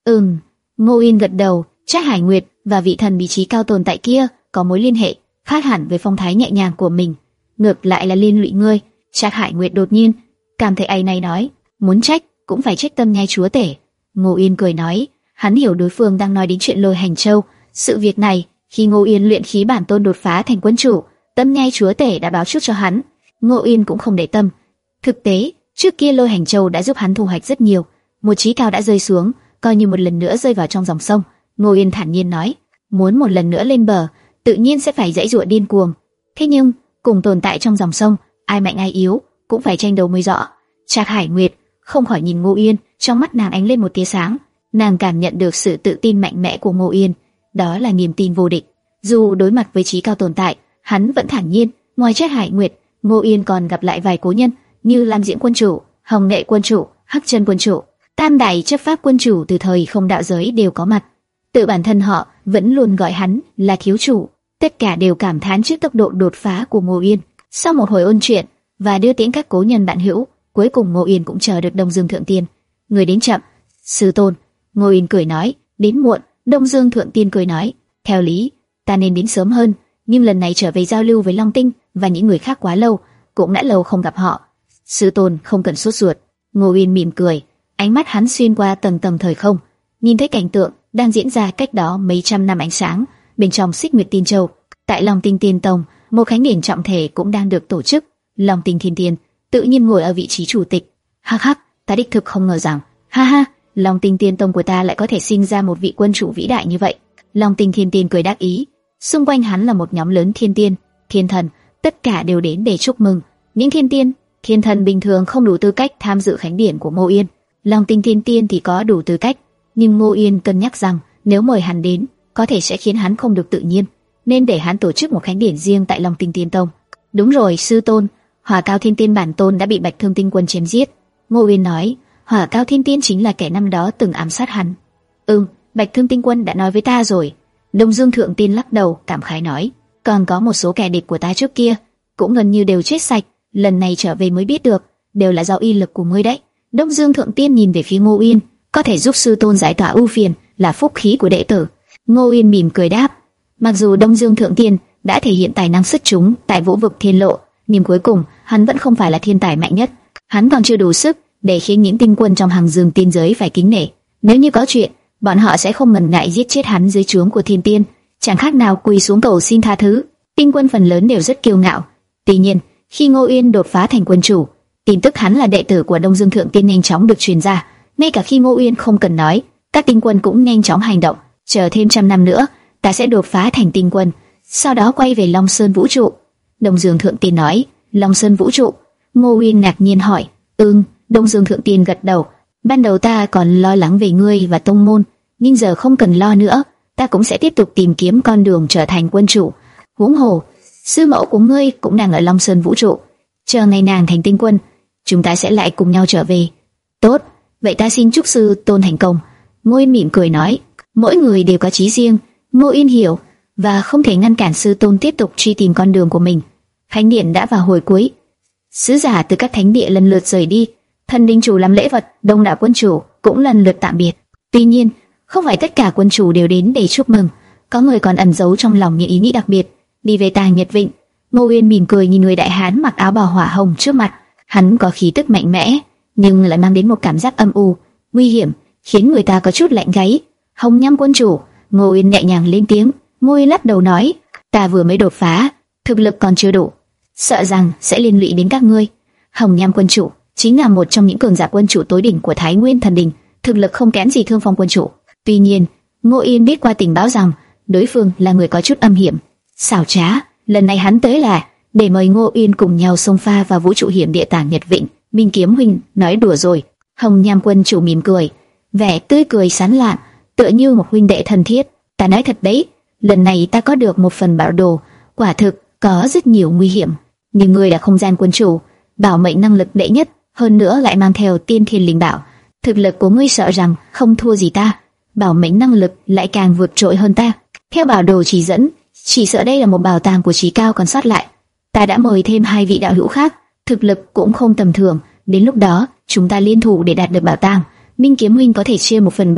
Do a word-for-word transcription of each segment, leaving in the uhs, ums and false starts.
Ừm, Ngô Yên gật đầu. Trác Hải Nguyệt và vị thần bí trí cao tồn tại kia có mối liên hệ khác hẳn với phong thái nhẹ nhàng của mình, ngược lại là liên lụy ngươi. Trác Hải Nguyệt đột nhiên cảm thấy áy náy nói, muốn trách cũng phải trách Tâm Nhai chúa tể. Ngô Yên cười nói, hắn hiểu đối phương đang nói đến chuyện Lôi Hành Châu. Sự việc này, khi Ngô Yên luyện khí bản tôn đột phá thành quân chủ, Tâm Nhai chúa tể đã báo trước cho hắn. Ngô Yên cũng không để tâm. Thực tế, trước kia Lôi Hành Châu đã giúp hắn thu hoạch rất nhiều. Một chí cao đã rơi xuống, coi như một lần nữa rơi vào trong dòng sông. Ngô Yên thản nhiên nói, muốn một lần nữa lên bờ, tự nhiên sẽ phải giãy giụa điên cuồng. Thế nhưng, cùng tồn tại trong dòng sông, ai mạnh ai yếu cũng phải tranh đấu mới rõ. Trác Hải Nguyệt không khỏi nhìn Ngô Yên, trong mắt nàng ánh lên một tia sáng. Nàng cảm nhận được sự tự tin mạnh mẽ của Ngô Yên, đó là niềm tin vô địch. Dù đối mặt với chí cao tồn tại, hắn vẫn thản nhiên. Ngoài Trác Hải Nguyệt, Ngô Yên còn gặp lại vài cố nhân như Lam Diễm quân chủ, Hồng Nghệ quân chủ, Hắc Chân quân chủ, Tam Đại chấp pháp quân chủ từ thời không đạo giới đều có mặt. Tự bản thân họ vẫn luôn gọi hắn là thiếu chủ. Tất cả đều cảm thán trước tốc độ đột phá của Ngô Yên. Sau một hồi ôn chuyện và đưa tiễn các cố nhân bạn hữu, cuối cùng Ngô Yên cũng chờ được Đông Dương Thượng Tiên. Người đến chậm, sư tôn. Ngô Yên cười nói, đến muộn. Đông Dương Thượng Tiên cười nói, theo lý ta nên đến sớm hơn, nhưng lần này trở về giao lưu với Long Tinh và những người khác quá lâu, cũng đã lâu không gặp họ. Sư tôn không cần sốt ruột. Ngô Yên mỉm cười, ánh mắt hắn xuyên qua tầng tầng thời không, nhìn thấy cảnh tượng đang diễn ra cách đó mấy trăm năm ánh sáng bên trong Xích Nguyệt Tiên Châu. Tại Long Tinh Tiên Tông, một khánh điển trọng thể cũng đang được tổ chức. Long Tinh Thiên Tiên tự nhiên ngồi ở vị trí chủ tịch. Hắc hắc, ta đích thực không ngờ rằng, ha ha, Long Tinh Tiên Tông của ta lại có thể sinh ra một vị quân chủ vĩ đại như vậy. Long Tinh Thiên Tiên cười đắc ý, xung quanh hắn là một nhóm lớn thiên tiên, thiên thần, tất cả đều đến để chúc mừng. Những thiên tiên, thiên thần bình thường không đủ tư cách tham dự khánh điển của Ngô Yên. Long Tinh Thiên Tiên thì có đủ tư cách, nhưng Ngô Yên cân nhắc rằng nếu mời hắn đến, có thể sẽ khiến hắn không được tự nhiên, nên để hắn tổ chức một khánh điển riêng tại Long Tinh Tiên Tông. Đúng rồi sư tôn, Hỏa Cao Thiên Tiên bản tôn đã bị Bạch Thương Tinh Quân chém giết. Ngô Yên nói, Hỏa Cao Thiên Tiên chính là kẻ năm đó từng ám sát hắn. Ừm, Bạch Thương Tinh Quân đã nói với ta rồi. Đông Dương Thượng Tiên lắc đầu cảm khái nói, còn có một số kẻ địch của ta trước kia cũng gần như đều chết sạch, lần này trở về mới biết được, đều là do y lực của ngươi đấy. Đông Dương Thượng Tiên nhìn về phía Ngô Yên, có thể giúp sư tôn giải tỏa ưu phiền là phúc khí của đệ tử. Ngô Yên mỉm cười đáp, mặc dù Đông Dương Thượng Tiên đã thể hiện tài năng xuất chúng tại Vũ Vực Thiên Lộ, nhưng cuối cùng hắn vẫn không phải là thiên tài mạnh nhất. Hắn còn chưa đủ sức để khiến những tinh quân trong hàng Dương tiên giới phải kính nể. Nếu như có chuyện, bọn họ sẽ không ngần ngại giết chết hắn dưới trướng của Thiên Tiên, chẳng khác nào quỳ xuống cầu xin tha thứ. Tinh quân phần lớn đều rất kiêu ngạo. Tuy nhiên, khi Ngô Yên đột phá thành quân chủ, tin tức hắn là đệ tử của Đông Dương Thượng Tiên nhanh chóng được truyền ra. Ngay cả khi Ngô Yên không cần nói, các tinh quân cũng nhanh chóng hành động. Chờ thêm trăm năm nữa, ta sẽ đột phá thành tinh quân, sau đó quay về Long Sơn Vũ trụ. Đông Dương Thượng Tiên nói, Long Sơn Vũ trụ. Ngô Yên ngạc nhiên hỏi, ừm. Đông Dương Thượng Tiên gật đầu. Ban đầu ta còn lo lắng về ngươi và tông môn, nhưng giờ không cần lo nữa, ta cũng sẽ tiếp tục tìm kiếm con đường trở thành quân chủ. Huống hồ, sư mẫu của ngươi cũng đang ở Long Sơn Vũ trụ, chờ ngày nàng thành tinh quân, chúng ta sẽ lại cùng nhau trở về. Tốt, vậy ta xin chúc sư tôn thành công. Ngô Yên mỉm cười nói, mỗi người đều có chí riêng. Ngô Yên hiểu và không thể ngăn cản sư tôn tiếp tục truy tìm con đường của mình. Khánh điện đã vào hồi cuối, sứ giả từ các thánh địa lần lượt rời đi. Thần linh chủ làm lễ vật, đông đảo quân chủ cũng lần lượt tạm biệt. Tuy nhiên, không phải tất cả quân chủ đều đến để chúc mừng, có người còn ẩn giấu trong lòng những ý nghĩ đặc biệt. Đi về Tàng Nhật Vịnh, Ngô Uyên mỉm cười nhìn người đại hán mặc áo bào hỏa hồng trước mặt. Hắn có khí tức mạnh mẽ, nhưng lại mang đến một cảm giác âm u, nguy hiểm, khiến người ta có chút lạnh gáy. Hồng Nham quân chủ, Ngô Uyên nhẹ nhàng lên tiếng. Ngô Uyên lắc đầu nói, ta vừa mới đột phá, thực lực còn chưa đủ, sợ rằng sẽ liên lụy đến các ngươi. Hồng Nham quân chủ chính là một trong những cường giả quân chủ tối đỉnh của Thái Nguyên Thần Đình, thực lực không kém gì Thương Phong quân chủ. Tuy nhiên, Ngô Yên biết qua tình báo rằng đối phương là người có chút âm hiểm, xảo trá. Lần này hắn tới là để mời Ngô Yên cùng nhau xông pha vào vũ trụ hiểm địa Tàng Nhật Vịnh. Minh Kiếm huynh nói đùa rồi. Hồng Nham quân chủ mỉm cười, vẻ tươi cười sán lạn, tựa như một huynh đệ thân thiết. Ta nói thật đấy, lần này ta có được một phần bảo đồ, quả thực có rất nhiều nguy hiểm, nhưng ngươi là không gian quân chủ, bảo mệnh năng lực đệ nhất, hơn nữa lại mang theo tiên thiên linh bảo, thực lực của ngươi sợ rằng không thua gì ta, bảo mệnh năng lực lại càng vượt trội hơn ta. Theo bảo đồ chỉ dẫn, chỉ sợ đây là một bảo tàng của trí cao còn sót lại. Ta đã mời thêm hai vị đạo hữu khác, thực lực cũng không tầm thường, đến lúc đó chúng ta liên thủ để đạt được bảo tàng. Minh Kiếm huynh có thể chia một phần ba.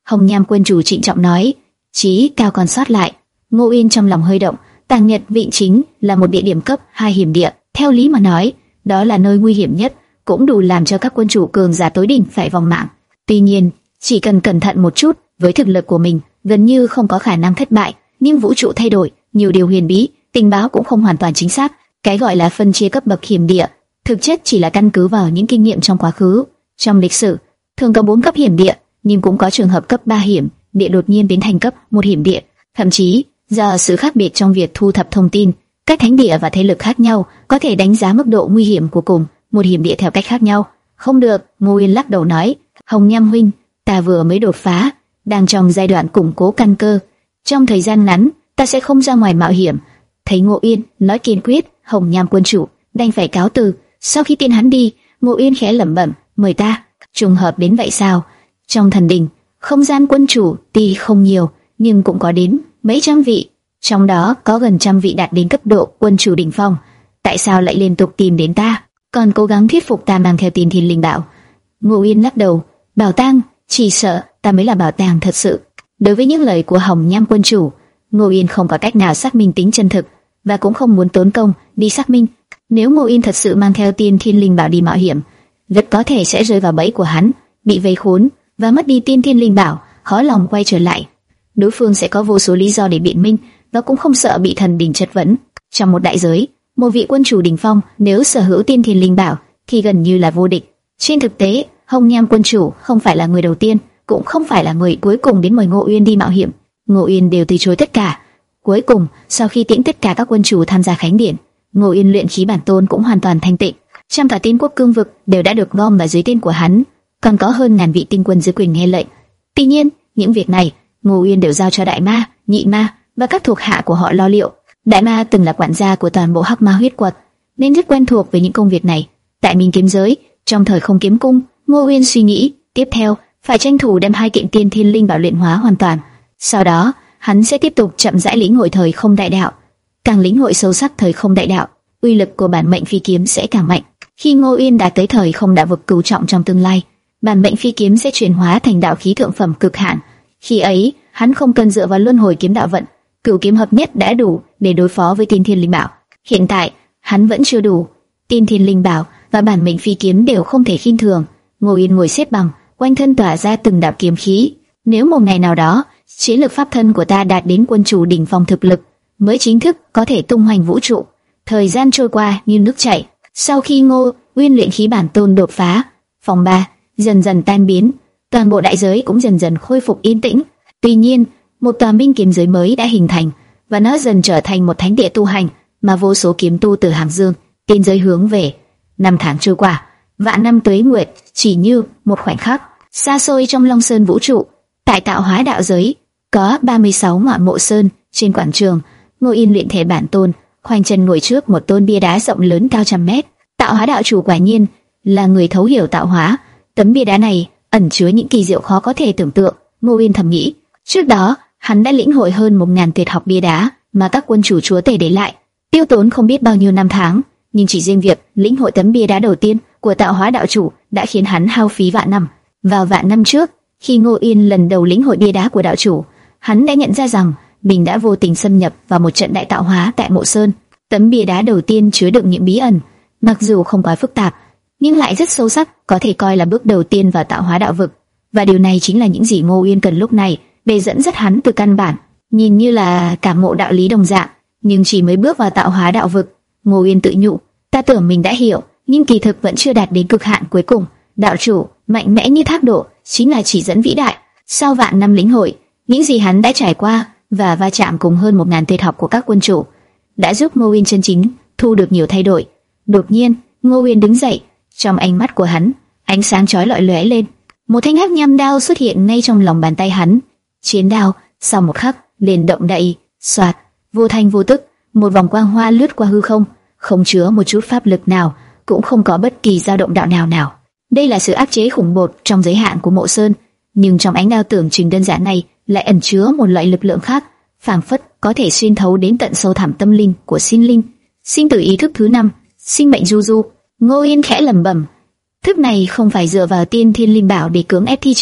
Hồng Nham quân chủ trịnh trọng nói. Chí cao còn sót lại. Ngô Uyên trong lòng hơi động. Tàng Nhật Vịnh chính là một địa điểm cấp hai hiểm địa. Theo lý mà nói, đó là nơi nguy hiểm nhất, cũng đủ làm cho các quân chủ cường giả tối đỉnh phải vòng mạng. Tuy nhiên, chỉ cần cẩn thận một chút, với thực lực của mình, gần như không có khả năng thất bại. Nhưng vũ trụ thay đổi, nhiều điều huyền bí, tình báo cũng không hoàn toàn chính xác. Cái gọi là phân chia cấp bậc hiểm địa, thực chất chỉ là căn cứ vào những kinh nghiệm trong quá khứ. Trong lịch sử, thường có bốn cấp hiểm địa, nhưng cũng có trường hợp cấp ba hiểm địa đột nhiên biến thành cấp một hiểm địa. Thậm chí, do sự khác biệt trong việc thu thập thông tin, các thánh địa và thế lực khác nhau có thể đánh giá mức độ nguy hiểm của cùng một hiểm địa theo cách khác nhau. Không được, Ngô Uyên lắc đầu nói. Hồng Nham huynh, ta vừa mới đột phá, đang trong giai đoạn củng cố căn cơ. Trong thời gian ngắn, ta sẽ không ra ngoài mạo hiểm. Thấy Ngô Uyên nói kiên quyết, Hồng Nham quân chủ đành phải cáo từ. Sau khi tiên hắn đi, Ngô Uyên khẽ lẩm bẩm, mời ta. Trùng hợp đến vậy sao? Trong thần đình, không gian quân chủ tuy không nhiều, nhưng cũng có đến mấy trăm vị, trong đó có gần trăm vị đạt đến cấp độ quân chủ đỉnh phong. Tại sao lại liên tục tìm đến ta, còn cố gắng thuyết phục ta mang theo Tiên Thiên Linh Bảo? Ngô Uyên lắc đầu, bảo tàng, chỉ sợ ta mới là bảo tàng thật sự. Đối với những lời của Hồng Nham quân chủ, Ngô Uyên không có cách nào xác minh tính chân thực, và cũng không muốn tốn công đi xác minh. Nếu Ngô Uyên thật sự mang theo Tiên Thiên Linh Bảo đi mạo hiểm, rất có thể sẽ rơi vào bẫy của hắn, bị vây khốn và mất đi Tiên Thiên Linh Bảo, khó lòng quay trở lại. Đối phương sẽ có vô số lý do để biện minh, và cũng không sợ bị thần đình chất vấn. Trong một đại giới, một vị quân chủ đỉnh phong nếu sở hữu Tiên Thiên Linh Bảo thì gần như là vô địch. Trên thực tế, Hồng Nham quân chủ không phải là người đầu tiên, cũng không phải là người cuối cùng đến mời Ngô Uyên đi mạo hiểm. Ngô Uyên đều từ chối tất cả. Cuối cùng, sau khi tiễn tất cả các quân chủ tham gia khánh điển, Ngô Uyên luyện khí bản tôn cũng hoàn toàn thanh tịnh. Trăm tòa tiên quốc cương vực đều đã được gom vào dưới tên của hắn, còn có hơn ngàn vị tinh quân dưới quyền nghe lệnh. Tuy nhiên, những việc này Ngô Uyên đều giao cho Đại Ma, Nhị Ma và các thuộc hạ của họ lo liệu. Đại Ma từng là quản gia của toàn bộ Hắc Ma huyết quật, nên rất quen thuộc với những công việc này. Tại Minh kiếm giới, trong thời không kiếm cung, Ngô Uyên suy nghĩ, tiếp theo phải tranh thủ đem hai kiện Tiên Thiên Linh Bảo luyện hóa hoàn toàn. Sau đó, hắn sẽ tiếp tục chậm rãi lĩnh hội thời không đại đạo. Càng lĩnh hội sâu sắc thời không đại đạo, uy lực của bản mệnh phi kiếm sẽ càng mạnh. Khi Ngô Uyên đạt tới thời không đạo vực cửu trọng trong tương lai, bản mệnh phi kiếm sẽ chuyển hóa thành đạo khí thượng phẩm cực hạn. Khi ấy, hắn không cần dựa vào luân hồi kiếm đạo vận, cửu kiếm hợp nhất đã đủ để đối phó với Tiên Thiên Linh Bảo. Hiện tại, hắn vẫn chưa đủ. Tiên Thiên Linh Bảo và bản mệnh phi kiếm đều không thể khinh thường. Ngô Uyên ngồi xếp bằng, quanh thân tỏa ra từng đạo kiếm khí. Nếu một ngày nào đó, chiến lực pháp thân của ta đạt đến quân chủ đỉnh phong thực lực, mới chính thức có thể tung hoành vũ trụ. Thời gian trôi qua như nước chảy. Sau khi Ngô Uyên luyện khí bản tôn đột phá, phòng ba dần dần tan biến, toàn bộ đại giới cũng dần dần khôi phục yên tĩnh. Tuy nhiên, một tòa minh kiếm giới mới đã hình thành, và nó dần trở thành một thánh địa tu hành mà vô số kiếm tu từ Hàm Dương, tiên giới hướng về. Năm tháng trôi qua, vạn năm tuế nguyệt chỉ như một khoảnh khắc. Xa xôi trong Long Sơn vũ trụ, tại Tạo Hóa đạo giới, có ba mươi sáu ngọn mộ sơn. Trên quảng trường, Ngô Uyên luyện thể bản tôn, khoanh chân ngồi trước một tôn bia đá rộng lớn cao trăm mét. Tạo Hóa đạo chủ quả nhiên là người thấu hiểu tạo hóa. Tấm bia đá này ẩn chứa những kỳ diệu khó có thể tưởng tượng. Ngô Uyên thầm nghĩ, trước đó hắn đã lĩnh hội hơn một ngàn tuyệt học bia đá mà các quân chủ chúa tể để lại, tiêu tốn không biết bao nhiêu năm tháng. Nhưng chỉ riêng việc lĩnh hội tấm bia đá đầu tiên của Tạo Hóa đạo chủ đã khiến hắn hao phí vạn năm. Vào vạn năm trước, khi Ngô Uyên lần đầu lĩnh hội bia đá của đạo chủ, hắn đã nhận ra rằng mình đã vô tình xâm nhập vào một trận đại tạo hóa tại mộ sơn. Tấm bia đá đầu tiên chứa đựng những bí ẩn, mặc dù không quá phức tạp, nhưng lại rất sâu sắc, có thể coi là bước đầu tiên vào tạo hóa đạo vực. Và điều này chính là những gì Ngô Uyên cần lúc này để dẫn dắt hắn từ căn bản. Nhìn như là cảm ngộ đạo lý đồng dạng, nhưng chỉ mới bước vào tạo hóa đạo vực, Ngô Uyên tự nhủ, ta tưởng mình đã hiểu, nhưng kỳ thực vẫn chưa đạt đến cực hạn cuối cùng. Đạo chủ mạnh mẽ như thác đổ chính là chỉ dẫn vĩ đại. Sau vạn năm lĩnh hội, những gì hắn đã trải qua và va chạm cùng hơn một ngàn tuyệt học của các quân chủ đã giúp Ngô Uyên chân chính thu được nhiều thay đổi. Đột nhiên, Ngô Uyên đứng dậy, trong ánh mắt của hắn, ánh sáng chói lọi lóe lên. Một thanh hắc nham đao xuất hiện ngay trong lòng bàn tay hắn. Chiến đao, sau một khắc, liền động đậy, xoạt, vô thanh vô tức, một vòng quang hoa lướt qua hư không, không chứa một chút pháp lực nào, cũng không có bất kỳ dao động đạo nào nào. Đây là sự áp chế khủng bột trong giới hạn của mộ sơn, nhưng trong ánh đao tưởng chừng đơn giản này lại ẩn chứa một loại lực lượng khác, phảng phất có thể xuyên thấu đến tận sâu thẳm tâm linh của sinh linh. Sinh tử ý thức thứ năm, sinh mệnh du du. Ngô Uyên khẽ lẩm bẩm, thức này không phải dựa vào Tiên Thiên Linh Bảo để cưỡng ép thi triển,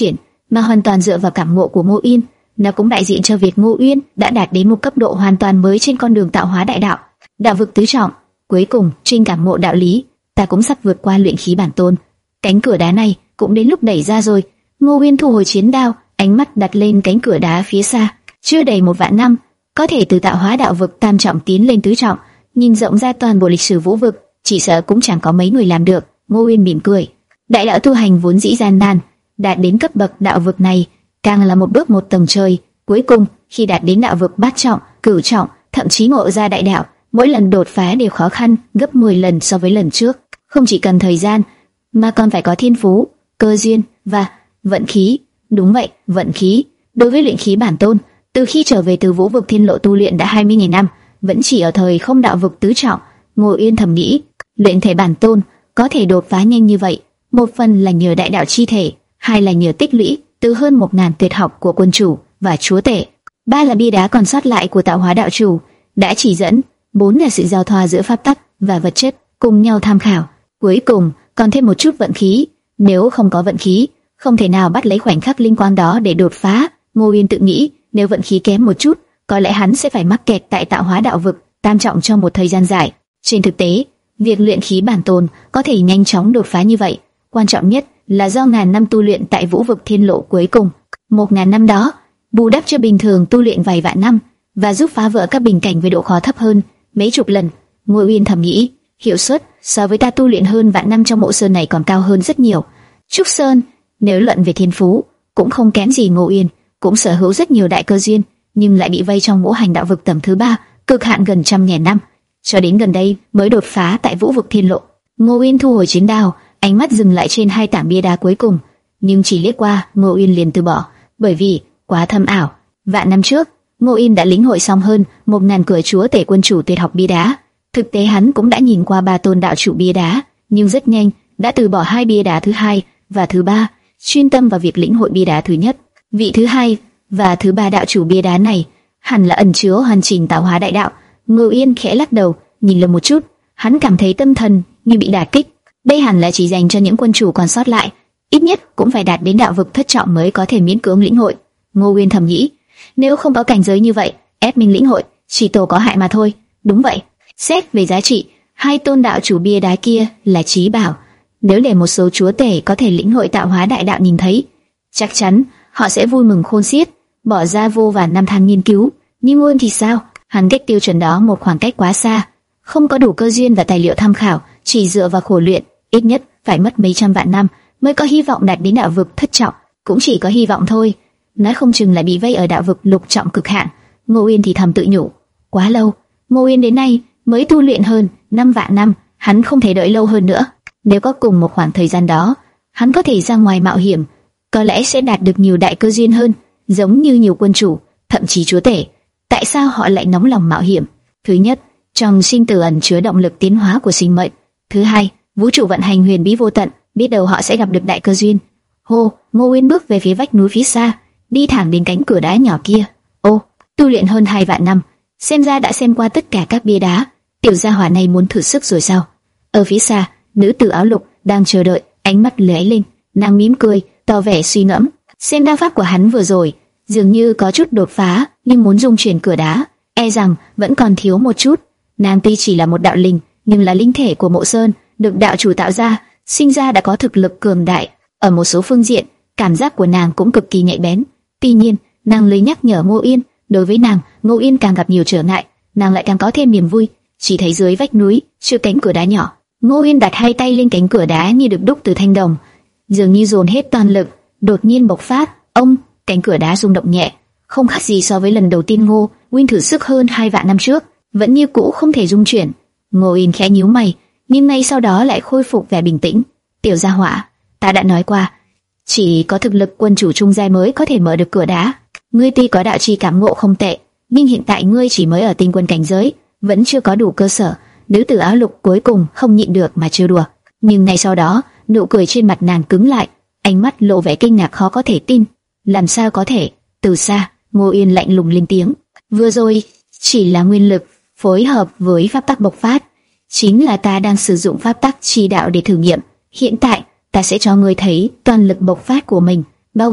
mà hoàn toàn dựa vào cảm ngộ của Ngô Uyên. Nó cũng đại diện cho việc Ngô Uyên đã đạt đến một cấp độ hoàn toàn mới trên con đường tạo hóa đại đạo, đạo vực tứ trọng. Cuối cùng, trên cảm ngộ đạo lý, ta cũng sắp vượt qua luyện khí bản tôn. Cánh cửa đá này cũng đến lúc đẩy ra rồi. Ngô Uyên thu hồi chiến đao, ánh mắt đặt lên cánh cửa đá phía xa. Chưa đầy một vạn năm, có thể từ tạo hóa đạo vực tam trọng tiến lên tứ trọng, nhìn rộng ra toàn bộ lịch sử vũ vực, chỉ sợ cũng chẳng có mấy người làm được. Ngô Uyên mỉm cười. Đại đạo tu hành vốn dĩ gian nan, đạt đến cấp bậc đạo vực này càng là một bước một tầng trời. Cuối cùng, khi đạt đến đạo vực bát trọng, cửu trọng, thậm chí ngộ ra đại đạo, mỗi lần đột phá đều khó khăn gấp mười lần so với lần trước. Không chỉ cần thời gian, mà còn phải có thiên phú, cơ duyên và vận khí. Đúng vậy, vận khí. Đối với luyện khí bản tôn, từ khi trở về từ vũ vực thiên lộ tu luyện đã hai mươi nghìn năm, vẫn chỉ ở thời không đạo vực tứ trọng. Ngô Uyên thầm nghĩ, luyện thể bản tôn có thể đột phá nhanh như vậy, một phần là nhờ đại đạo chi thể, hai là nhờ tích lũy từ hơn một ngàn tuyệt học của quân chủ và chúa tể, ba là bia đá còn sót lại của tạo hóa đạo chủ đã chỉ dẫn, bốn là sự giao thoa giữa pháp tắc và vật chất cùng nhau tham khảo, cuối cùng còn thêm một chút vận khí. Nếu không có vận khí, không thể nào bắt lấy khoảnh khắc linh quang đó để đột phá. Ngô Uyên tự nghĩ, nếu vận khí kém một chút, có lẽ hắn sẽ phải mắc kẹt tại tạo hóa đạo vực tam trọng trong một thời gian dài. Trên thực tế, việc luyện khí bản tôn có thể nhanh chóng đột phá như vậy, quan trọng nhất là do ngàn năm tu luyện tại vũ vực thiên lộ cuối cùng. Một ngàn năm đó bù đắp cho bình thường tu luyện vài vạn năm và giúp phá vỡ các bình cảnh với độ khó thấp hơn mấy chục lần. Ngô Uyên thầm nghĩ, hiệu suất so với ta tu luyện hơn vạn năm trong mộ sơn này còn cao hơn rất nhiều. Trúc Sơn, nếu luận về thiên phú, cũng không kém gì Ngô Uyên, cũng sở hữu rất nhiều đại cơ duyên, nhưng lại bị vây trong ngũ hành đạo vực tầng thứ ba, cực hạn gần trăm ngàn năm, cho đến gần đây mới đột phá tại vũ vực thiên lộ. Ngô Uyên thu hồi chiến đao, ánh mắt dừng lại trên hai tảng bia đá cuối cùng, nhưng chỉ liếc qua, Ngô Uyên liền từ bỏ, bởi vì quá thâm ảo. Vạn năm trước, Ngô Uyên đã lĩnh hội xong hơn một ngàn cửa chúa tể quân chủ tuyệt học bia đá. Thực tế hắn cũng đã nhìn qua ba tôn đạo chủ bia đá, nhưng rất nhanh đã từ bỏ hai bia đá thứ hai và thứ ba, chuyên tâm vào việc lĩnh hội bia đá thứ nhất. Vị thứ hai và thứ ba đạo chủ bia đá này hẳn là ẩn chứa hoàn chỉnh tạo hóa đại đạo. Ngô Uyên khẽ lắc đầu, nhìn lầm một chút, hắn cảm thấy tâm thần như bị đả kích. Đây hẳn là chỉ dành cho những quân chủ còn sót lại, ít nhất cũng phải đạt đến đạo vực thất trọng mới có thể miễn cưỡng lĩnh hội. Ngô Uyên thầm nghĩ, nếu không có cảnh giới như vậy, ép mình lĩnh hội, chỉ tổ có hại mà thôi. Đúng vậy, xét về giá trị, hai tôn đạo chủ bia đá kia là chí bảo. Nếu để một số chúa tể có thể lĩnh hội tạo hóa đại đạo nhìn thấy, chắc chắn họ sẽ vui mừng khôn xiết, bỏ ra vô vàn năm tháng nghiên cứu. Nhưng Ngô Uyên thì sao? Hắn cách tiêu chuẩn đó một khoảng cách quá xa, không có đủ cơ duyên và tài liệu tham khảo, chỉ dựa vào khổ luyện, ít nhất phải mất mấy trăm vạn năm mới có hy vọng đạt đến đạo vực thất trọng. Cũng chỉ có hy vọng thôi, nói không chừng lại bị vây ở đạo vực lục trọng cực hạn. Ngô Uyên thì thầm tự nhủ, quá lâu. Ngô Uyên đến nay mới tu luyện hơn năm vạn năm, hắn không thể đợi lâu hơn nữa. Nếu có cùng một khoảng thời gian đó, hắn có thể ra ngoài mạo hiểm, có lẽ sẽ đạt được nhiều đại cơ duyên hơn, giống như nhiều quân chủ, thậm chí chúa tể. Tại sao họ lại nóng lòng mạo hiểm? Thứ nhất, trong sinh tử ẩn chứa động lực tiến hóa của sinh mệnh. Thứ hai, vũ trụ vận hành huyền bí vô tận, biết đâu họ sẽ gặp được đại cơ duyên. Hô, Ngô Uyên bước về phía vách núi phía xa, đi thẳng đến cánh cửa đá nhỏ kia. Ô, tu luyện hơn hai vạn năm, xem ra đã xem qua tất cả các bia đá. Tiểu gia hỏa này muốn thử sức rồi sao? Ở phía xa, nữ tử áo lục đang chờ đợi, ánh mắt lóe lên, nàng mỉm cười, tỏ vẻ suy ngẫm. Xem đao pháp của hắn vừa rồi, dường như có chút đột phá, nhưng muốn dung chuyển cửa đá, e rằng vẫn còn thiếu một chút. Nàng tuy chỉ là một đạo linh, nhưng là linh thể của Mộ Sơn, được đạo chủ tạo ra, sinh ra đã có thực lực cường đại. Ở một số phương diện, cảm giác của nàng cũng cực kỳ nhạy bén. Tuy nhiên, nàng lời nhắc nhở Ngô Uyên, đối với nàng, Ngô Uyên càng gặp nhiều trở ngại, nàng lại càng có thêm niềm vui. Chỉ thấy dưới vách núi, trước cánh cửa đá nhỏ, Ngô Uyên đặt hai tay lên cánh cửa đá như được đúc từ thanh đồng, dường như dồn hết toàn lực, đột nhiên bộc phát. Ông, cánh cửa đá rung động nhẹ, không khác gì so với lần đầu tiên Ngô Uyên thử sức hơn hai vạn năm trước, vẫn như cũ không thể dung chuyển. Ngô Uyên khẽ nhíu mày, nhưng ngay sau đó lại khôi phục vẻ bình tĩnh. Tiểu gia hỏa, ta đã nói qua, chỉ có thực lực quân chủ trung giai mới có thể mở được cửa đá. Ngươi tuy có đạo chi cảm ngộ không tệ, nhưng hiện tại ngươi chỉ mới ở tinh quân cảnh giới, vẫn chưa có đủ cơ sở. Nữ tử áo lục cuối cùng không nhịn được mà trêu đùa, nhưng ngay sau đó, nụ cười trên mặt nàng cứng lại, ánh mắt lộ vẻ kinh ngạc khó có thể tin. Làm sao có thể? Từ xa, Ngô Uyên lạnh lùng lên tiếng. Vừa rồi chỉ là nguyên lực phối hợp với pháp tắc bộc phát, chính là ta đang sử dụng pháp tắc chi đạo để thử nghiệm. Hiện tại ta sẽ cho ngươi thấy toàn lực bộc phát của mình, bao gồm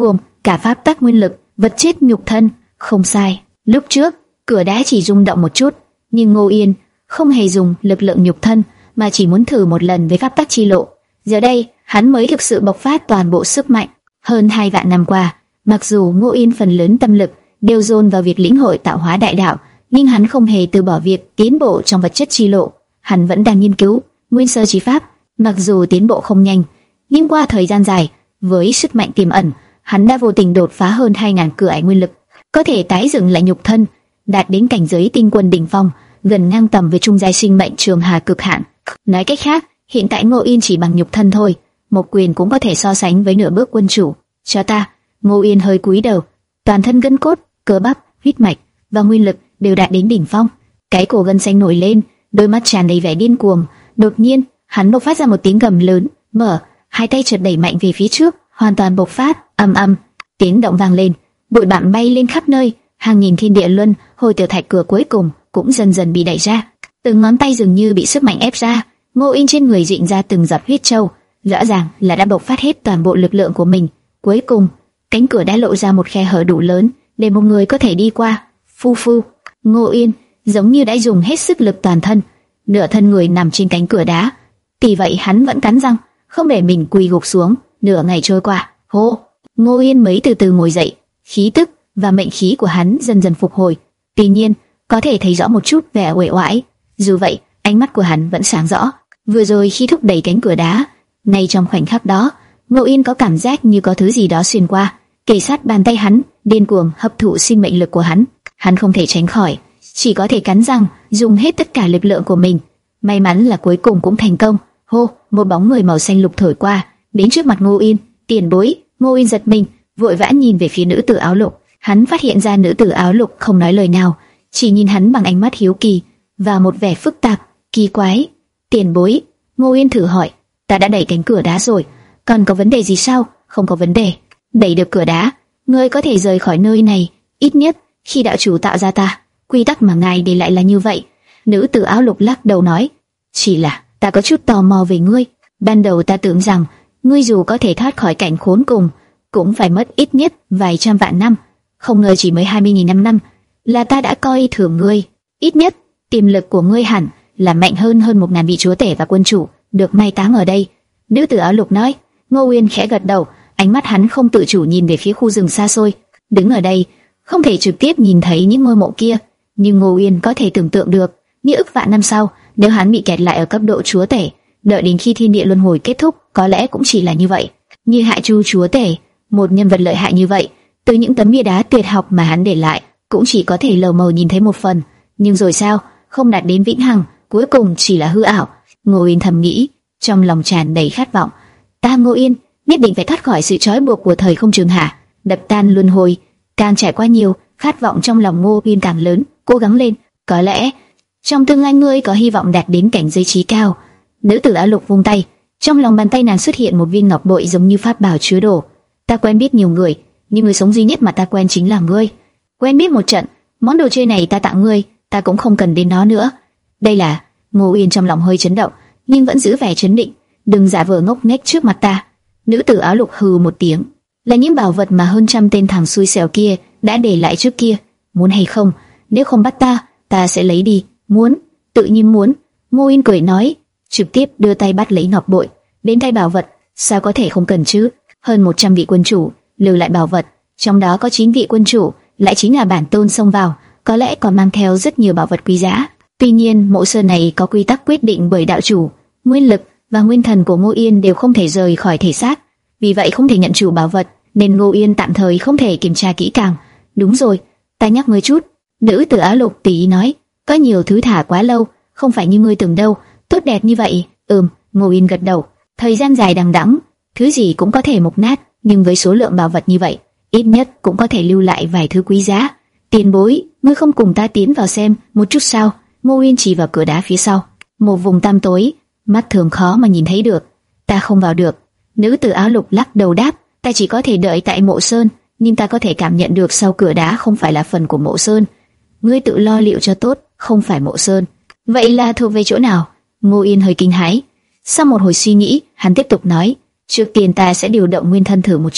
cả pháp tắc nguyên lực, vật chất nhục thân. Không sai, lúc trước cửa đá chỉ rung động một chút, nhưng Ngô Yên không hề dùng lực lượng nhục thân, mà chỉ muốn thử một lần với pháp tắc chi lộ. Giờ đây, hắn mới thực sự bộc phát toàn bộ sức mạnh. Hơn hai vạn năm qua, mặc dù Ngô Yên phần lớn tâm lực đều dồn vào việc lĩnh hội tạo hóa đại đạo, nhưng hắn không hề từ bỏ việc tiến bộ trong vật chất chi lộ. Hắn vẫn đang nghiên cứu nguyên sơ chi pháp, mặc dù tiến bộ không nhanh, nhưng qua thời gian dài, với sức mạnh tiềm ẩn, hắn đã vô tình đột phá hơn hai ngàn cửa ải nguyên lực, có thể tái dựng lại nhục thân, đạt đến cảnh giới tinh quân đỉnh phong, gần ngang tầm với trung giai sinh mệnh trường hà cực hạn. Nói cách khác, hiện tại Ngô Yên chỉ bằng nhục thân thôi, một quyền cũng có thể so sánh với nửa bước quân chủ. Cho ta. Ngô Yên hơi cúi đầu, toàn thân gân cốt, cơ bắp, huyết mạch và nguyên lực đều đạt đến đỉnh phong. Cái cổ gân xanh nổi lên, đôi mắt tràn đầy vẻ điên cuồng. Đột nhiên, hắn bộc phát ra một tiếng gầm lớn, mở, hai tay chợt đẩy mạnh về phía trước, hoàn toàn bộc phát, ầm ầm, tiếng động vang lên, bụi bặm bay lên khắp nơi, hàng nghìn thiên địa luân hồi tiểu thạch cửa cuối cùng cũng dần dần bị đẩy ra. Từng ngón tay dường như bị sức mạnh ép ra, Ngô Yên trên người rịn ra từng giọt huyết châu, rõ ràng là đã bộc phát hết toàn bộ lực lượng của mình. Cuối cùng, cánh cửa đã lộ ra một khe hở đủ lớn để một người có thể đi qua. Phu phu, Ngô Yên giống như đã dùng hết sức lực toàn thân, nửa thân người nằm trên cánh cửa đá. Tuy vậy hắn vẫn cắn răng, không để mình quỳ gục xuống. Nửa ngày trôi qua, hô, Ngô Yên mới từ từ ngồi dậy, khí tức và mệnh khí của hắn dần dần phục hồi. Tuy nhiên, có thể thấy rõ một chút vẻ uể oải. Dù vậy, ánh mắt của hắn vẫn sáng rõ. Vừa rồi khi thúc đẩy cánh cửa đá, ngay trong khoảnh khắc đó, Ngô Yên có cảm giác như có thứ gì đó xuyên qua, kề sát bàn tay hắn, điên cuồng hấp thụ sinh mệnh lực của hắn. Hắn không thể tránh khỏi, chỉ có thể cắn răng, dùng hết tất cả lực lượng của mình. May mắn là cuối cùng cũng thành công. Hô, một bóng người màu xanh lục thổi qua, đến trước mặt Ngô Yên. Tiền bối. Ngô Yên giật mình, vội vã nhìn về phía nữ tử áo lục. Hắn phát hiện ra nữ tử áo lục không nói lời nào, chỉ nhìn hắn bằng ánh mắt hiếu kỳ và một vẻ phức tạp, kỳ quái. Tiền bối. Ngô Yên thử hỏi, ta đã đẩy cánh cửa đá rồi, còn có vấn đề gì sao? Không có vấn đề. Đẩy được cửa đá, ngươi có thể rời khỏi nơi này, ít nhất khi đạo chủ tạo ra ta. Quy tắc mà ngài để lại là như vậy. Nữ tử áo lục lắc đầu nói, chỉ là ta có chút tò mò về ngươi. Ban đầu ta tưởng rằng ngươi dù có thể thoát khỏi cảnh khốn cùng, cũng phải mất ít nhất vài trăm vạn năm, không ngờ chỉ mới hai mươi nghìn năm năm là ta đã coi thường ngươi. Ít nhất tiềm lực của ngươi hẳn là mạnh hơn hơn một ngàn vị chúa tể và quân chủ được mai táng ở đây. Nữ tử áo lục nói. Ngô Uyên khẽ gật đầu, ánh mắt hắn không tự chủ nhìn về phía khu rừng xa xôi. Đứng ở đây, không thể trực tiếp nhìn thấy những ngôi mộ kia, nhưng Ngô Uyên có thể tưởng tượng được, như ức vạn năm sau, nếu hắn bị kẹt lại ở cấp độ chúa tể, đợi đến khi thiên địa luân hồi kết thúc, có lẽ cũng chỉ là như vậy. Như Hạ Chu chúa tể, một nhân vật lợi hại như vậy, từ những tấm bia đá tuyệt học mà hắn để lại, cũng chỉ có thể lờ mờ nhìn thấy một phần. Nhưng rồi sao, không đạt đến vĩnh hằng, cuối cùng chỉ là hư ảo. Ngô Uyên thầm nghĩ, trong lòng tràn đầy khát vọng. Ta Ngô Yên nhất định phải thoát khỏi sự trói buộc của thời không trường hạ, đập tan luân hồi. Càng trải qua nhiều, khát vọng trong lòng Ngô Uyên càng lớn. Cố gắng lên, có lẽ trong tương lai ngươi có hy vọng đạt đến cảnh giới trí cao. Nữ tử áo lục vung tay, trong lòng bàn tay nàng xuất hiện một viên ngọc bội giống như pháp bảo chứa đồ. Ta quen biết nhiều người, nhưng người sống duy nhất mà ta quen chính là ngươi. Quen biết một trận, món đồ chơi này ta tặng ngươi, ta cũng không cần đến nó nữa. Đây là. Ngô Uyên trong lòng hơi chấn động, nhưng vẫn giữ vẻ trấn định. Đừng giả vờ ngốc nghếch trước mặt ta. Nữ tử áo lục hừ một tiếng. Là những bảo vật mà hơn trăm tên thằng xui xẻo kia đã để lại trước kia. Muốn hay không? Nếu không bắt ta, ta sẽ lấy đi. Muốn? Tự nhiên muốn. Ngô Uyên cười nói, trực tiếp đưa tay bắt lấy ngọc bội. Đến tay bảo vật, sao có thể không cần chứ? Hơn một trăm vị quân chủ lưu lại bảo vật, trong đó có chín vị quân chủ lại chính là bản tôn xông vào, có lẽ còn mang theo rất nhiều bảo vật quý giá. Tuy nhiên, mộ sơn này có quy tắc quyết định bởi đạo chủ, nguyên lực và nguyên thần của Ngô Yên đều không thể rời khỏi thể xác, vì vậy không thể nhận chủ bảo vật, nên Ngô Yên tạm thời không thể kiểm tra kỹ càng. Đúng rồi, ta nhắc ngươi chút. Nữ tử áo lục tỉ nói, có nhiều thứ thả quá lâu, không phải như ngươi tưởng đâu, tốt đẹp như vậy. Ừm, Ngô Yên gật đầu. Thời gian dài đằng đẵng, thứ gì cũng có thể mục nát, nhưng với số lượng bảo vật như vậy, ít nhất cũng có thể lưu lại vài thứ quý giá. Tiền bối, ngươi không cùng ta tiến vào xem một chút sao? Ngô Uyên chỉ vào cửa đá phía sau, một vùng tăm tối, mắt thường khó mà nhìn thấy được. Ta không vào được. Nữ tử áo lục lắc đầu đáp, ta chỉ có thể đợi tại mộ sơn, nhưng ta có thể cảm nhận được sau cửa đá không phải là phần của mộ sơn. Ngươi tự lo liệu cho tốt, không phải mộ sơn. Vậy là thuộc về chỗ nào? Ngô Yên hơi kinh hãi. Sau một hồi suy nghĩ, hắn tiếp tục nói, trước tiên ta sẽ điều động nguyên thân thử một chút,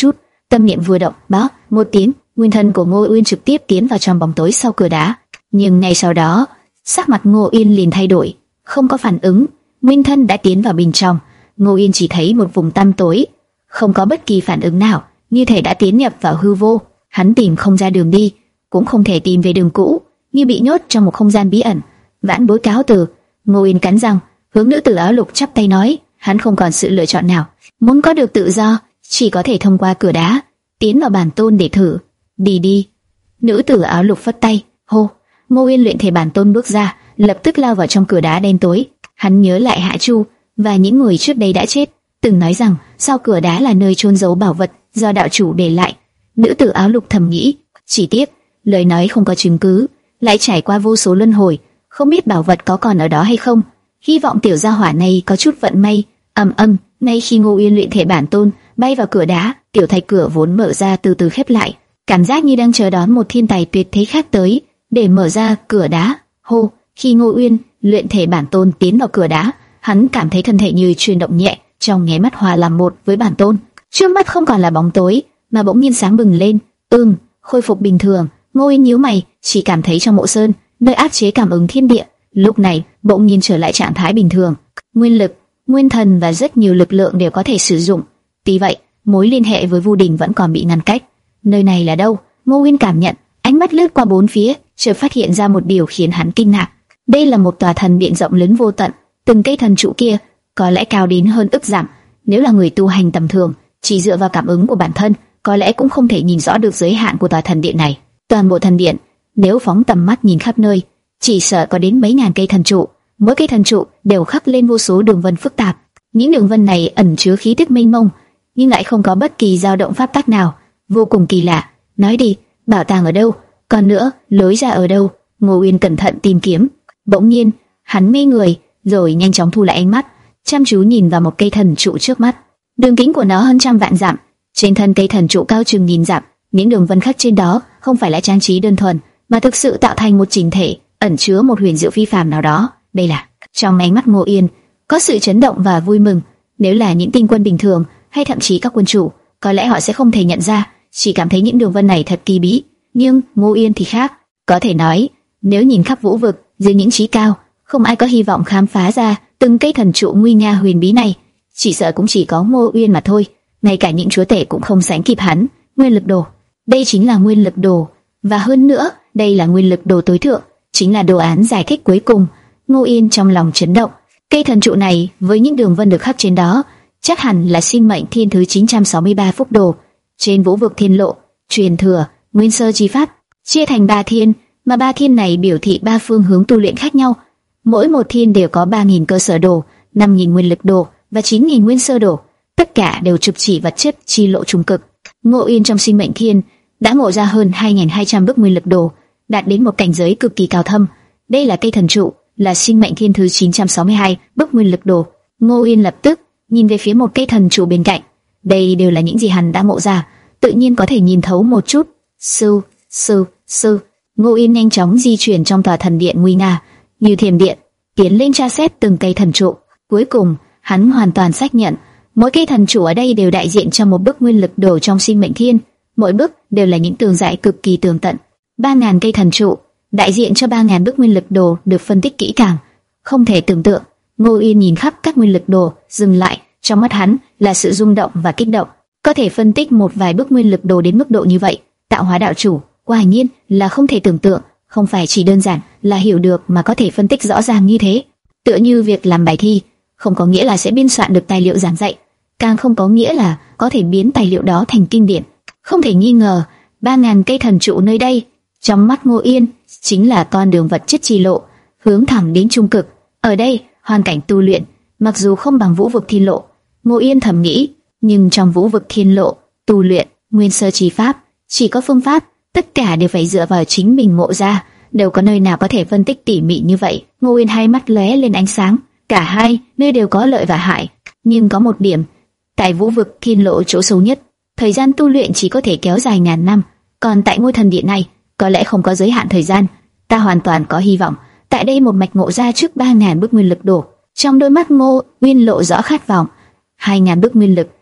Tâm niệm vừa động, bá, một tiếng, nguyên thân của Ngô Uyên trực tiếp tiến vào trong bóng tối sau cửa đá. Nhưng ngay sau đó, sắc mặt Ngô Uyên liền thay đổi, không có phản ứng. Nguyên thân đã tiến vào bên trong, Ngô Uyên chỉ thấy một vùng tăm tối, không có bất kỳ phản ứng nào, như thể đã tiến nhập vào hư vô. Hắn tìm không ra đường đi, cũng không thể tìm về đường cũ, như bị nhốt trong một không gian bí ẩn. Vãn bối cáo từ. Ngô Uyên cắn răng, hướng nữ tử áo lục chắp tay nói, hắn không còn sự lựa chọn nào, muốn có được tự do, chỉ có thể thông qua cửa đá, tiến vào bản tôn để thử. Đi đi. Nữ tử áo lục phất tay, hô. Ngô Uyên luyện thể bản tôn bước ra, lập tức lao vào trong cửa đá đen tối. Hắn nhớ lại Hạ Chu và những người trước đây đã chết, từng nói rằng sau cửa đá là nơi chôn giấu bảo vật do đạo chủ để lại. Nữ tử áo lục thầm nghĩ, chỉ tiếc lời nói không có chứng cứ, lại trải qua vô số luân hồi, không biết bảo vật có còn ở đó hay không. Hy vọng tiểu gia hỏa này có chút vận may. Ầm ầm, ngay khi Ngô Uyên luyện thể bản tôn bay vào cửa đá, tiểu thạch cửa vốn mở ra từ từ khép lại, cảm giác như đang chờ đón một thiên tài tuyệt thế khác tới để mở ra cửa đá. Hô, khi Ngô Uyên luyện thể bản tôn tiến vào cửa đá, hắn cảm thấy thân thể như chuyển động nhẹ, trong nháy mắt hòa làm một với bản tôn. Trước mắt không còn là bóng tối, mà bỗng nhiên sáng bừng lên. Ừm, khôi phục bình thường. Ngô Uyên nhíu mày, chỉ cảm thấy trong mộ sơn, nơi áp chế cảm ứng thiên địa, lúc này bỗng nhiên trở lại trạng thái bình thường. Nguyên lực, nguyên thần và rất nhiều lực lượng đều có thể sử dụng. Tuy vậy, mối liên hệ với Vu Đình vẫn còn bị ngăn cách. Nơi này là đâu? Ngô Uyên cảm nhận, ánh mắt lướt qua bốn phía, chợt phát hiện ra một điều khiến hắn kinh ngạc. Đây là một tòa thần điện rộng lớn vô tận, từng cây thần trụ kia có lẽ cao đến hơn ức dặm. Nếu là người tu hành tầm thường, chỉ dựa vào cảm ứng của bản thân, có lẽ cũng không thể nhìn rõ được giới hạn của tòa thần điện này. Toàn bộ thần điện, nếu phóng tầm mắt nhìn khắp nơi, chỉ sợ có đến mấy ngàn cây thần trụ, mỗi cây thần trụ đều khắc lên vô số đường vân phức tạp. Những đường vân này ẩn chứa khí tức mênh mông, nhưng lại không có bất kỳ dao động pháp tắc nào, vô cùng kỳ lạ. Nói đi, bảo tàng ở đâu? Còn nữa, lối ra ở đâu? Ngô Uyên cẩn thận tìm kiếm. Bỗng nhiên, hắn mê người, rồi nhanh chóng thu lại ánh mắt, chăm chú nhìn vào một cây thần trụ trước mắt. Đường kính của nó hơn trăm vạn dặm, trên thân cây thần trụ cao chừng nghìn dặm, những đường vân khắc trên đó không phải là trang trí đơn thuần, mà thực sự tạo thành một chỉnh thể, ẩn chứa một huyền diệu phi phàm nào đó. Đây là, trong ánh mắt Ngô Uyên có sự chấn động và vui mừng. Nếu là những tinh quân bình thường, hay thậm chí các quân chủ, có lẽ họ sẽ không thể nhận ra, chỉ cảm thấy những đường vân này thật kỳ bí. Nhưng Ngô Uyên thì khác, có thể nói, nếu nhìn khắp vũ vực, dưới những trí cao, không ai có hy vọng khám phá ra từng cây thần trụ nguy nga huyền bí này. Chỉ sợ cũng chỉ có Ngô Uyên mà thôi, ngay cả những chúa tể cũng không sánh kịp hắn. Nguyên lực đồ, đây chính là nguyên lực đồ, và hơn nữa, đây là nguyên lực đồ tối thượng, chính là đồ án giải thích cuối cùng. Ngô Uyên trong lòng chấn động, cây thần trụ này với những đường vân được khắc trên đó, chắc hẳn là sinh mệnh thiên thứ chín trăm sáu mươi ba phúc đồ. Trên vũ vực thiên lộ, truyền thừa nguyên sơ chi pháp, chia thành ba thiên, mà ba thiên này biểu thị ba phương hướng tu luyện khác nhau. Mỗi một thiên đều có ba nghìn cơ sở đồ, năm nghìn nguyên lực đồ và chín nghìn nguyên sơ đồ, tất cả đều trực chỉ vật chất chi lộ trung cực. Ngô Uyên trong sinh mệnh thiên đã ngộ ra hơn hai nghìn hai trăm bức nguyên lực đồ, đạt đến một cảnh giới cực kỳ cao thâm. Đây là cây thần trụ, là sinh mệnh thiên thứ chín trăm sáu mươi hai bức nguyên lực đồ. Ngô Uyên lập tức nhìn về phía một cây thần trụ bên cạnh. Đây đều là những gì hắn đã ngộ ra, tự nhiên có thể nhìn thấu một chút. Sư, sư, sư. Ngô Uyên nhanh chóng di chuyển trong tòa thần điện nguy nga, như thiểm điện, tiến lên tra xét từng cây thần trụ. Cuối cùng, hắn hoàn toàn xác nhận, mỗi cây thần trụ ở đây đều đại diện cho một bức nguyên lực đồ trong sinh mệnh thiên, mỗi bức đều là những tường giải cực kỳ tường tận. Ba ngàn cây thần trụ đại diện cho ba ngàn bức nguyên lực đồ được phân tích kỹ càng, không thể tưởng tượng. Ngô Uyên nhìn khắp các nguyên lực đồ, dừng lại, trong mắt hắn là sự rung động và kích động. Có thể phân tích một vài bức nguyên lực đồ đến mức độ như vậy, tạo hóa đạo chủ, quả nhiên là không thể tưởng tượng, không phải chỉ đơn giản là hiểu được mà có thể phân tích rõ ràng như thế. Tựa như việc làm bài thi, không có nghĩa là sẽ biên soạn được tài liệu giảng dạy, càng không có nghĩa là có thể biến tài liệu đó thành kinh điển. Không thể nghi ngờ, ba ngàn cây thần trụ nơi đây, trong mắt Ngô Uyên, chính là con đường vật chất chi lộ, hướng thẳng đến trung cực. Ở đây, hoàn cảnh tu luyện, mặc dù không bằng vũ vực thiên lộ, Ngô Uyên thầm nghĩ, nhưng trong vũ vực thiên lộ, tu luyện, nguyên sơ chi pháp, chỉ có phương pháp, tất cả đều phải dựa vào chính mình ngộ ra, đều có nơi nào có thể phân tích tỉ mỉ như vậy. Ngô Uyên hai mắt lóe lên ánh sáng, cả hai nơi đều có lợi và hại, nhưng có một điểm, tại vũ vực thiên lộ chỗ sâu nhất, thời gian tu luyện chỉ có thể kéo dài ngàn năm, còn tại ngôi thần điện này, có lẽ không có giới hạn thời gian. Ta hoàn toàn có hy vọng tại đây một mạch ngộ ra trước ba ngàn bức nguyên lực đồ. Trong đôi mắt Ngô Uyên lộ rõ khát vọng. Hai ngàn bức nguyên lực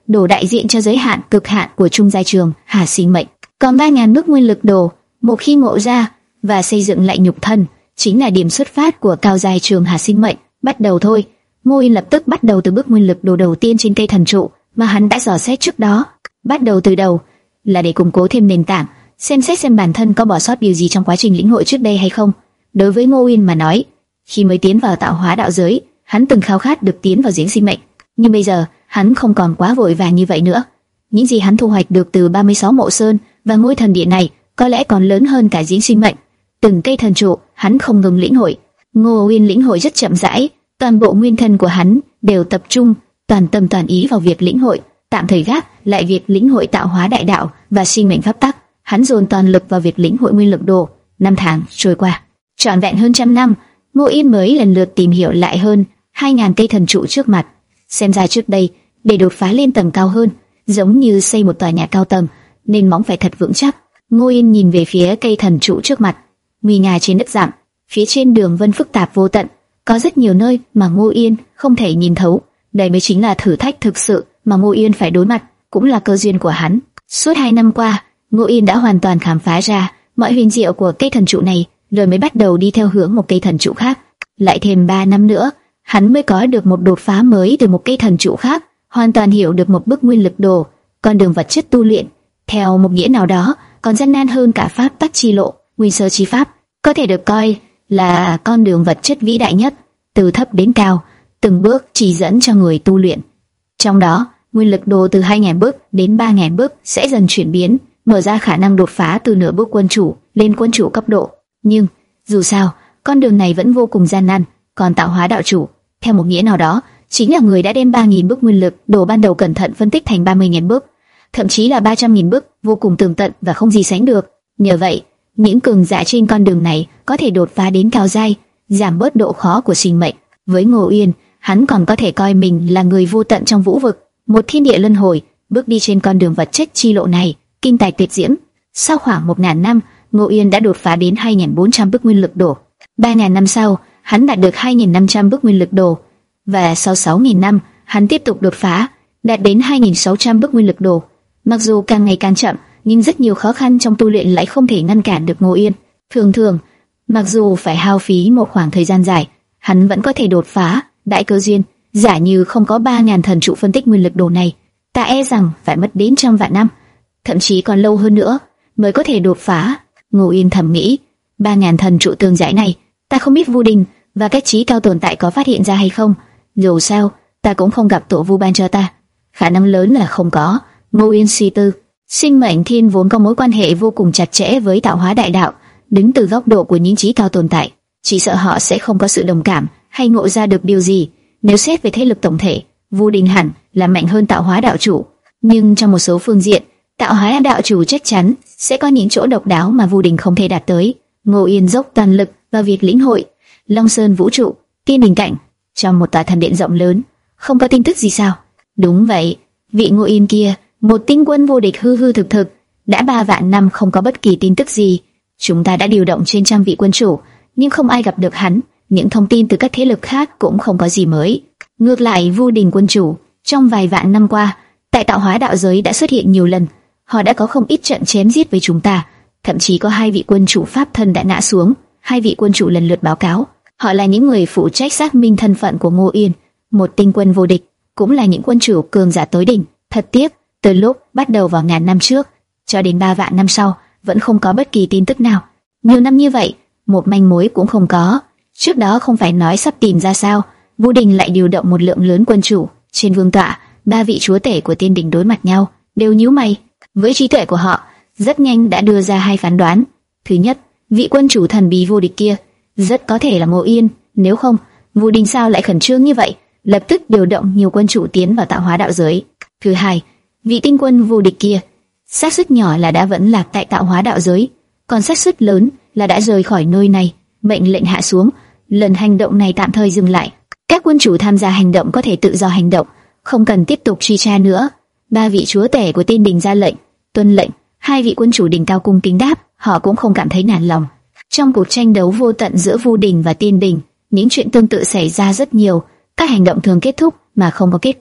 đồ đại diện cho giới hạn cực hạn của trung giai trường Hà Sinh Mệnh. Còn ba ngàn bước nguyên lực đồ, một khi ngộ ra và xây dựng lại nhục thân, chính là điểm xuất phát của cao giai trường Hà Sinh Mệnh. Bắt đầu thôi. Ngô Yên lập tức bắt đầu từ bước nguyên lực đồ đầu tiên trên cây thần trụ mà hắn đã dò xét trước đó. Bắt đầu từ đầu là để củng cố thêm nền tảng, xem xét xem bản thân có bỏ sót điều gì trong quá trình lĩnh hội trước đây hay không. Đối với Ngô Yên mà nói, khi mới tiến vào tạo hóa đạo giới, hắn từng khao khát được tiến vào giếng sinh mệnh, nhưng bây giờ hắn không còn quá vội vàng như vậy nữa. Những gì hắn thu hoạch được từ ba mươi sáu mộ sơn và ngôi thần điện này có lẽ còn lớn hơn cả giếng sinh mệnh. Từng cây thần trụ hắn không ngừng lĩnh hội. Ngô Yên lĩnh hội rất chậm rãi, toàn bộ nguyên thân của hắn đều tập trung toàn tâm toàn ý vào việc lĩnh hội, tạm thời gác lại việc lĩnh hội tạo hóa đại đạo và sinh mệnh pháp tắc. Hắn dồn toàn lực vào việc lĩnh hội nguyên lực đồ. Năm tháng trôi qua, trọn vẹn hơn trăm năm, Ngô Yên mới lần lượt tìm hiểu lại hơn hai ngàn cây thần trụ trước mặt. Xem ra trước đây, để đột phá lên tầng cao hơn, giống như xây một tòa nhà cao tầng, nên móng phải thật vững chắc. Ngô Yên nhìn về phía cây thần trụ trước mặt, nguy nga trên đất giảm, phía trên đường vân phức tạp vô tận, có rất nhiều nơi mà Ngô Yên không thể nhìn thấu. Đây mới chính là thử thách thực sự mà Ngô Yên phải đối mặt, cũng là cơ duyên của hắn. Suốt hai năm qua, Ngô Yên đã hoàn toàn khám phá ra mọi huyền diệu của cây thần trụ này, rồi mới bắt đầu đi theo hướng một cây thần trụ khác. Lại thêm ba năm nữa, hắn mới có được một đột phá mới từ một cây thần trụ khác, hoàn toàn hiểu được một bước nguyên lực đồ, con đường vật chất tu luyện. Theo một nghĩa nào đó, còn gian nan hơn cả pháp tắc chi lộ, nguyên sơ chi pháp, có thể được coi là con đường vật chất vĩ đại nhất, từ thấp đến cao, từng bước chỉ dẫn cho người tu luyện. Trong đó, nguyên lực đồ từ hai nghìn bước đến ba nghìn bước sẽ dần chuyển biến, mở ra khả năng đột phá từ nửa bước quân chủ lên quân chủ cấp độ. Nhưng dù sao, con đường này vẫn vô cùng gian nan. Còn tạo hóa đạo chủ, theo một nghĩa nào đó, chính là người đã đem ba nghìn bước nguyên lực đồ ban đầu cẩn thận phân tích thành ba mươi nghìn bước, thậm chí là ba trăm nghìn bước, vô cùng tường tận và không gì sánh được. Nhờ vậy, những cường giả trên con đường này có thể đột phá đến cao giai, giảm bớt độ khó của sinh mệnh. Với Ngô Yên, hắn còn có thể coi mình là người vô tận trong vũ vực, một thiên địa luân hồi, bước đi trên con đường vật chất chi lộ này, kinh tài tuyệt diễm. Sau khoảng một ngàn năm, Ngô Yên đã đột phá đến hai nghìn bốn trăm bước nguyên lực đồ. ba nghìn năm sau, hắn đạt được hai nghìn năm trăm bước nguyên lực đồ, và sau sáu nghìn năm, hắn tiếp tục đột phá, đạt đến hai nghìn sáu trăm bước nguyên lực đồ. Mặc dù càng ngày càng chậm, nhưng rất nhiều khó khăn trong tu luyện lại không thể ngăn cản được Ngô Yên. Thường thường, mặc dù phải hao phí một khoảng thời gian dài, hắn vẫn có thể đột phá. Đại cơ duyên, giả như không có ba nghìn thần trụ phân tích nguyên lực đồ này, ta e rằng phải mất đến trăm vạn năm, thậm chí còn lâu hơn nữa mới có thể đột phá. Ngô Yên thầm nghĩ, ba nghìn thần trụ tường giải này, ta không biết Vu Đình và các trí cao tồn tại có phát hiện ra hay không. Dù sao, ta cũng không gặp tổ Vu ban cho ta, khả năng lớn là không có. Ngô Yên suy tư, sinh mệnh thiên vốn có mối quan hệ vô cùng chặt chẽ với tạo hóa đại đạo. Đứng từ góc độ của những trí cao tồn tại, chỉ sợ họ sẽ không có sự đồng cảm hay ngộ ra được điều gì. Nếu xét về thế lực tổng thể, Vu Đình hẳn là mạnh hơn tạo hóa đạo chủ, nhưng trong một số phương diện, tạo hóa đạo chủ chắc chắn sẽ có những chỗ độc đáo mà Vu Đình không thể đạt tới. Ngô Yên dốc toàn lực vào việc lĩnh hội Long Sơn vũ trụ, Tiên Đình cảnh, trong một tòa thần điện rộng lớn. Không có tin tức gì sao? Đúng vậy, vị Ngô Yên kia, một tinh quân vô địch hư hư thực thực, đã ba vạn năm không có bất kỳ tin tức gì. Chúng ta đã điều động trên trăm vị quân chủ, nhưng không ai gặp được hắn. Những thông tin từ các thế lực khác cũng không có gì mới. Ngược lại, Vu Đình quân chủ, trong vài vạn năm qua, tại tạo hóa đạo giới đã xuất hiện nhiều lần. Họ đã có không ít trận chém giết với chúng ta, thậm chí có hai vị quân chủ pháp thân đã ngã xuống. Hai vị quân chủ lần lượt báo cáo, họ là những người phụ trách xác minh thân phận của Ngô Yên, một tinh quân vô địch, cũng là những quân chủ cường giả tối đỉnh. Thật tiếc, từ lúc bắt đầu vào ngàn năm trước cho đến ba vạn năm sau, vẫn không có bất kỳ tin tức nào. Nhiều năm như vậy, một manh mối cũng không có. Trước đó không phải nói sắp tìm ra sao, Vu Đình lại điều động một lượng lớn quân chủ. Trên vương tọa, ba vị chúa tể của Tiên Đình đối mặt nhau, đều nhíu mày. Với trí tuệ của họ, rất nhanh đã đưa ra hai phán đoán. Thứ nhất, vị quân chủ thần bí vô địch kia rất có thể là Ngô Yên. Nếu không, Vu Đình sao lại khẩn trương như vậy, lập tức điều động nhiều quân chủ tiến vào tạo hóa đạo giới. Thứ hai, vị tinh quân vô địch kia, xác suất nhỏ là đã vẫn lạc tại tạo hóa đạo giới, còn xác suất lớn là đã rời khỏi nơi này. Mệnh lệnh hạ xuống, lần hành động này tạm thời dừng lại. Các quân chủ tham gia hành động có thể tự do hành động, không cần tiếp tục truy tra nữa. Ba vị chúa tể của Tiên Đình ra lệnh, tuân lệnh. Hai vị quân chủ đỉnh cao cung kính đáp, họ cũng không cảm thấy nản lòng. Trong cuộc tranh đấu vô tận giữa Vu Đình và Tiên Đình, những chuyện tương tự xảy ra rất nhiều. Các hành động thường kết thúc mà không có kết quả,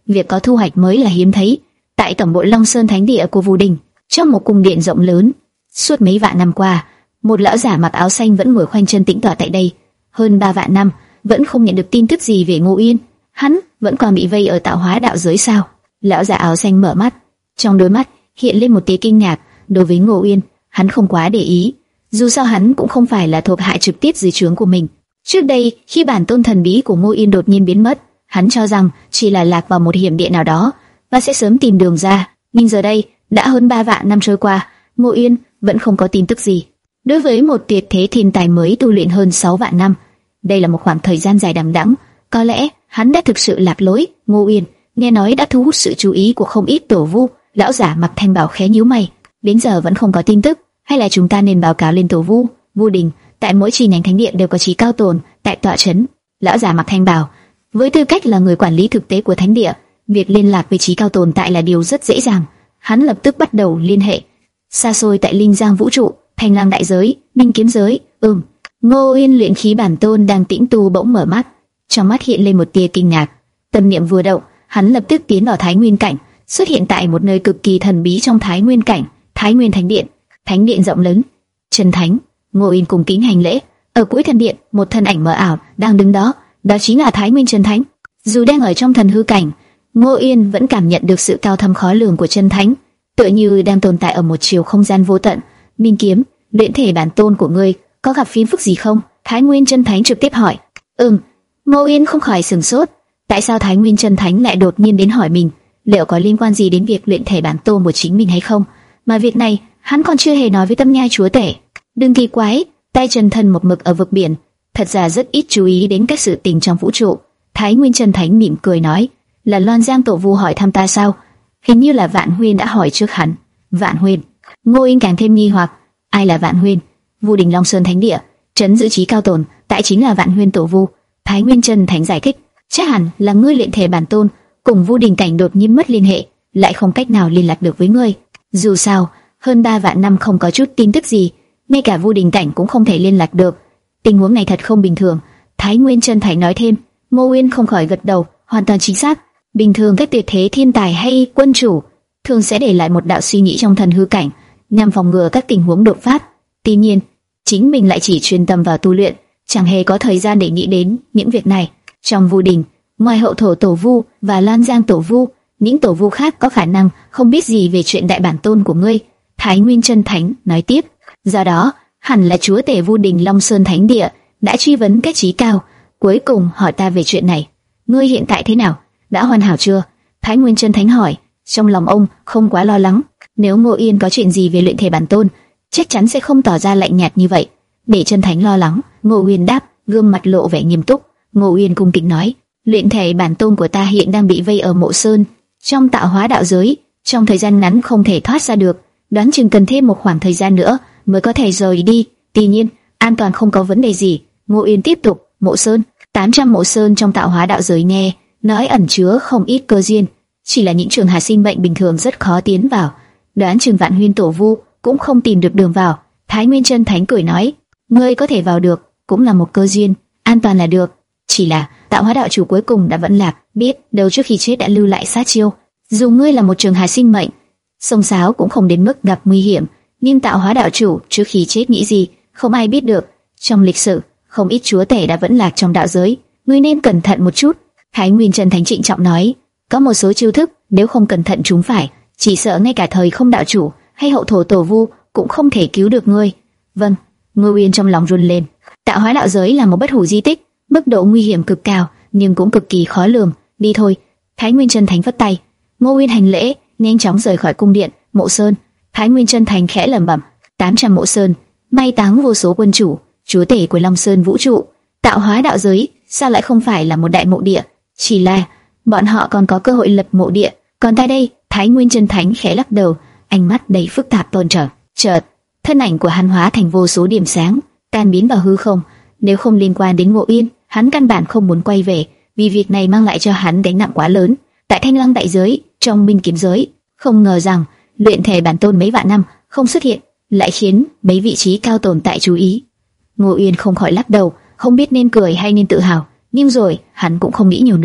việc có thu hoạch mới là hiếm thấy. Tại tổng bộ Long Sơn Thánh Địa của Vu Đình, trong một cung điện rộng lớn, suốt mấy vạn năm qua, một lão giả mặc áo xanh vẫn ngồi khoanh chân tĩnh tọa tại đây. Hơn ba vạn năm, vẫn không nhận được tin tức gì về Ngô Uyên. Hắn vẫn còn bị vây ở tạo hóa đạo giới sao? Lão giả áo xanh mở mắt, trong đôi mắt hiện lên một tia kinh ngạc. Đối với Ngô Uyên, hắn không quá để ý. Dù sao hắn cũng không phải là thuộc hạ trực tiếp dưới trướng của mình. Trước đây, khi bản tôn thần bí của Ngô Uyên đột nhiên biến mất, hắn cho rằng chỉ là lạc vào một hiểm địa nào đó và sẽ sớm tìm đường ra. Nhưng giờ đây, đã hơn ba vạn năm trôi qua, Ngô Uyên vẫn không có tin tức gì. Đối với một tuyệt thế thiên tài mới tu luyện hơn sáu vạn năm, đây là một khoảng thời gian dài đằng đẵng. Có lẽ hắn đã thực sự lạc lối. Ngô Uyên nghe nói đã thu hút sự chú ý của không ít tổ vu. Lão giả mặc thanh bào khẽ nhíu mày. Đến giờ vẫn không có tin tức, hay là chúng ta nên báo cáo lên tổ vu? Vu Đình, tại mỗi chi nhánh thánh địa đều có trí cao tồn tại tọa trấn. Lão giả mặc thanh bào, với tư cách là người quản lý thực tế của thánh địa, việc liên lạc với trí cao tồn tại là điều rất dễ dàng. Hắn lập tức bắt đầu liên hệ. Xa xôi tại Linh Giang vũ trụ, Thanh Lang đại giới, Minh kiếm giới, ừm. Ngô Uyên luyện khí bản tôn đang tĩnh tu bỗng mở mắt, trong mắt hiện lên một tia kinh ngạc. Tâm niệm vừa động, hắn lập tức tiến vào Thái Nguyên cảnh, xuất hiện tại một nơi cực kỳ thần bí trong Thái Nguyên cảnh, Thái Nguyên Thánh Điện. Thánh điện rộng lớn, chân thánh. Ngô Uyên cung kính hành lễ. Ở cuối thần điện, một thân ảnh mờ ảo đang đứng đó, đó chính là Thái Nguyên chân thánh. Dù đang ở trong thần hư cảnh, Ngô Uyên vẫn cảm nhận được sự cao thâm khó lường của chân thánh, tựa như đang tồn tại ở một chiều không gian vô tận. Minh kiếm, luyện thể bản tôn của ngươi có gặp phiền phức gì không? Thái Nguyên chân thánh trực tiếp hỏi. Ừm. Ngô Uyên không khỏi sửng sốt. Tại sao Thái Nguyên chân thánh lại đột nhiên đến hỏi mình? Liệu có liên quan gì đến việc luyện thể bản tôn của chính mình hay không? Mà việc này hắn còn chưa hề nói với Tâm Nhai chúa tể. Đừng kỳ quái, tay chân thân một mực ở vực biển, thật ra rất ít chú ý đến các sự tình trong vũ trụ. Thái Nguyên chân thánh mỉm cười nói, là Loan Giang tổ vu hỏi thăm ta sao? Hình như là Vạn Huyên đã hỏi trước hắn. Vạn Huyên? Ngô Uyên càng thêm nghi hoặc, ai là Vạn Huyên? Vu Đình Long Sơn Thánh Địa, trấn giữ trí cao tồn tại chính là Vạn Huyên tổ vu. Thái Nguyên chân thánh giải thích, chắc hẳn là ngươi luyện thể bản tôn cùng Vu Đình cảnh đột nhiên mất liên hệ, lại không cách nào liên lạc được với ngươi. Dù sao, hơn ba vạn năm không có chút tin tức gì, ngay cả Vu Đình cảnh cũng không thể liên lạc được. Tình huống này thật không bình thường. Thái Nguyên chân thánh nói thêm. Ngô Uyên không khỏi gật đầu, hoàn toàn chính xác. Bình thường các tuyệt thế thiên tài hay quân chủ thường sẽ để lại một đạo suy nghĩ trong thần hư cảnh, nhằm phòng ngừa các tình huống đột phát. Tuy nhiên, chính mình lại chỉ chuyên tâm vào tu luyện, chẳng hề có thời gian để nghĩ đến những việc này. Trong Vu Đình, ngoài Hậu Thổ tổ vu và Lan Giang tổ vu, những tổ vu khác có khả năng không biết gì về chuyện đại bản tôn của ngươi. Thái Nguyên chân thánh nói tiếp. Do đó, hẳn là chúa tể Vu Đình Long Sơn Thánh Địa đã truy vấn các trí cao, cuối cùng hỏi ta về chuyện này. Ngươi hiện tại thế nào? Đã hoàn hảo chưa? Thái Nguyên chân thánh hỏi. Trong lòng ông không quá lo lắng. Nếu Ngô Uyên có chuyện gì về luyện thể bản tôn, chắc chắn sẽ không tỏ ra lạnh nhạt như vậy. Để chân thánh lo lắng, Ngô Uyên đáp, gương mặt lộ vẻ nghiêm túc. Ngô Uyên cung kính nói, luyện thể bản tôn của ta hiện đang bị vây ở mộ sơn, trong tạo hóa đạo giới, trong thời gian ngắn không thể thoát ra được, đoán chừng cần thêm một khoảng thời gian nữa mới có thể rời đi. Tuy nhiên, an toàn không có vấn đề gì. Ngô Uyên tiếp tục, mộ sơn, tám trăm mộ sơn trong tạo hóa đạo giới nghe nói ẩn chứa không ít cơ duyên, chỉ là những trường hà sinh mệnh bình thường rất khó tiến vào, đoán chừng Vạn Huyên tổ vu cũng không tìm được đường vào. Thái Nguyên chân thánh cười nói, ngươi có thể vào được cũng là một cơ duyên, an toàn là được. Chỉ là tạo hóa đạo chủ cuối cùng đã vẫn lạc, biết đâu trước khi chết đã lưu lại sát chiêu. Dù ngươi là một trường hà sinh mệnh, sông sáo cũng không đến mức gặp nguy hiểm, nhưng tạo hóa đạo chủ trước khi chết nghĩ gì, không ai biết được. Trong lịch sử, không ít chúa tể đã vẫn lạc trong đạo giới, ngươi nên cẩn thận một chút. Thái Nguyên chân thánh trịnh trọng nói, có một số chiêu thức nếu không cẩn thận chúng phải, chỉ sợ ngay cả thời không đạo chủ hay Hậu Thổ tổ vu cũng không thể cứu được ngươi. Vâng. Ngô Uyên trong lòng run lên. Tạo hóa đạo giới là một bất hủ di tích, mức độ nguy hiểm cực cao, nhưng cũng cực kỳ khó lường. Đi thôi. Thái Nguyên chân thánh vất tay. Ngô Uyên hành lễ, nhanh chóng rời khỏi cung điện mộ sơn. Thái Nguyên chân thánh khẽ lẩm bẩm, tám trăm mộ sơn, may táng vô số quân chủ, chúa tể của Long Sơn vũ trụ. Tạo hóa đạo giới sao lại không phải là một đại mộ địa? Chỉ là bọn họ còn có cơ hội lập mộ địa, còn tại đây. Thái Nguyên chân thánh khẽ lắc đầu, ánh mắt đầy phức tạp tôn trở. Chợt, thân ảnh của hắn hóa thành vô số điểm sáng, tan biến vào hư không. Nếu không liên quan đến Ngô Uyên, hắn căn bản không muốn quay về, vì việc này mang lại cho hắn gánh nặng quá lớn. Tại Thanh Lăng đại giới, trong Minh kiếm giới, không ngờ rằng luyện thể bản tôn mấy vạn năm không xuất hiện, lại khiến mấy vị trí cao tồn tại chú ý. Ngô Uyên không khỏi lắc đầu, không biết nên cười hay nên tự hào, nhưng rồi hắn cũng không nghĩ nhiều nữa.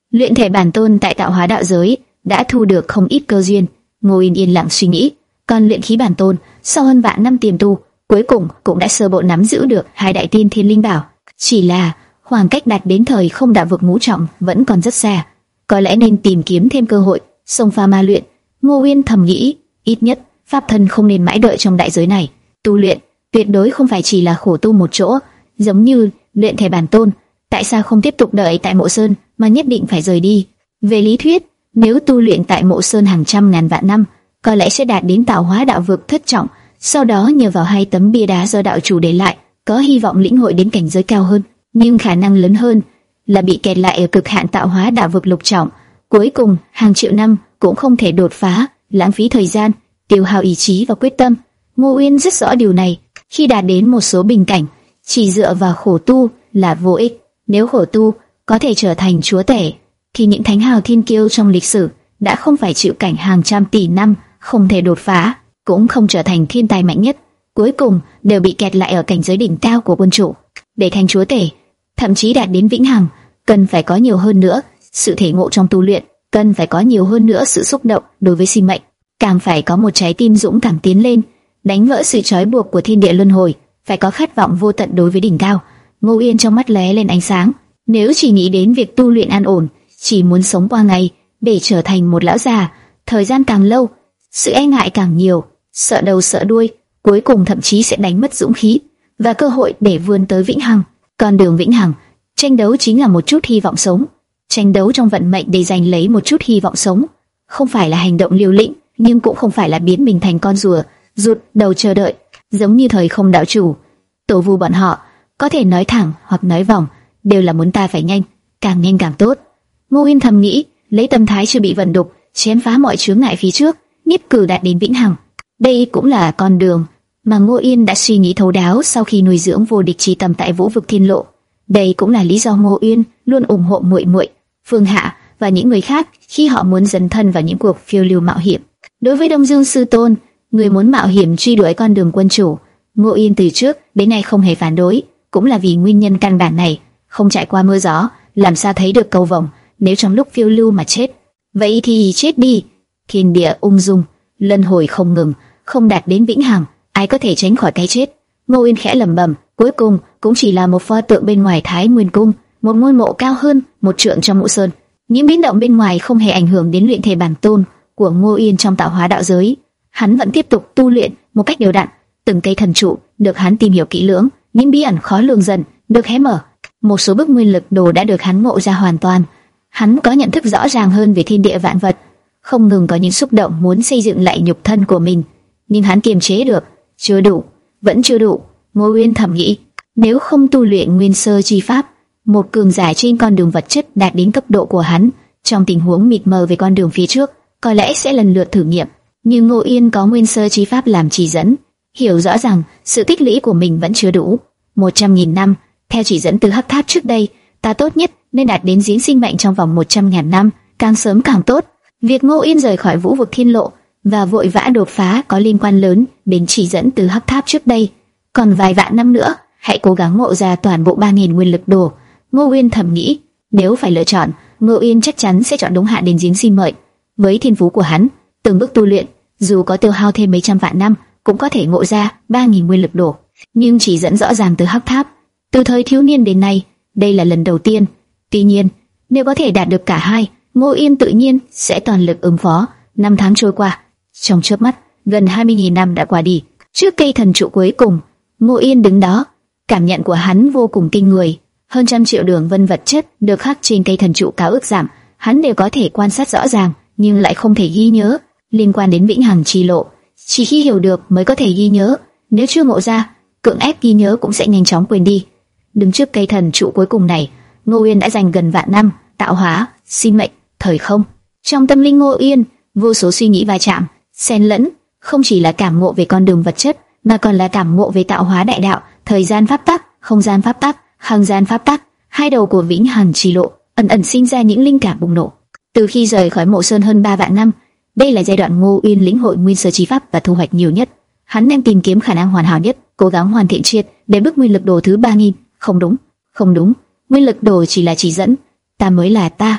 Luyện thể bản tôn tại tạo hóa đạo giới đã thu được không ít cơ duyên. Ngô Yên yên lặng suy nghĩ, còn luyện khí bản tôn sau hơn vạn năm tiềm tu, cuối cùng cũng đã sơ bộ nắm giữ được hai đại tiên thiên linh bảo. Chỉ là khoảng cách đạt đến thời không đạo vực ngũ trọng vẫn còn rất xa, có lẽ nên tìm kiếm thêm cơ hội xông pha ma luyện. Ngô Uyên thầm nghĩ, ít nhất pháp thân không nên mãi đợi trong đại giới này. Tu luyện tuyệt đối không phải chỉ là khổ tu một chỗ, giống như luyện thể bản tôn, tại sao không tiếp tục đợi tại Mộ Sơn mà nhất định phải rời đi? Về lý thuyết, nếu tu luyện tại Mộ Sơn hàng trăm ngàn vạn năm, có lẽ sẽ đạt đến tạo hóa đạo vực thất trọng, sau đó nhờ vào hai tấm bia đá do đạo chủ để lại, có hy vọng lĩnh hội đến cảnh giới cao hơn. Nhưng khả năng lớn hơn là bị kẹt lại ở cực hạn tạo hóa đạo vực lục trọng, cuối cùng hàng triệu năm cũng không thể đột phá, lãng phí thời gian, tiêu hao ý chí và quyết tâm. Ngô Uyên rất rõ điều này. Khi đạt đến một số bình cảnh, chỉ dựa vào khổ tu là vô ích. Nếu khổ tu có thể trở thành chúa tể, thì những thánh hào thiên kiêu trong lịch sử đã không phải chịu cảnh hàng trăm tỷ năm không thể đột phá, cũng không trở thành thiên tài mạnh nhất, cuối cùng đều bị kẹt lại ở cảnh giới đỉnh cao của quân chủ. Để thành chúa tể, thậm chí đạt đến vĩnh hằng, cần phải có nhiều hơn nữa sự thể ngộ trong tu luyện, cần phải có nhiều hơn nữa sự xúc động đối với sinh mệnh, càng phải có một trái tim dũng cảm tiến lên, đánh vỡ sự trói buộc của thiên địa luân hồi, phải có khát vọng vô tận đối với đỉnh cao. Ngô Yên trong mắt lóe lên ánh sáng. Nếu chỉ nghĩ đến việc tu luyện an ổn, chỉ muốn sống qua ngày để trở thành một lão già, thời gian càng lâu, sự e ngại càng nhiều, sợ đầu sợ đuôi, cuối cùng thậm chí sẽ đánh mất dũng khí và cơ hội để vươn tới vĩnh hằng. Con đường vĩnh hằng, tranh đấu chính là một chút hy vọng sống, tranh đấu trong vận mệnh để giành lấy một chút hy vọng sống, không phải là hành động liều lĩnh, nhưng cũng không phải là biến mình thành con rùa rụt đầu chờ đợi, giống như thời không đạo chủ, tổ vu bọn họ, có thể nói thẳng hoặc nói vòng, đều là muốn ta phải nhanh, càng nhanh càng tốt. Ngô Uyên thầm nghĩ, lấy tâm thái chưa bị vận đục, chém phá mọi chướng ngại phía trước, nhất cử đạt đến vĩnh hằng. Đây cũng là con đường mà Ngô Uyên đã suy nghĩ thấu đáo sau khi nuôi dưỡng vô địch chi tâm tại Vũ Vực Thiên Lộ. Đây cũng là lý do Ngô Uyên luôn ủng hộ muội muội Phương Hạ và những người khác khi họ muốn dấn thân vào những cuộc phiêu lưu mạo hiểm. Đối với Đông Dương Sư Tôn, người muốn mạo hiểm truy đuổi con đường quân chủ, Ngô Uyên từ trước đến nay không hề phản đối, cũng là vì nguyên nhân căn bản này. Không trải qua mưa gió, làm sao thấy được cầu vồng? Nếu trong lúc phiêu lưu mà chết, vậy thì chết đi. Thiên địa ung dung, luân hồi không ngừng, không đạt đến vĩnh hằng, ai có thể tránh khỏi cái chết? Ngô Uyên khẽ lẩm bẩm, cuối cùng cũng chỉ là một pho tượng bên ngoài Thái Nguyên Cung, một ngôi mộ cao hơn một trượng trong Mộ Sơn. Những biến động bên ngoài không hề ảnh hưởng đến luyện thể bản tôn của Ngô Uyên trong tạo hóa đạo giới. Hắn vẫn tiếp tục tu luyện một cách đều đặn, từng cây thần trụ được hắn tìm hiểu kỹ lưỡng, những bí ẩn khó lường dần được hé mở, một số bức nguyên lực đồ đã được hắn ngộ ra hoàn toàn. Hắn có nhận thức rõ ràng hơn về thiên địa vạn vật, không ngừng có những xúc động muốn xây dựng lại nhục thân của mình, nhưng hắn kiềm chế được, chưa đủ, vẫn chưa đủ. Ngô Uyên thầm nghĩ, nếu không tu luyện nguyên sơ chi pháp, một cường giả trên con đường vật chất đạt đến cấp độ của hắn, trong tình huống mịt mờ về con đường phía trước, có lẽ sẽ lần lượt thử nghiệm. Nhưng Ngô Uyên có nguyên sơ chi pháp làm chỉ dẫn, hiểu rõ rằng sự tích lũy của mình vẫn chưa đủ. Một trăm nghìn năm, theo chỉ dẫn từ Hắc Tháp trước đây, ta tốt nhất nên đạt đến diễn sinh mệnh trong vòng một trăm ngàn năm, càng sớm càng tốt. Việc Ngô Uyên rời khỏi Vũ Vực Thiên Lộ và vội vã đột phá có liên quan lớn đến chỉ dẫn từ Hắc Tháp trước đây. Còn vài vạn năm nữa, hãy cố gắng ngộ ra toàn bộ ba nghìn nguyên lực đồ. Ngô Uyên thầm nghĩ, nếu phải lựa chọn, Ngô Uyên chắc chắn sẽ chọn đúng hạ đến diễn sinh mệnh. Với thiên phú của hắn, từng bước tu luyện, dù có tiêu hao thêm mấy trăm vạn năm, cũng có thể ngộ ra ba nghìn nguyên lực đồ. Nhưng chỉ dẫn rõ ràng từ Hắc Tháp, từ thời thiếu niên đến nay, đây là lần đầu tiên. Tuy nhiên, nếu có thể đạt được cả hai, Ngô Uyên tự nhiên sẽ toàn lực ứng phó. Năm tháng trôi qua, trong chớp mắt, gần hai mươi nghìn năm đã qua đi. Trước cây thần trụ cuối cùng, Ngô Uyên đứng đó, cảm nhận của hắn vô cùng kinh người. Hơn trăm triệu đường vân vật chất được khắc trên cây thần trụ cao ước giảm, hắn đều có thể quan sát rõ ràng, nhưng lại không thể ghi nhớ. Liên quan đến vĩnh hằng chi lộ, chỉ khi hiểu được mới có thể ghi nhớ. Nếu chưa ngộ ra, cưỡng ép ghi nhớ cũng sẽ nhanh chóng quên đi. Đứng trước cây thần trụ cuối cùng này, Ngô Uyên đã dành gần vạn năm tạo hóa, sinh mệnh, thời không. Trong tâm linh Ngô Uyên, vô số suy nghĩ va chạm, xen lẫn, không chỉ là cảm ngộ về con đường vật chất, mà còn là cảm ngộ về tạo hóa đại đạo, thời gian pháp tắc, không gian pháp tắc, hằng gian pháp tắc, hai đầu của vĩnh hằng chi lộ, ẩn ẩn sinh ra những linh cảm bùng nổ. Từ khi rời khỏi Mộ Sơn hơn ba vạn năm, đây là giai đoạn Ngô Uyên lĩnh hội nguyên sơ chi pháp và thu hoạch nhiều nhất. Hắn đang tìm kiếm khả năng hoàn hảo nhất, cố gắng hoàn thiện triệt để bước nguyên lực đồ thứ ba nghìn. Không đúng, không đúng, nguyên lực đồ chỉ là chỉ dẫn, ta mới là ta.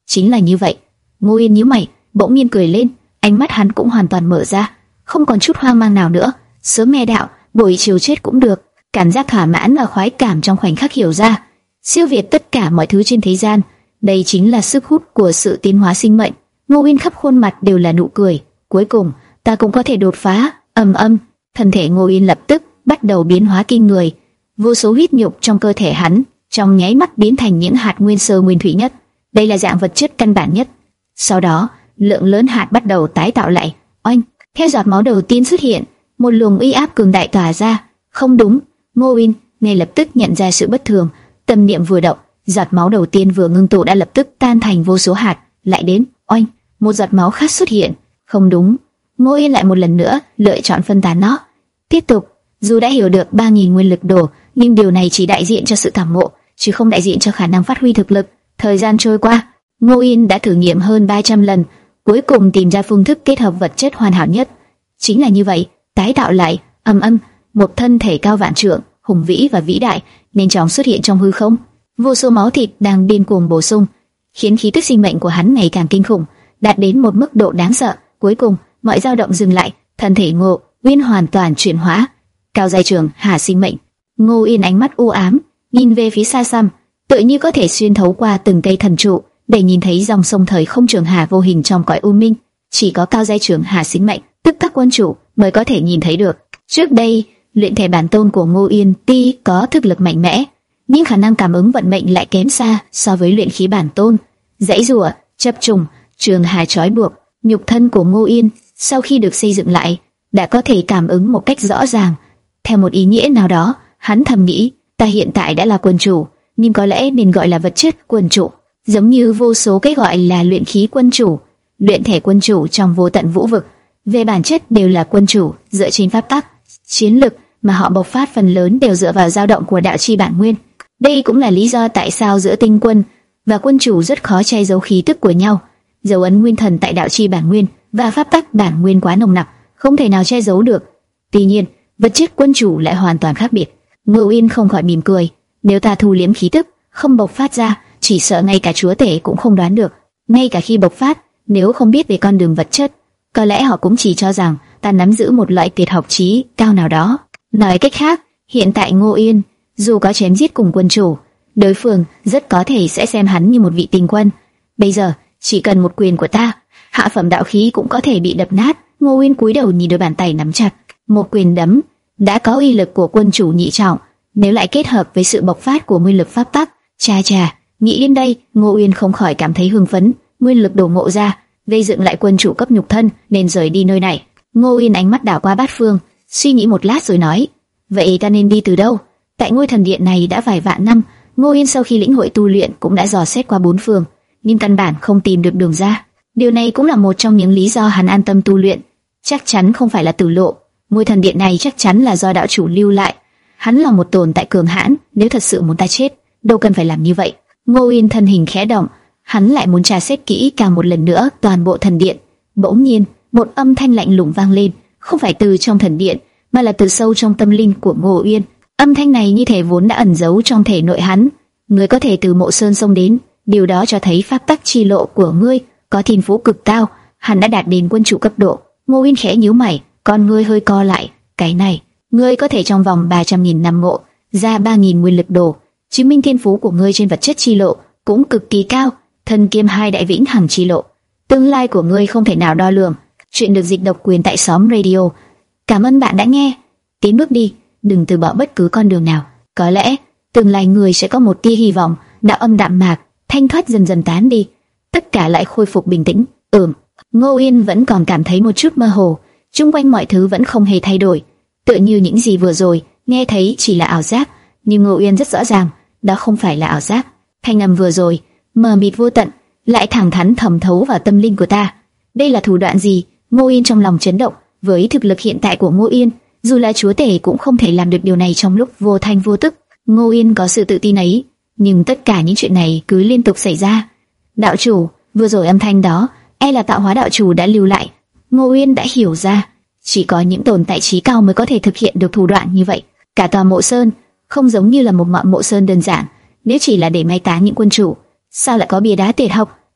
Chính là như vậy. Ngô Yên nhíu mày, bỗng nhiên cười lên, ánh mắt hắn cũng hoàn toàn mở ra, không còn chút hoang mang nào nữa. Sớm nghe đạo, buổi chiều chết cũng được. Cảm giác thỏa mãn và khoái cảm trong khoảnh khắc hiểu ra, siêu việt tất cả mọi thứ trên thế gian. Đây chính là sức hút của sự tiến hóa sinh mệnh. Ngô Yên khắp khuôn mặt đều là nụ cười. Cuối cùng, ta cũng có thể đột phá. Ầm ầm, thân thể Ngô Yên lập tức bắt đầu biến hóa kinh người. Vô số huyết nhục trong cơ thể hắn trong nháy mắt biến thành những hạt nguyên sơ nguyên thủy nhất. Đây là dạng vật chất căn bản nhất. Sau đó, lượng lớn hạt bắt đầu tái tạo lại. Oanh, theo giọt máu đầu tiên xuất hiện, một luồng uy áp cường đại tỏa ra. Không đúng, Ngô Yên ngay lập tức nhận ra sự bất thường. Tâm niệm vừa động, giọt máu đầu tiên vừa ngưng tụ đã lập tức tan thành vô số hạt. Lại đến, oanh, một giọt máu khác xuất hiện. Không đúng, Ngô Yên lại một lần nữa lựa chọn phân tán nó. Tiếp tục, dù đã hiểu được ba nghìn nguyên lực đồ, nhưng điều này chỉ đại diện cho sự cảm ngộ, chứ không đại diện cho khả năng phát huy thực lực. Thời gian trôi qua, Ngô Yên đã thử nghiệm hơn ba trăm lần, cuối cùng tìm ra phương thức kết hợp vật chất hoàn hảo nhất. Chính là như vậy, tái tạo lại. Âm âm, một thân thể cao vạn trượng, hùng vĩ và vĩ đại nhanh chóng xuất hiện trong hư không. Vô số máu thịt đang điên cuồng bổ sung, khiến khí tức sinh mệnh của hắn ngày càng kinh khủng, đạt đến một mức độ đáng sợ. Cuối cùng, mọi dao động dừng lại, thân thể Ngô Yên hoàn toàn chuyển hóa. Cao giai trường Hà sinh mệnh. Ngô Yên ánh mắt u ám, nhìn về phía xa xăm, tự như có thể xuyên thấu qua từng cây thần trụ để nhìn thấy dòng sông thời không trường hà vô hình trong cõi u minh. Chỉ có cao giai trường Hà sinh mệnh, tức các quân chủ mới có thể nhìn thấy được. Trước đây, luyện thể bản tôn của Ngô Yên tuy có thực lực mạnh mẽ, nhưng khả năng cảm ứng vận mệnh lại kém xa so với luyện khí bản tôn. Dãy rùa, chập trùng, trường hà trói buộc, nhục thân của Ngô Yên sau khi được xây dựng lại đã có thể cảm ứng một cách rõ ràng. Theo một ý nghĩa nào đó, hắn thầm nghĩ, ta hiện tại đã là quân chủ, nhưng có lẽ nên gọi là vật chất quân chủ, giống như vô số cái gọi là luyện khí quân chủ, luyện thể quân chủ trong vô tận vũ vực. Về bản chất đều là quân chủ dựa trên pháp tắc, chiến lực mà họ bộc phát phần lớn đều dựa vào dao động của đạo chi bản nguyên. Đây cũng là lý do tại sao giữa tinh quân và quân chủ rất khó che giấu khí tức của nhau. Dấu ấn nguyên thần tại đạo chi bản nguyên và pháp tắc bản nguyên quá nồng nặc, không thể nào che giấu được. Tuy nhiên, vật chất quân chủ lại hoàn toàn khác biệt. Ngô Yên không khỏi mỉm cười. Nếu ta thu liếm khí tức, không bộc phát ra, chỉ sợ ngay cả chúa tể cũng không đoán được. Ngay cả khi bộc phát, nếu không biết về con đường vật chất, có lẽ họ cũng chỉ cho rằng ta nắm giữ một loại tuyệt học trí cao nào đó. Nói cách khác, hiện tại Ngô Yên, dù có chém giết cùng quân chủ, đối phương rất có thể sẽ xem hắn như một vị tình quân. Bây giờ, chỉ cần một quyền của ta, hạ phẩm đạo khí cũng có thể bị đập nát. Ngô Yên cúi đầu nhìn đôi bàn tay nắm chặt, một quyền đấm đã có uy lực của quân chủ nhị trọng, nếu lại kết hợp với sự bộc phát của nguyên lực pháp tắc, cha cha, nghĩ đến đây, Ngô Yên không khỏi cảm thấy hưng phấn. Nguyên lực đổ ngộ ra, gây dựng lại quân chủ cấp nhục thân, nên rời đi nơi này. Ngô Yên ánh mắt đảo qua bát phương, suy nghĩ một lát rồi nói: vậy ta nên đi từ đâu? Tại ngôi thần điện này đã vài vạn năm, Ngô Yên sau khi lĩnh hội tu luyện cũng đã dò xét qua bốn phương, nhưng căn bản không tìm được đường ra. Điều này cũng là một trong những lý do hắn an tâm tu luyện. Chắc chắn không phải là tử lộ, ngôi thần điện này chắc chắn là do đạo chủ lưu lại. Hắn là một tồn tại cường hãn, nếu thật sự muốn ta chết, đâu cần phải làm như vậy. Ngô Yên thân hình khẽ động, hắn lại muốn tra xét kỹ càng một lần nữa toàn bộ thần điện. Bỗng nhiên, một âm thanh lạnh lùng vang lên, không phải từ trong thần điện, mà là từ sâu trong tâm linh của Ngô Yên. Âm thanh này như thể vốn đã ẩn giấu trong thể nội hắn. Ngươi có thể từ Mộ Sơn xông đến, điều đó cho thấy pháp tắc chi lộ của ngươi có thiên phú cực cao. Hắn đã đạt đến quân chủ cấp độ. Ngô Yên khẽ nhíu mày, con ngươi hơi co lại. Cái này, ngươi có thể trong vòng ba trăm nghìn năm ngộ ra ba nghìn nguyên lực đồ, chứng minh thiên phú của ngươi trên vật chất chi lộ cũng cực kỳ cao. Thần kiếm hai đại vĩnh hằng chi lộ, tương lai của ngươi không thể nào đo lường. Chuyện được dịch độc quyền tại xóm radio. Cảm ơn bạn đã nghe. Tiến bước đi, đừng từ bỏ bất cứ con đường nào. Có lẽ tương lai ngươi sẽ có một tia hy vọng. Đạo âm đạm mạc, thanh thoát dần dần tán đi, tất cả lại khôi phục bình tĩnh. Ừm, Ngô Yên vẫn còn cảm thấy một chút mơ hồ. Chung quanh mọi thứ vẫn không hề thay đổi, tựa như những gì vừa rồi nghe thấy chỉ là ảo giác. Nhưng Ngô Yên rất rõ ràng, đó không phải là ảo giác. Thanh âm vừa rồi mờ mịt vô tận, lại thẳng thắn thẩm thấu vào tâm linh của ta. Đây là thủ đoạn gì? Ngô Yên trong lòng chấn động. Với thực lực hiện tại của Ngô Yên, dù là chúa tể cũng không thể làm được điều này trong lúc vô thanh vô tức. Ngô Yên có sự tự tin ấy, nhưng tất cả những chuyện này cứ liên tục xảy ra. Đạo chủ, vừa rồi âm thanh đó, e là tạo hóa đạo chủ đã lưu lại. Ngô Yên đã hiểu ra, chỉ có những tồn tại trí cao mới có thể thực hiện được thủ đoạn như vậy. Cả tòa Mộ Sơn không giống như là một ngọn Mộ Sơn đơn giản. Nếu chỉ là để mai táng những quân chủ, sao lại có bia đá tuyệt học?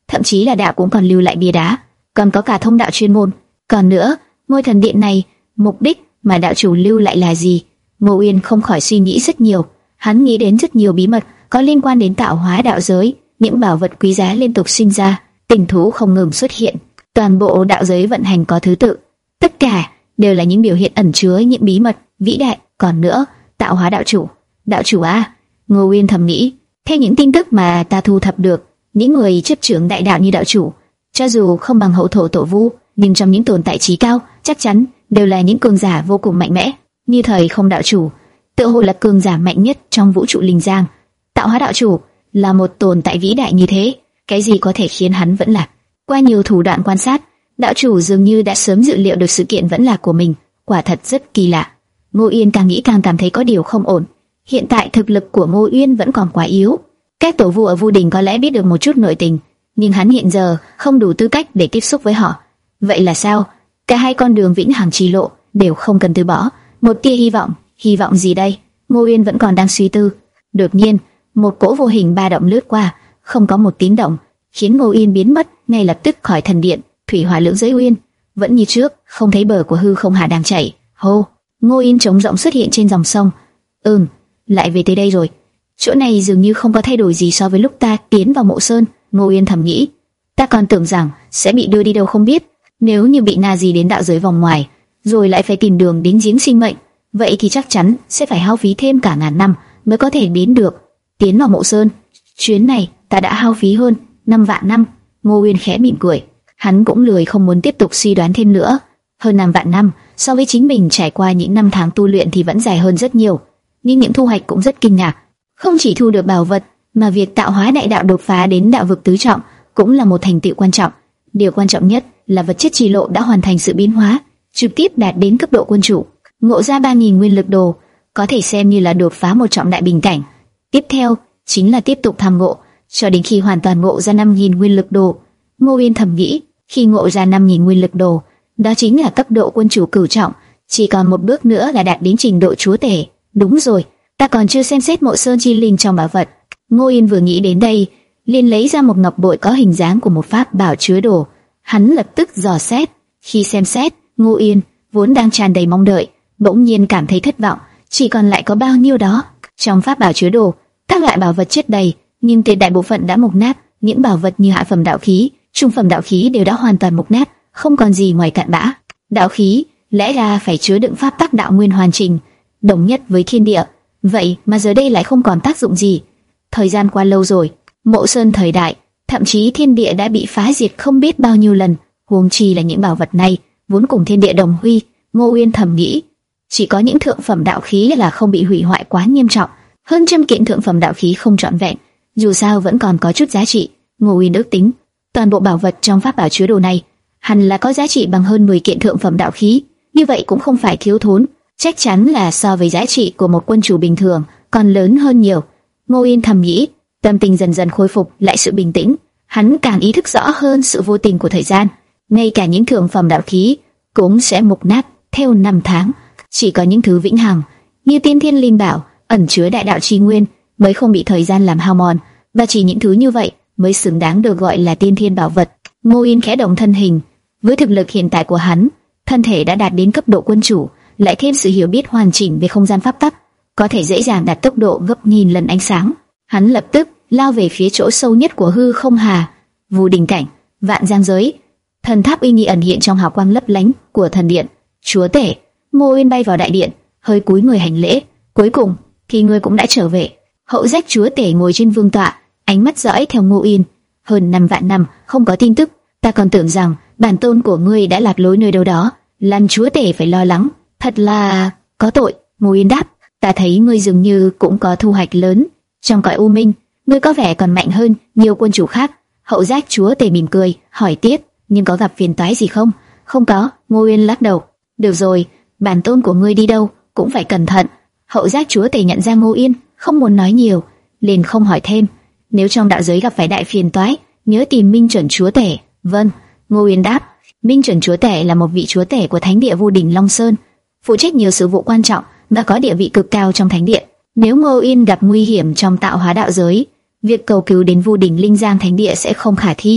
thậm chí là đạo cũng còn lưu lại bia đá, còn có cả thông đạo chuyên môn. Còn nữa, ngôi thần điện này, mục đích mà đạo chủ lưu lại là gì? Ngô Uyên không khỏi suy nghĩ rất nhiều. Hắn nghĩ đến rất nhiều bí mật có liên quan đến tạo hóa đạo giới, những bảo vật quý giá liên tục sinh ra, tình thú không ngừng xuất hiện. Toàn bộ đạo giới vận hành có thứ tự, tất cả đều là những biểu hiện ẩn chứa những bí mật vĩ đại. Còn nữa, tạo hóa đạo chủ, đạo chủ à? Ngô Uyên thầm nghĩ. Theo những tin tức mà ta thu thập được, những người chấp trưởng đại đạo như đạo chủ, cho dù không bằng hậu thổ tổ vu, nhưng trong những tồn tại trí cao, chắc chắn đều là những cường giả vô cùng mạnh mẽ. Như thời không đạo chủ, tựa hồ là cường giả mạnh nhất trong vũ trụ linh giang. Tạo hóa đạo chủ là một tồn tại vĩ đại như thế, cái gì có thể khiến hắn vẫn lạc? Qua nhiều thủ đoạn quan sát, đạo chủ dường như đã sớm dự liệu được sự kiện vẫn lạc của mình, quả thật rất kỳ lạ. Ngô Uyên càng nghĩ càng cảm thấy có điều không ổn. Hiện tại thực lực của Ngô Uyên vẫn còn quá yếu. Các tổ vu ở Vu Đình có lẽ biết được một chút nội tình, nhưng hắn hiện giờ không đủ tư cách để tiếp xúc với họ. Vậy là sao? Cả hai con đường vĩnh hằng chi lộ đều không cần từ bỏ. Một tia hy vọng, hy vọng gì đây? Ngô Uyên vẫn còn đang suy tư. Đột nhiên, một cỗ vô hình ba động lướt qua, không có một tiếng động, khiến Ngô Uyên biến mất ngay lập tức khỏi thần điện. Thủy hỏa lưỡng giới uyên, vẫn như trước, không thấy bờ của hư không hà đang chảy. Hô, Ngô Uyên trống rỗng xuất hiện trên dòng sông. Ừm, lại về tới đây rồi. Chỗ này dường như không có thay đổi gì so với lúc ta tiến vào mộ sơn. Ngô Uyên thầm nghĩ. Ta còn tưởng rằng sẽ bị đưa đi đâu không biết. Nếu như bị na gì đến đạo giới vòng ngoài, rồi lại phải tìm đường đến giếng sinh mệnh, vậy thì chắc chắn sẽ phải hao phí thêm cả ngàn năm mới có thể đến được. Tiến vào mộ sơn, chuyến này ta đã hao phí hơn năm vạn năm. Ngô Uyên khẽ mỉm cười. Hắn cũng lười không muốn tiếp tục suy đoán thêm nữa. Hơn năm vạn năm, so với chính mình trải qua những năm tháng tu luyện thì vẫn dài hơn rất nhiều. Nhưng những thu hoạch cũng rất kinh ngạc. Không chỉ thu được bảo vật, mà việc tạo hóa đại đạo đột phá đến đạo vực tứ trọng cũng là một thành tựu quan trọng. Điều quan trọng nhất là vật chất trì lộ đã hoàn thành sự biến hóa, trực tiếp đạt đến cấp độ quân chủ. Ngộ ra ba nghìn nguyên lực đồ, có thể xem như là đột phá một trọng đại bình cảnh. Tiếp theo chính là tiếp tục tham ngộ, cho đến khi hoàn toàn ngộ ra năm nghìn nguyên lực đồ. Ngô Uyên thầm nghĩ, khi ngộ ra năm nghìn nguyên lực đồ, đó chính là cấp độ quân chủ cửu trọng, chỉ còn một bước nữa là đạt đến trình độ chúa tể. Đúng rồi, ta còn chưa xem xét mộ sơn chi linh trong bảo vật. Ngô Uyên vừa nghĩ đến đây, liền lấy ra một ngọc bội có hình dáng của một pháp bảo chứa đồ. Hắn lập tức dò xét. Khi xem xét, Ngô Uyên vốn đang tràn đầy mong đợi, bỗng nhiên cảm thấy thất vọng. Chỉ còn lại có bao nhiêu đó. Trong pháp bảo chứa đồ, các loại bảo vật chất đầy, nhưng tuyệt đại bộ phận đã mục nát. Những bảo vật như hạ phẩm đạo khí, trung phẩm đạo khí đều đã hoàn toàn mục nát, không còn gì ngoài cặn bã. Đạo khí lẽ ra phải chứa đựng pháp tắc đạo nguyên hoàn chỉnh, đồng nhất với thiên địa, vậy mà giờ đây lại không còn tác dụng gì. Thời gian qua lâu rồi, mộ sơn thời đại, thậm chí thiên địa đã bị phá diệt không biết bao nhiêu lần, huống chi là những bảo vật này vốn cùng thiên địa đồng huy. Ngô Uyên thầm nghĩ, chỉ có những thượng phẩm đạo khí là không bị hủy hoại quá nghiêm trọng, hơn trăm kiện thượng phẩm đạo khí không trọn vẹn, dù sao vẫn còn có chút giá trị. Ngô Uyên ước tính, toàn bộ bảo vật trong pháp bảo chứa đồ này hẳn là có giá trị bằng hơn mười kiện thượng phẩm đạo khí, như vậy cũng không phải thiếu thốn, chắc chắn là so với giá trị của một quân chủ bình thường còn lớn hơn nhiều. Ngô Uyên thầm nghĩ, tâm tình dần dần khôi phục lại sự bình tĩnh. Hắn càng ý thức rõ hơn sự vô tình của thời gian, ngay cả những thượng phẩm đạo khí cũng sẽ mục nát theo năm tháng. Chỉ có những thứ vĩnh hằng như tiên thiên linh bảo ẩn chứa đại đạo chi nguyên mới không bị thời gian làm hao mòn, và chỉ những thứ như vậy mới xứng đáng được gọi là tiên thiên bảo vật. Ngô Uyên khẽ động thân hình. Với thực lực hiện tại của hắn, thân thể đã đạt đến cấp độ quân chủ, lại thêm sự hiểu biết hoàn chỉnh về không gian pháp tắc, có thể dễ dàng đạt tốc độ gấp nghìn lần ánh sáng. Hắn lập tức lao về phía chỗ sâu nhất của hư không hà, Vu Đình cảnh, vạn giang giới. Thần tháp uy nghi ẩn hiện trong hào quang lấp lánh của thần điện. Chúa tể. Ngô Uyên bay vào đại điện, hơi cúi người hành lễ. Cuối cùng thì ngươi cũng đã trở về. Hậu Giác chúa tể ngồi trên vương tọa, ánh mắt dõi theo Ngô Uyên. Hơn năm vạn năm không có tin tức, ta còn tưởng rằng bản tôn của ngươi đã lạc lối nơi đâu đó, làm chúa tể phải lo lắng. Thật là có tội. Ngô Uyên đáp, ta thấy ngươi dường như cũng có thu hoạch lớn trong cõi u minh, ngươi có vẻ còn mạnh hơn nhiều quân chủ khác. Hậu Giác chúa tể mỉm cười, hỏi tiếp, nhưng có gặp phiền toái gì không? Không có. Ngô Uyên lắc đầu. Được rồi, bản tôn của ngươi đi đâu cũng phải cẩn thận. Hậu Giác chúa tể nhận ra Ngô Uyên không muốn nói nhiều, liền không hỏi thêm. Nếu trong đạo giới gặp phải đại phiền toái, nhớ tìm Minh Chuẩn chúa tể. Vâng. Ngô Uyên đáp. Minh Chuẩn chúa tể là một vị chúa tể của thánh địa Vu Đình Long Sơn, phụ trách nhiều sự vụ quan trọng và có địa vị cực cao trong thánh địa. Nếu Ngô Uyên gặp nguy hiểm trong tạo hóa đạo giới, việc cầu cứu đến Vu Đình Linh Giang thánh địa sẽ không khả thi.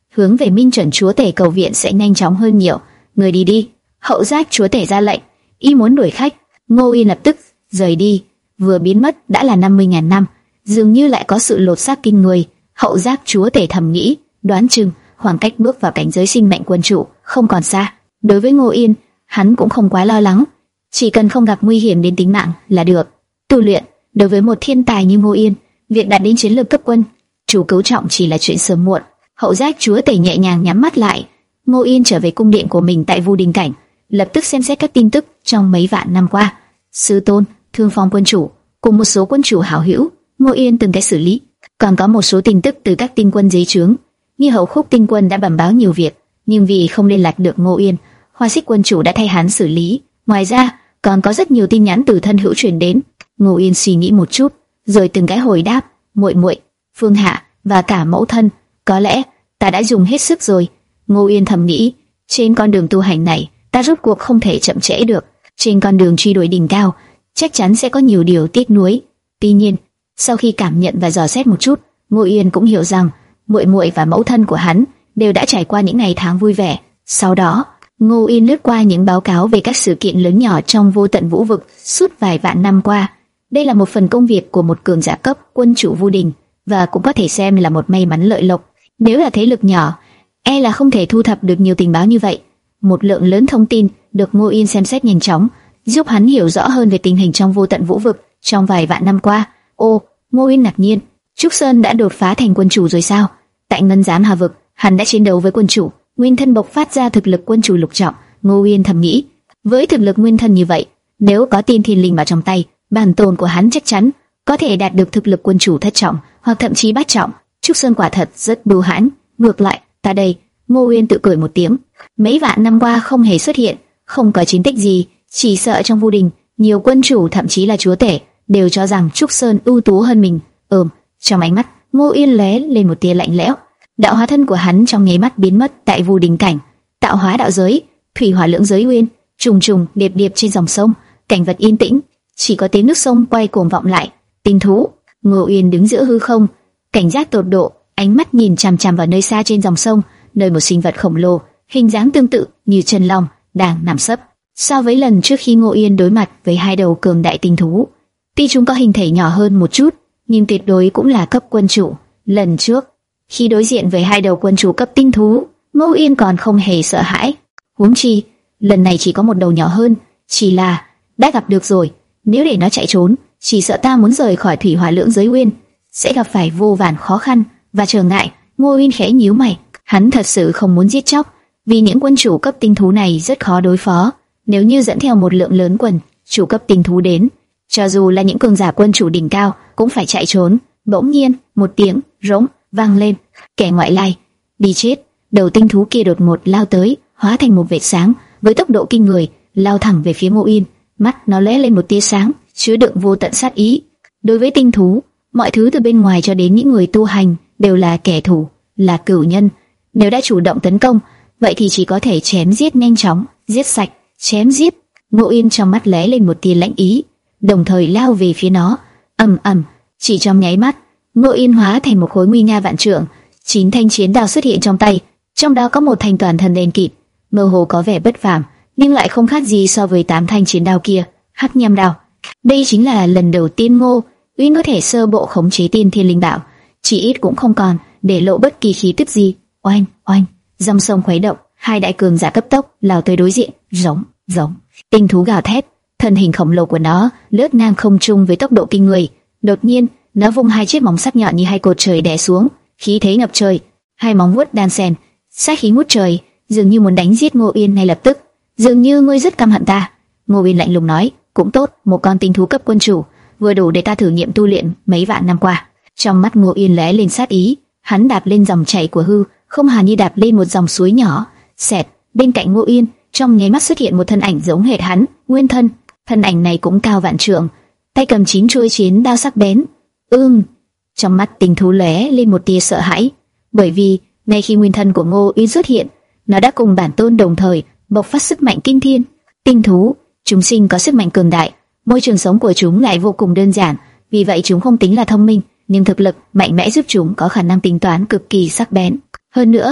hướng về Minh Chuẩn chúa tể cầu viện sẽ nhanh chóng hơn nhiều. Người đi đi. Hậu Giác chúa tể ra lệnh, y muốn đuổi khách. Ngô Yên lập tức rời đi. Vừa biến mất đã là năm mươi ngàn năm, dường như lại có sự lột xác kinh người. Hậu Giác chúa tể thầm nghĩ, đoán chừng khoảng cách bước vào cảnh giới sinh mệnh quân chủ không còn xa. Đối với Ngô Yên, hắn cũng không quá lo lắng, chỉ cần không gặp nguy hiểm đến tính mạng là được. Tu luyện, đối với một thiên tài như Ngô Yên, việc đạt đến chiến lược cấp quân chủ cấu trọng chỉ là chuyện sớm muộn. Hậu Giác chúa tể nhẹ nhàng nhắm mắt lại. Ngô Yên trở về cung điện của mình tại Vu Đình Cảnh, lập tức xem xét các tin tức trong mấy vạn năm qua. Sư tôn, Thương Phong quân chủ cùng một số quân chủ hảo hữu, Ngô Yên từng cái xử lý. Còn có một số tin tức từ các tinh quân dưới trướng, như Hậu Khúc tinh quân đã bẩm báo nhiều việc, nhưng vì không liên lạc được Ngô Yên, Hoa Xích quân chủ đã thay hắn xử lý. Ngoài ra, còn có rất nhiều tin nhắn từ thân hữu truyền đến. Ngô Yên suy nghĩ một chút, rồi từng cái hồi đáp, muội muội, Phương Hạ và cả mẫu thân, có lẽ ta đã dùng hết sức rồi. Ngô Yên thầm nghĩ, trên con đường tu hành này, ta rốt cuộc không thể chậm trễ được. Trên con đường truy đuổi đỉnh cao, chắc chắn sẽ có nhiều điều tiếc nuối. Tuy nhiên, sau khi cảm nhận và dò xét một chút, Ngô Yên cũng hiểu rằng muội muội và mẫu thân của hắn đều đã trải qua những ngày tháng vui vẻ. Sau đó, Ngô Yên lướt qua những báo cáo về các sự kiện lớn nhỏ trong vô tận vũ vực suốt vài vạn năm qua. Đây là một phần công việc của một cường giả cấp quân chủ Vu Đình, và cũng có thể xem là một may mắn lợi lộc. Nếu là thế lực nhỏ, e là không thể thu thập được nhiều tình báo như vậy. Một lượng lớn thông tin được Ngô Yên xem xét nhanh chóng, giúp hắn hiểu rõ hơn về tình hình trong vô tận vũ vực trong vài vạn năm qua. Ô, Ngô Yên ngạc nhiên, Trúc Sơn đã đột phá thành quân chủ rồi sao? Tại Ngân Giám Hà vực, hắn đã chiến đấu với quân chủ, nguyên thân bộc phát ra thực lực quân chủ lục trọng. Ngô Yên thầm nghĩ, với thực lực nguyên thân như vậy, nếu có tiên thiên linh bảo trong tay, bản tôn của hắn chắc chắn có thể đạt được thực lực quân chủ thất trọng hoặc thậm chí bát trọng. Trúc Sơn quả thật rất bưu hãn. Ngược lại, ta đây, Ngô Uyên tự cười một tiếng. Mấy vạn năm qua không hề xuất hiện, không có chiến tích gì, chỉ sợ trong Vu Đình, nhiều quân chủ thậm chí là chúa tể đều cho rằng Trúc Sơn ưu tú hơn mình. Ừm, trong ánh mắt Ngô Uyên lóe lên một tia lạnh lẽo. Đạo hóa thân của hắn trong nháy mắt biến mất tại Vu Đình cảnh, tạo hóa đạo giới, thủy hỏa lưỡng giới uyên, trùng trùng điệp điệp trên dòng sông, cảnh vật yên tĩnh, chỉ có tiếng nước sông quay cuồng vọng lại. Tinh thú. Ngô Uyên đứng giữa hư không, cảnh giác tột độ, ánh mắt nhìn chằm chằm vào nơi xa trên dòng sông, nơi một sinh vật khổng lồ, hình dáng tương tự như chân long đang nằm sấp. So với lần trước khi Ngô Uyên đối mặt với hai đầu cường đại tinh thú, tuy chúng có hình thể nhỏ hơn một chút, nhưng tuyệt đối cũng là cấp quân chủ. Lần trước, khi đối diện với hai đầu quân chủ cấp tinh thú, Ngô Uyên còn không hề sợ hãi. Huống chi, lần này chỉ có một đầu nhỏ hơn, chỉ là đã gặp được rồi. Nếu để nó chạy trốn, chỉ sợ ta muốn rời khỏi thủy hỏa lưỡng giới uyên sẽ gặp phải vô vàn khó khăn và trở ngại. Ngô Uyên khẽ nhíu mày, hắn thật sự không muốn giết chóc, vì những quân chủ cấp tinh thú này rất khó đối phó. Nếu như dẫn theo một lượng lớn quân chủ cấp tinh thú đến, cho dù là những cường giả quân chủ đỉnh cao cũng phải chạy trốn. Bỗng nhiên, một tiếng rống vang lên, kẻ ngoại lai, đi chết! Đầu tinh thú kia đột ngột lao tới, hóa thành một vệt sáng, với tốc độ kinh người, lao thẳng về phía Ngô Uyên. Mắt nó lóe lên một tia sáng, chứa đựng vô tận sát ý. Đối với tinh thú, mọi thứ từ bên ngoài cho đến những người tu hành đều là kẻ thù, là cửu nhân. Nếu đã chủ động tấn công, vậy thì chỉ có thể chém giết nhanh chóng, giết sạch, chém giết. Ngô Uyên trong mắt lóe lên một tia lãnh ý, đồng thời lao về phía nó. Ầm ầm, chỉ trong nháy mắt, Ngô Uyên hóa thành một khối nguy nga vạn trượng, chín thanh chiến đao xuất hiện trong tay, trong đó có một thanh toàn thân đen kịt, mơ hồ có vẻ bất phàm, nhưng lại không khác gì so với tám thanh chiến đao kia. Hắc Nham đao. Đây chính là lần đầu tiên Ngô Uyên có thể sơ bộ khống chế tiên thiên linh bảo, chỉ ít cũng không còn để lộ bất kỳ khí tức gì. Oanh oanh, dòng sông khuấy động, hai đại cường giả cấp tốc lao tới đối diện. Giống giống, tinh thú gào thét, thân hình khổng lồ của nó lướt ngang không trung với tốc độ kinh người. Đột nhiên, nó vung hai chiếc móng sắc nhọn như hai cột trời đè xuống, khí thế ngập trời, hai móng vuốt đan xen, sát khí ngút trời, dường như muốn đánh giết Ngô Uyên ngay lập tức. Dường như ngươi rất căm hận ta. Ngô Uyên lạnh lùng nói. Cũng tốt, một con tinh thú cấp quân chủ vừa đủ để ta thử nghiệm tu luyện mấy vạn năm qua. Trong mắt Ngô Uyên lóe lên sát ý, hắn đạp lên dòng chảy của hư không, hàn như đạp lên một dòng suối nhỏ. Xẹt, bên cạnh Ngô Uyên trong nháy mắt xuất hiện một thân ảnh giống hệt hắn, nguyên thân. Thân ảnh này cũng cao vạn trượng, tay cầm chín chuôi chiến đao sắc bén. Ương, trong mắt tinh thú lóe lên một tia sợ hãi, bởi vì ngay khi nguyên thân của Ngô Uyên xuất hiện, nó đã cùng bản tôn đồng thời bộc phát sức mạnh kinh thiên. Tinh thú, chúng sinh có sức mạnh cường đại, môi trường sống của chúng lại vô cùng đơn giản, vì vậy chúng không tính là thông minh, nhưng thực lực mạnh mẽ giúp chúng có khả năng tính toán cực kỳ sắc bén. Hơn nữa,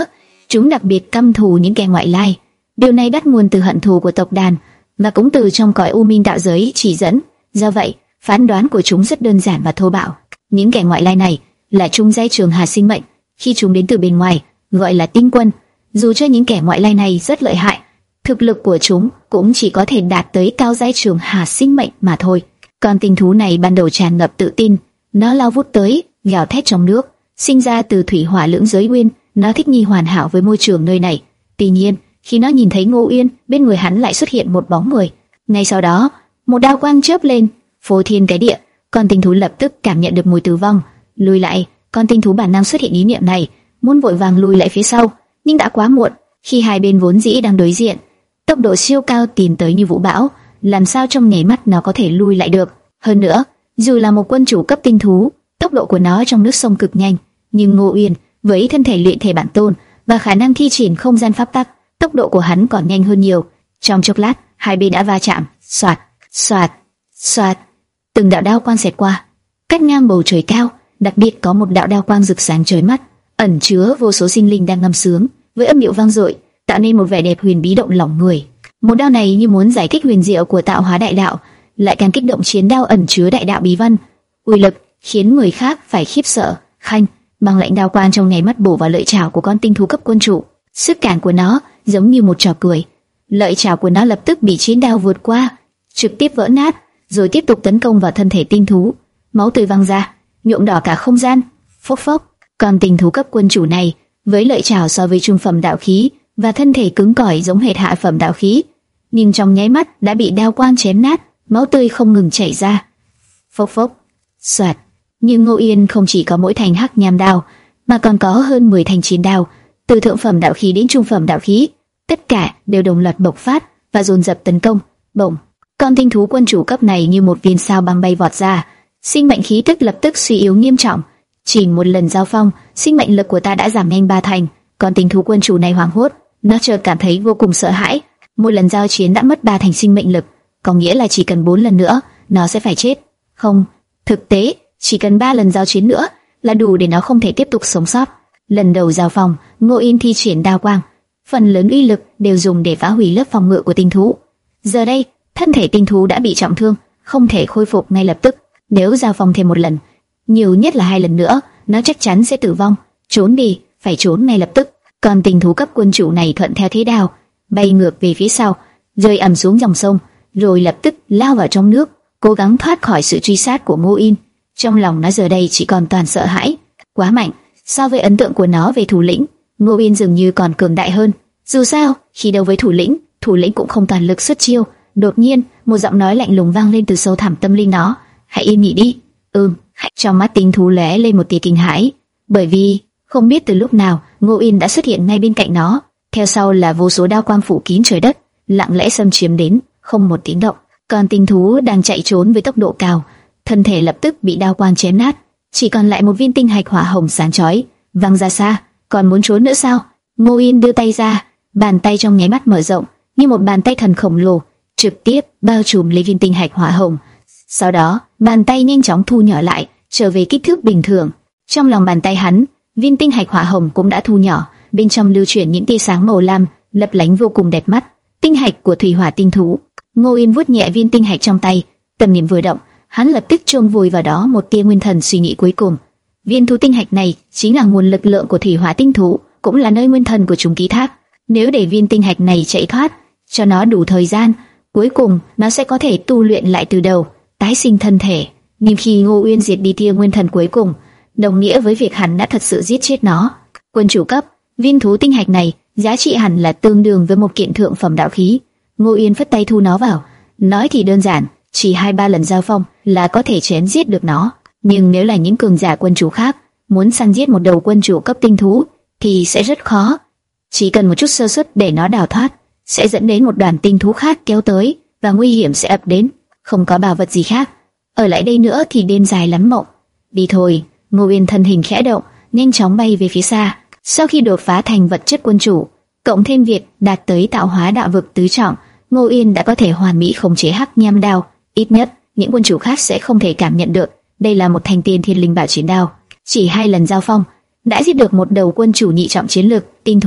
Chúng đặc biệt căm thù những kẻ ngoại lai. Điều này bắt nguồn từ hận thù của tộc đàn, và cũng từ trong cõi u minh đạo giới chỉ dẫn. Do vậy, phán đoán của chúng rất đơn giản và thô bạo. Những kẻ ngoại lai này là trung giai trường hà sinh mệnh, khi chúng đến từ bên ngoài, gọi là tinh quân. Dù cho những kẻ ngoại lai này rất lợi hại, thực lực của chúng cũng chỉ có thể đạt tới cao giai trường hà sinh mệnh mà thôi. Con tinh thú này ban đầu tràn ngập tự tin, nó lao vút tới, gào thét trong nước, sinh ra từ thủy hỏa lưỡng giới nguyên, nó thích nghi hoàn hảo với môi trường nơi này. Tuy nhiên, khi nó nhìn thấy Ngô Uyên, bên người hắn lại xuất hiện một bóng người. Ngay sau đó, một đao quang chớp lên, phô thiên cái địa, con tinh thú lập tức cảm nhận được mùi tử vong, lùi lại. Con tinh thú bản năng xuất hiện ý niệm này, muốn vội vàng lùi lại phía sau, nhưng đã quá muộn. Khi hai bên vốn dĩ đang đối diện, tốc độ siêu cao tiến tới như vũ bão, làm sao trong nháy mắt nó có thể lùi lại được? Hơn nữa, dù là một quân chủ cấp tinh thú, tốc độ của nó trong nước sông cực nhanh, nhưng Ngô Uyên với thân thể luyện thể bản tôn và khả năng thi triển không gian pháp tắc, tốc độ của hắn còn nhanh hơn nhiều. Trong chốc lát, hai bên đã va chạm, xoạt, xoạt, xoạt, từng đạo đao quang xẹt qua, cách ngang bầu trời cao. Đặc biệt có một đạo đao quang rực sáng chói mắt, ẩn chứa vô số sinh linh đang ngâm sướng, với âm điệu vang dội, tạo nên một vẻ đẹp huyền bí động lòng người. Một đao này như muốn giải thích huyền diệu của tạo hóa đại đạo, lại càng kích động chiến đao ẩn chứa đại đạo bí văn, uy lực khiến người khác phải khiếp sợ. Khanh, bằng lãnh đao quang trong nháy mắt bổ vào lợi chảo của con tinh thú cấp quân chủ, sức cản của nó giống như một trò cười. Lợi chảo của nó lập tức bị chiến đao vượt qua, trực tiếp vỡ nát, rồi tiếp tục tấn công vào thân thể tinh thú. Máu tươi văng ra, nhuộm đỏ cả không gian. Phốc phốc, con tinh thú cấp quân chủ này với lợi chảo so với trung phẩm đạo khí và thân thể cứng cỏi giống hệt hạ phẩm đạo khí, nhưng trong nháy mắt đã bị đao quang chém nát, máu tươi không ngừng chảy ra. Phốc phốc, xoạt. Nhưng Ngô Yên không chỉ có mỗi thanh hắc nham đao, mà còn có hơn mười thanh chiến đao, từ thượng phẩm đạo khí đến trung phẩm đạo khí, tất cả đều đồng loạt bộc phát và dồn dập tấn công. Bổng, con tinh thú quân chủ cấp này như một viên sao băng bay vọt ra, sinh mệnh khí tức lập tức suy yếu nghiêm trọng. Chỉ một lần giao phong, sinh mệnh lực của ta đã giảm nhanh ba thành. Con tinh thú quân chủ này hoảng hốt, nó chợt cảm thấy vô cùng sợ hãi. Một lần giao chiến đã mất ba thành sinh mệnh lực, có nghĩa là chỉ cần bốn lần nữa nó sẽ phải chết. Không, thực tế chỉ cần ba lần giao chiến nữa là đủ để nó không thể tiếp tục sống sót. Lần đầu giao phong, Ngô Yên thi triển đao quang, phần lớn uy lực đều dùng để phá hủy lớp phòng ngự của tinh thú. Giờ đây, thân thể tinh thú đã bị trọng thương, không thể khôi phục ngay lập tức. Nếu giao phong thêm một lần, nhiều nhất là hai lần nữa, nó chắc chắn sẽ tử vong. Trốn đi, phải trốn ngay lập tức. Còn tinh thú cấp quân chủ này thuận theo thế đao, bay ngược về phía sau, rơi ầm xuống dòng sông, rồi lập tức lao vào trong nước, cố gắng thoát khỏi sự truy sát của Ngô Yên. Trong lòng nó giờ đây chỉ còn toàn sợ hãi, quá mạnh. So với ấn tượng của nó về thủ lĩnh, Ngô Yên dường như còn cường đại hơn. Dù sao, khi đấu với thủ lĩnh, thủ lĩnh cũng không toàn lực xuất chiêu. Đột nhiên, một giọng nói lạnh lùng vang lên từ sâu thẳm tâm linh nó. Hãy im nghỉ đi. Ừm. Trong mắt tinh thú lóe lên một tia kinh hãi, bởi vì không biết từ lúc nào Ngô Yên đã xuất hiện ngay bên cạnh nó. Theo sau là vô số đao quang phủ kín trời đất, lặng lẽ xâm chiếm đến, không một tiếng động. Còn tinh thú đang chạy trốn với tốc độ cao, thân thể lập tức bị đao quang chém nát, chỉ còn lại một viên tinh hạch hỏa hồng sáng chói văng ra xa. Còn muốn trốn nữa sao? Ngô Yên đưa tay ra, bàn tay trong nháy mắt mở rộng như một bàn tay thần khổng lồ, trực tiếp bao trùm lấy viên tinh hạch hỏa hồng. Sau đó, bàn tay nhanh chóng thu nhỏ lại, trở về kích thước bình thường. Trong lòng bàn tay hắn, viên tinh hạch hỏa hồng cũng đã thu nhỏ, bên trong lưu chuyển những tia sáng màu lam, lấp lánh vô cùng đẹp mắt. Tinh hạch của thủy hỏa tinh thú. Ngô Yên vuốt nhẹ viên tinh hạch trong tay, tâm niệm vừa động, hắn lập tức chôn vùi vào đó một tia nguyên thần suy nghĩ cuối cùng. Viên thú tinh hạch này chính là nguồn lực lượng của thủy hỏa tinh thú, cũng là nơi nguyên thần của chúng ký thác. Nếu để viên tinh hạch này chạy thoát, cho nó đủ thời gian, cuối cùng nó sẽ có thể tu luyện lại từ đầu, tái sinh thân thể. Nhưng khi Ngô Uyên diệt đi tia nguyên thần cuối cùng, đồng nghĩa với việc hắn đã thật sự giết chết nó. Quân chủ cấp, viên thú tinh hạch này giá trị hẳn là tương đương với một kiện thượng phẩm đạo khí. Ngô Uyên phất tay thu nó vào, nói thì đơn giản, chỉ hai ba lần giao phong là có thể chém giết được nó. Nhưng nếu là những cường giả quân chủ khác muốn săn giết một đầu quân chủ cấp tinh thú thì sẽ rất khó. Chỉ cần một chút sơ suất để nó đào thoát, sẽ dẫn đến một đoàn tinh thú khác kéo tới và nguy hiểm sẽ ập đến. Không có bảo vật gì khác, ở lại đây nữa thì đêm dài lắm mộng. Đi thôi. Ngô Uyên thân hình khẽ động, nhanh chóng bay về phía xa. Sau khi đột phá thành vật chất quân chủ, cộng thêm việc đạt tới tạo hóa đạo vực tứ trọng, Ngô Uyên đã có thể hoàn mỹ khống chế hắc nham đao. Ít nhất những quân chủ khác sẽ không thể cảm nhận được đây là một thanh tiên thiên linh bảo chiến đao. Chỉ hai lần giao phong đã giết được một đầu quân chủ nhị trọng chiến lực tinh thú.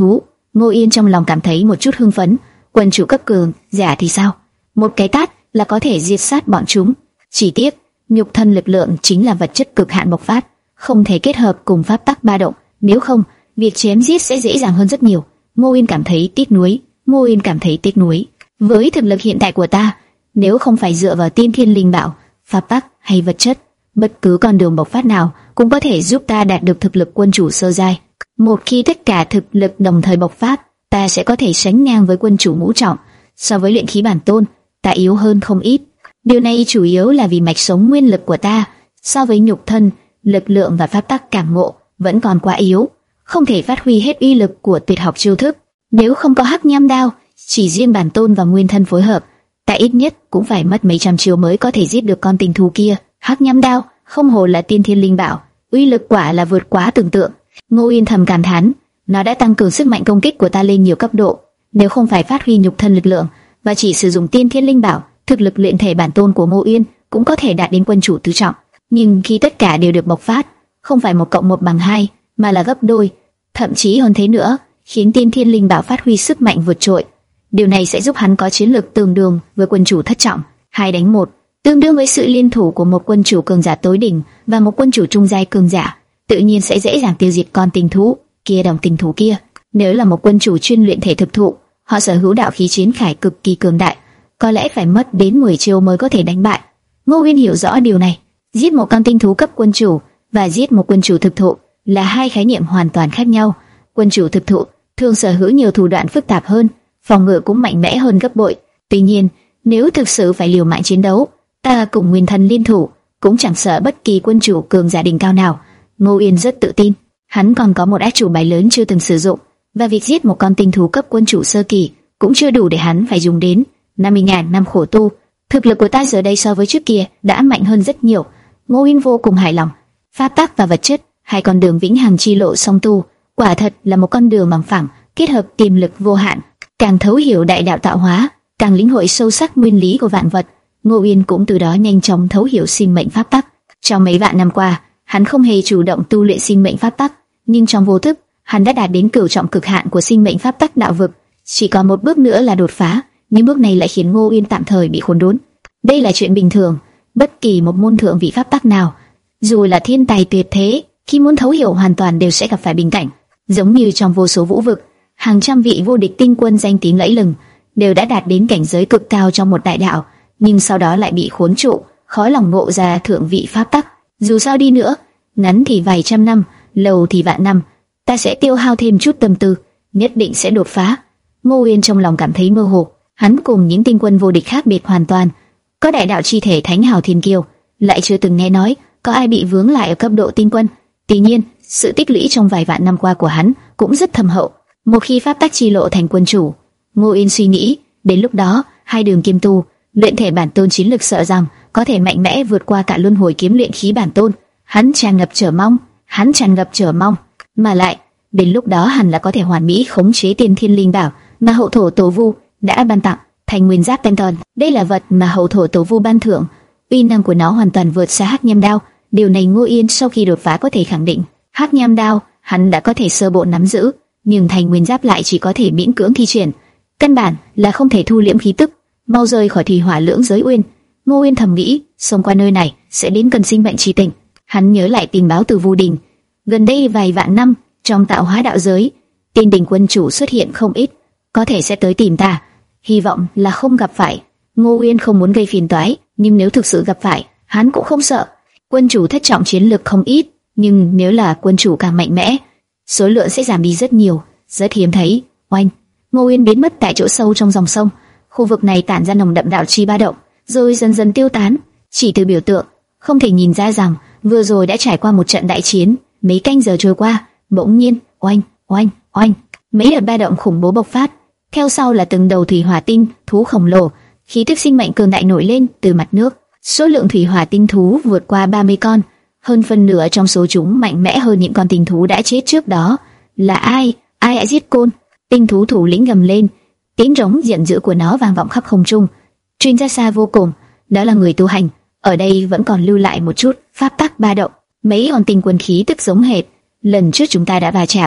Ngô Yên trong lòng cảm thấy một chút hưng phấn. Quân chủ cấp cường giả thì sao? Một cái tát là có thể diệt sát bọn chúng. Chỉ tiếc, nhục thân lực lượng chính là vật chất cực hạn bộc phát, không thể kết hợp cùng pháp tắc ba động, nếu không, việc chém giết sẽ dễ dàng hơn rất nhiều. Ngô Yên cảm thấy tiếc nuối, Ngô Yên cảm thấy tiếc nuối. Với thực lực hiện tại của ta, nếu không phải dựa vào tiên thiên linh bảo, pháp tắc hay vật chất, bất cứ con đường bộc phát nào cũng có thể giúp ta đạt được thực lực quân chủ sơ giai. Một khi tất cả thực lực đồng thời bộc phát, ta sẽ có thể sánh ngang với quân chủ ngũ trọng. So với luyện khí bản tôn, ta yếu hơn không ít. Điều này chủ yếu là vì mạch sống nguyên lực của ta so với nhục thân, lực lượng và pháp tắc cảm ngộ vẫn còn quá yếu, không thể phát huy hết uy lực của tuyệt học chiêu thức. Nếu không có hắc nham đao, chỉ riêng bản tôn và nguyên thân phối hợp, ta ít nhất cũng phải mất mấy trăm chiêu mới có thể giết được con tình thú kia. Hắc nham đao không hồ là tiên thiên linh bảo, uy lực quả là vượt quá tưởng tượng. Ngô Yên thầm cảm thán, nó đã tăng cường sức mạnh công kích của ta lên nhiều cấp độ. Nếu không phải phát huy nhục thân lực lượng và chỉ sử dụng tiên thiên linh bảo, thực lực luyện thể bản tôn của Ngô Yên cũng có thể đạt đến quân chủ tứ trọng. Nhưng khi tất cả đều được bộc phát, không phải một cộng một bằng hai, mà là gấp đôi, thậm chí hơn thế nữa, khiến tiên thiên linh bảo phát huy sức mạnh vượt trội. Điều này sẽ giúp hắn có chiến lược tương đương với quân chủ thất trọng, hai đánh một, tương đương với sự liên thủ của một quân chủ cường giả tối đỉnh và một quân chủ trung giai cường giả, tự nhiên sẽ dễ dàng tiêu diệt con tình thú kia đồng tình thú kia. Nếu là một quân chủ chuyên luyện thể thực thụ, họ sở hữu đạo khí chiến khải cực kỳ cường đại, có lẽ phải mất đến mười chiêu mới có thể đánh bại. Ngô Uyên hiểu rõ điều này. Giết một con tinh thú cấp quân chủ và giết một quân chủ thực thụ là hai khái niệm hoàn toàn khác nhau. Quân chủ thực thụ thường sở hữu nhiều thủ đoạn phức tạp hơn, phòng ngự cũng mạnh mẽ hơn gấp bội. Tuy nhiên, nếu thực sự phải liều mạng chiến đấu, ta cùng nguyên thần liên thủ cũng chẳng sợ bất kỳ quân chủ cường giả đỉnh cao nào. Ngô Uyên rất tự tin, hắn còn có một át chủ bài lớn chưa từng sử dụng, và việc giết một con tinh thú cấp quân chủ sơ kỳ cũng chưa đủ để hắn phải dùng đến năm mươi nghìn năm khổ tu. Thực lực của ta giờ đây so với trước kia đã mạnh hơn rất nhiều. Ngô Uyên vô cùng hài lòng. Pháp tắc và vật chất, hai con đường vĩnh hằng chi lộ song tu, quả thật là một con đường bằng phẳng, kết hợp tiềm lực vô hạn. Càng thấu hiểu đại đạo tạo hóa, càng lĩnh hội sâu sắc nguyên lý của vạn vật. Ngô Uyên cũng từ đó nhanh chóng thấu hiểu sinh mệnh pháp tắc. Trong mấy vạn năm qua, hắn không hề chủ động tu luyện sinh mệnh pháp tắc, nhưng trong vô thức, hắn đã đạt đến cửu trọng cực hạn của sinh mệnh pháp tắc đạo vực. Chỉ còn một bước nữa là đột phá, nhưng bước này lại khiến Ngô Uyên tạm thời bị khốn đốn. Đây là chuyện bình thường, bất kỳ một môn thượng vị pháp tắc nào, dù là thiên tài tuyệt thế, khi muốn thấu hiểu hoàn toàn đều sẽ gặp phải bình cảnh. Giống như trong vô số vũ vực, hàng trăm vị vô địch tinh quân danh tiếng lẫy lừng đều đã đạt đến cảnh giới cực cao trong một đại đạo, nhưng sau đó lại bị khốn trụ, khó lòng ngộ ra thượng vị pháp tắc. Dù sao đi nữa, ngắn thì vài trăm năm, lâu thì vạn năm, ta sẽ tiêu hao thêm chút tâm tư, nhất định sẽ đột phá. Ngô Uyên trong lòng cảm thấy mơ hồ, hắn cùng những tinh quân vô địch khác biệt hoàn toàn, có đại đạo chi thể thánh hào thiên kiêu, lại chưa từng nghe nói có ai bị vướng lại ở cấp độ tinh quân. Tuy nhiên, sự tích lũy trong vài vạn năm qua của hắn cũng rất thâm hậu. Một khi pháp tắc chi lộ thành quân chủ, Ngô Uyên suy nghĩ, đến lúc đó hai đường kim tu, luyện thể bản tôn chiến lực sợ rằng có thể mạnh mẽ vượt qua cả luân hồi kiếm luyện khí bản tôn. Hắn tràn ngập chờ mong, hắn tràn ngập chờ mong, mà lại đến lúc đó hẳn là có thể hoàn mỹ khống chế tiên thiên linh bảo mà hậu thổ tổ vu đã ban tặng, thành nguyên giáp tên toàn. Đây là vật mà hậu thổ tổ vu ban thưởng, uy năng của nó hoàn toàn vượt xa hắc nham đao. Điều này Ngô Yên sau khi đột phá có thể khẳng định. Hắc nham đao hắn đã có thể sơ bộ nắm giữ, nhưng thành nguyên giáp lại chỉ có thể miễn cưỡng thi triển, căn bản là không thể thu liễm khí tức. Mau rời khỏi thủy hỏa lưỡng giới uyên. Ngô Uyên thầm nghĩ, xông qua nơi này sẽ đến cần sinh mệnh chi tình. Hắn nhớ lại tình báo từ Vu Đình, gần đây vài vạn năm trong tạo hóa đạo giới, tiên đình quân chủ xuất hiện không ít, có thể sẽ tới tìm ta. Hy vọng là không gặp phải. Ngô Uyên không muốn gây phiền toái, nhưng nếu thực sự gặp phải, hắn cũng không sợ. Quân chủ thất trọng chiến lực không ít, nhưng nếu là quân chủ càng mạnh mẽ, số lượng sẽ giảm đi rất nhiều, rất hiếm thấy. Oanh! Ngô Uyên biến mất tại chỗ sâu trong dòng sông. Khu vực này tản ra nồng đậm đạo chi ba động, rồi dần dần tiêu tán. Chỉ từ biểu tượng, không thể nhìn ra rằng vừa rồi đã trải qua một trận đại chiến. Mấy canh giờ trôi qua, bỗng nhiên, oanh, oanh, oanh, mấy đợt ba động khủng bố bộc phát. Theo sau là từng đầu thủy hỏa tinh thú khổng lồ, khí tức sinh mệnh cường đại nổi lên từ mặt nước. Số lượng thủy hỏa tinh thú vượt qua ba mươi con, hơn phân nửa trong số chúng mạnh mẽ hơn những con tinh thú đã chết trước đó. Là ai? Ai đã giết Côn? Tinh thú thủ lĩnh gầm lên, tiếng rống giận dữ của nó vang vọng khắp không trung, truyền ra xa vô cùng. Đó là người tu hành, ở đây vẫn còn lưu lại một chút pháp tắc ba động. Mấy con tinh quân khí tức giống hệt lần trước chúng ta đã va chạm,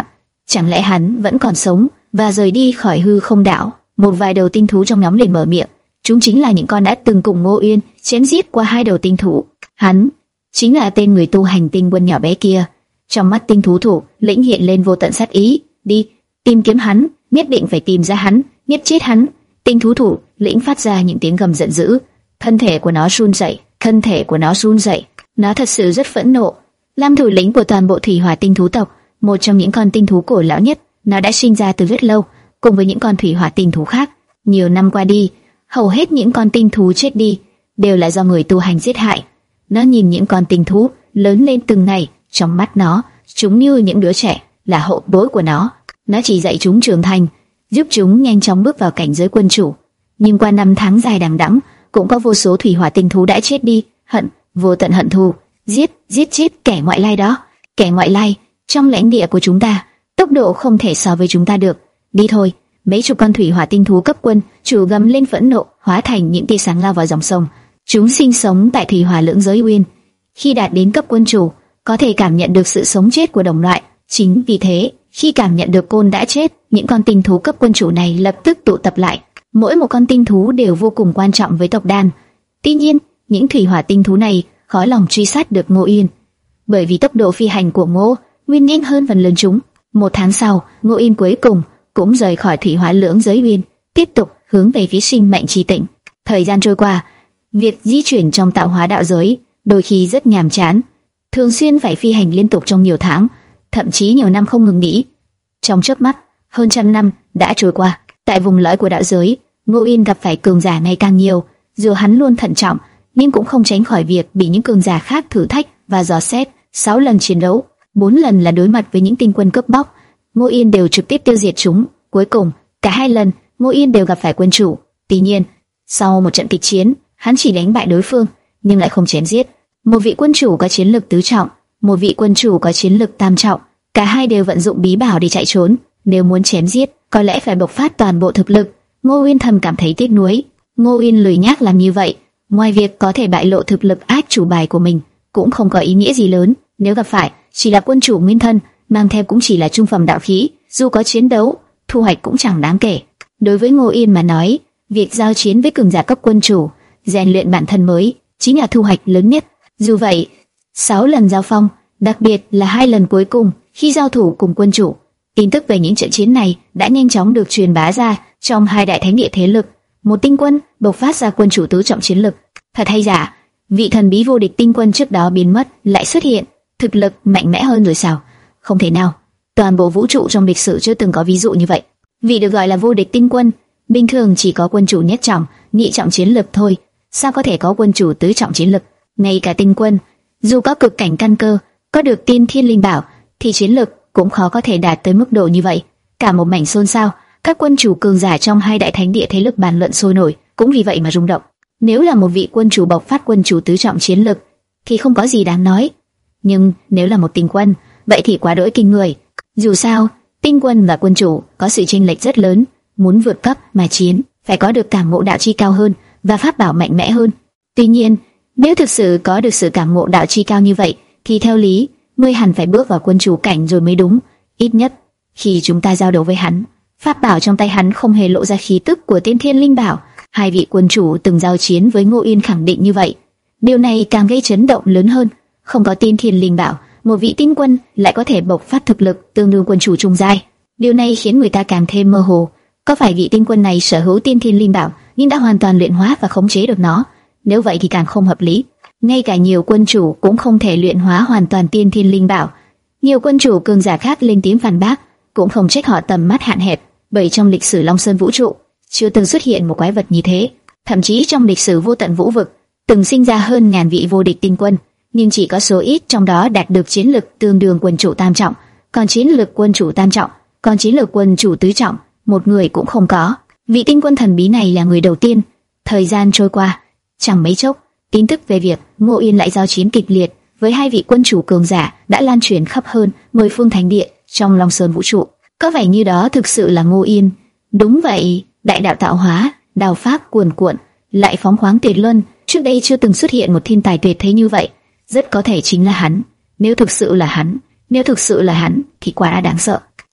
Chẳng lẽ hắn vẫn còn sống và rời đi khỏi hư không đảo? Một vài đầu tinh thú trong nhóm liền mở miệng. Chúng chính là những con đã từng cùng Ngô Uyên chém giết qua hai đầu tinh thú. Hắn chính là tên người tu hành tinh quân nhỏ bé kia. Trong mắt tinh thú thủ lĩnh hiện lên vô tận sát ý. Đi, tìm kiếm hắn, nhất định phải tìm ra hắn, giết chết hắn. Tinh thú thủ lĩnh phát ra những tiếng gầm giận dữ. Thân thể của nó run rẩy, thân thể của nó run rẩy. Nó thật sự rất phẫn nộ. Làm thủ lĩnh của toàn bộ thủy hỏa tinh thú tộc, một trong những con tinh thú cổ lão nhất, nó đã sinh ra từ rất lâu, cùng với những con thủy hỏa tinh thú khác. Nhiều năm qua đi, hầu hết những con tinh thú chết đi đều là do người tu hành giết hại. Nó nhìn những con tinh thú lớn lên từng ngày, trong mắt nó, chúng như những đứa trẻ, là hậu bối của nó. Nó chỉ dạy chúng trưởng thành, giúp chúng nhanh chóng bước vào cảnh giới quân chủ. Nhưng qua năm tháng dài đằng đẵng, cũng có vô số thủy hỏa tinh thú đã chết đi, hận, vô tận hận thù, giết, giết chết kẻ ngoại lai đó. Kẻ ngoại lai trong lãnh địa của chúng ta, tốc độ không thể so với chúng ta được. Đi thôi. Mấy chục con thủy hỏa tinh thú cấp quân chủ gầm lên phẫn nộ, hóa thành những tia sáng lao vào dòng sông. Chúng sinh sống tại thủy hỏa lưỡng giới uyên. Khi đạt đến cấp quân chủ, có thể cảm nhận được sự sống chết của đồng loại. Chính vì thế, khi cảm nhận được côn đã chết, những con tinh thú cấp quân chủ này lập tức tụ tập lại. Mỗi một con tinh thú đều vô cùng quan trọng với tộc đàn. Tuy nhiên, những thủy hỏa tinh thú này khó lòng truy sát được Ngô Yên, bởi vì tốc độ phi hành của Ngô Nguyên nhanh hơn phần lớn chúng. Một tháng sau, Ngô Yên cuối cùng cũng rời khỏi thủy hỏa lưỡng giới uyên, tiếp tục hướng về phía sinh mệnh chi tỉnh. Thời gian trôi qua, việc di chuyển trong tạo hóa đạo giới đôi khi rất nhàm chán, thường xuyên phải phi hành liên tục trong nhiều tháng, thậm chí nhiều năm không ngừng nghỉ. Trong chớp mắt, hơn trăm năm đã trôi qua. Tại vùng lõi của đạo giới, Ngô Yên gặp phải cường giả ngày càng nhiều. Dù hắn luôn thận trọng, nhưng cũng không tránh khỏi việc bị những cường giả khác thử thách và dò xét. Sáu lần chiến đấu, bốn lần là đối mặt với những tinh quân cướp bóc, Ngô Yên đều trực tiếp tiêu diệt chúng. Cuối cùng, cả hai lần, Ngô Yên đều gặp phải quân chủ. Tuy nhiên, sau một trận kịch chiến, hắn chỉ đánh bại đối phương, nhưng lại không chém giết. Một vị quân chủ có chiến lực tứ trọng, một vị quân chủ có chiến lực tam trọng, cả hai đều vận dụng bí bảo để chạy trốn. Nếu muốn chém giết, có lẽ phải bộc phát toàn bộ thực lực. Ngô Uyên thầm cảm thấy tiếc nuối. Ngô Uyên lười nhác làm như vậy, ngoài việc có thể bại lộ thực lực át chủ bài của mình, cũng không có ý nghĩa gì lớn. Nếu gặp phải chỉ là quân chủ nguyên thân, mang theo cũng chỉ là trung phẩm đạo khí, dù có chiến đấu, thu hoạch cũng chẳng đáng kể. Đối với Ngô Yên mà nói, việc giao chiến với cường giả cấp quân chủ, rèn luyện bản thân mới, chính là thu hoạch lớn nhất. Dù vậy, sáu lần giao phong, đặc biệt là hai lần cuối cùng khi giao thủ cùng quân chủ, tin tức về những trận chiến này đã nhanh chóng được truyền bá ra trong hai đại thánh địa thế lực. Một tinh quân bộc phát ra quân chủ tứ trọng chiến lực. Thật hay giả, vị thần bí vô địch tinh quân trước đó biến mất lại xuất hiện, thực lực mạnh mẽ hơn rồi sao? Không thể nào, toàn bộ vũ trụ trong lịch sử chưa từng có ví dụ như vậy. Vị được gọi là vô địch tinh quân, bình thường chỉ có quân chủ nhất trọng, nhị trọng chiến lực thôi, sao có thể có quân chủ tứ trọng chiến lực? Ngay cả tinh quân, dù có cực cảnh căn cơ, có được tiên thiên linh bảo, thì chiến lực cũng khó có thể đạt tới mức độ như vậy. Cả một mảnh xôn xao, các quân chủ cường giả trong hai đại thánh địa thế lực bàn luận sôi nổi, cũng vì vậy mà rung động. Nếu là một vị quân chủ bộc phát quân chủ tứ trọng chiến lực, thì không có gì đáng nói. Nhưng nếu là một tinh quân, vậy thì quá đỗi kinh người. Dù sao, tinh quân và quân chủ có sự chênh lệch rất lớn, muốn vượt cấp mà chiến, phải có được cảm ngộ đạo chi cao hơn và pháp bảo mạnh mẽ hơn. Tuy nhiên, nếu thực sự có được sự cảm ngộ đạo chi cao như vậy, thì theo lý, ngươi hẳn phải bước vào quân chủ cảnh rồi mới đúng. Ít nhất, khi chúng ta giao đấu với hắn, pháp bảo trong tay hắn không hề lộ ra khí tức của tiên thiên linh bảo. Hai vị quân chủ từng giao chiến với Ngô Yên khẳng định như vậy. Điều này càng gây chấn động lớn hơn. Không có tiên thiên linh bảo, một vị tinh quân lại có thể bộc phát thực lực tương đương quân chủ trung giai. Điều này khiến người ta càng thêm mơ hồ. Có phải vị tinh quân này sở hữu tiên thiên linh bảo, nhưng đã hoàn toàn luyện hóa và khống chế được nó? Nếu vậy thì càng không hợp lý. Ngay cả nhiều quân chủ cũng không thể luyện hóa hoàn toàn tiên thiên linh bảo. Nhiều quân chủ cường giả khác lên tiếng phản bác, cũng không trách họ tầm mắt hạn hẹp, bởi trong lịch sử Long Sơn vũ trụ chưa từng xuất hiện một quái vật như thế. Thậm chí trong lịch sử vô tận vũ vực từng sinh ra hơn ngàn vị vô địch tinh quân, nhưng chỉ có số ít trong đó đạt được chiến lực tương đương quân chủ tam trọng, còn chiến lực quân chủ tam trọng, còn chiến lực quân chủ tứ trọng, một người cũng không có. Vị tinh quân thần bí này là người đầu tiên. Thời gian trôi qua, chẳng mấy chốc, tin tức về việc Ngô Yên lại giao chiến kịch liệt với hai vị quân chủ cường giả đã lan truyền khắp hơn mười phương thánh địa trong Long Sơn vũ trụ. Có vẻ như đó thực sự là Ngô Yên. Đúng vậy, đại đạo tạo hóa, đào pháp cuồn cuộn, lại phóng khoáng tuyệt luân. Trước đây chưa từng xuất hiện một thiên tài tuyệt thế như vậy. Rất có thể chính là hắn. Nếu thực sự là hắn, nếu thực sự là hắn, thì quá đáng sợ.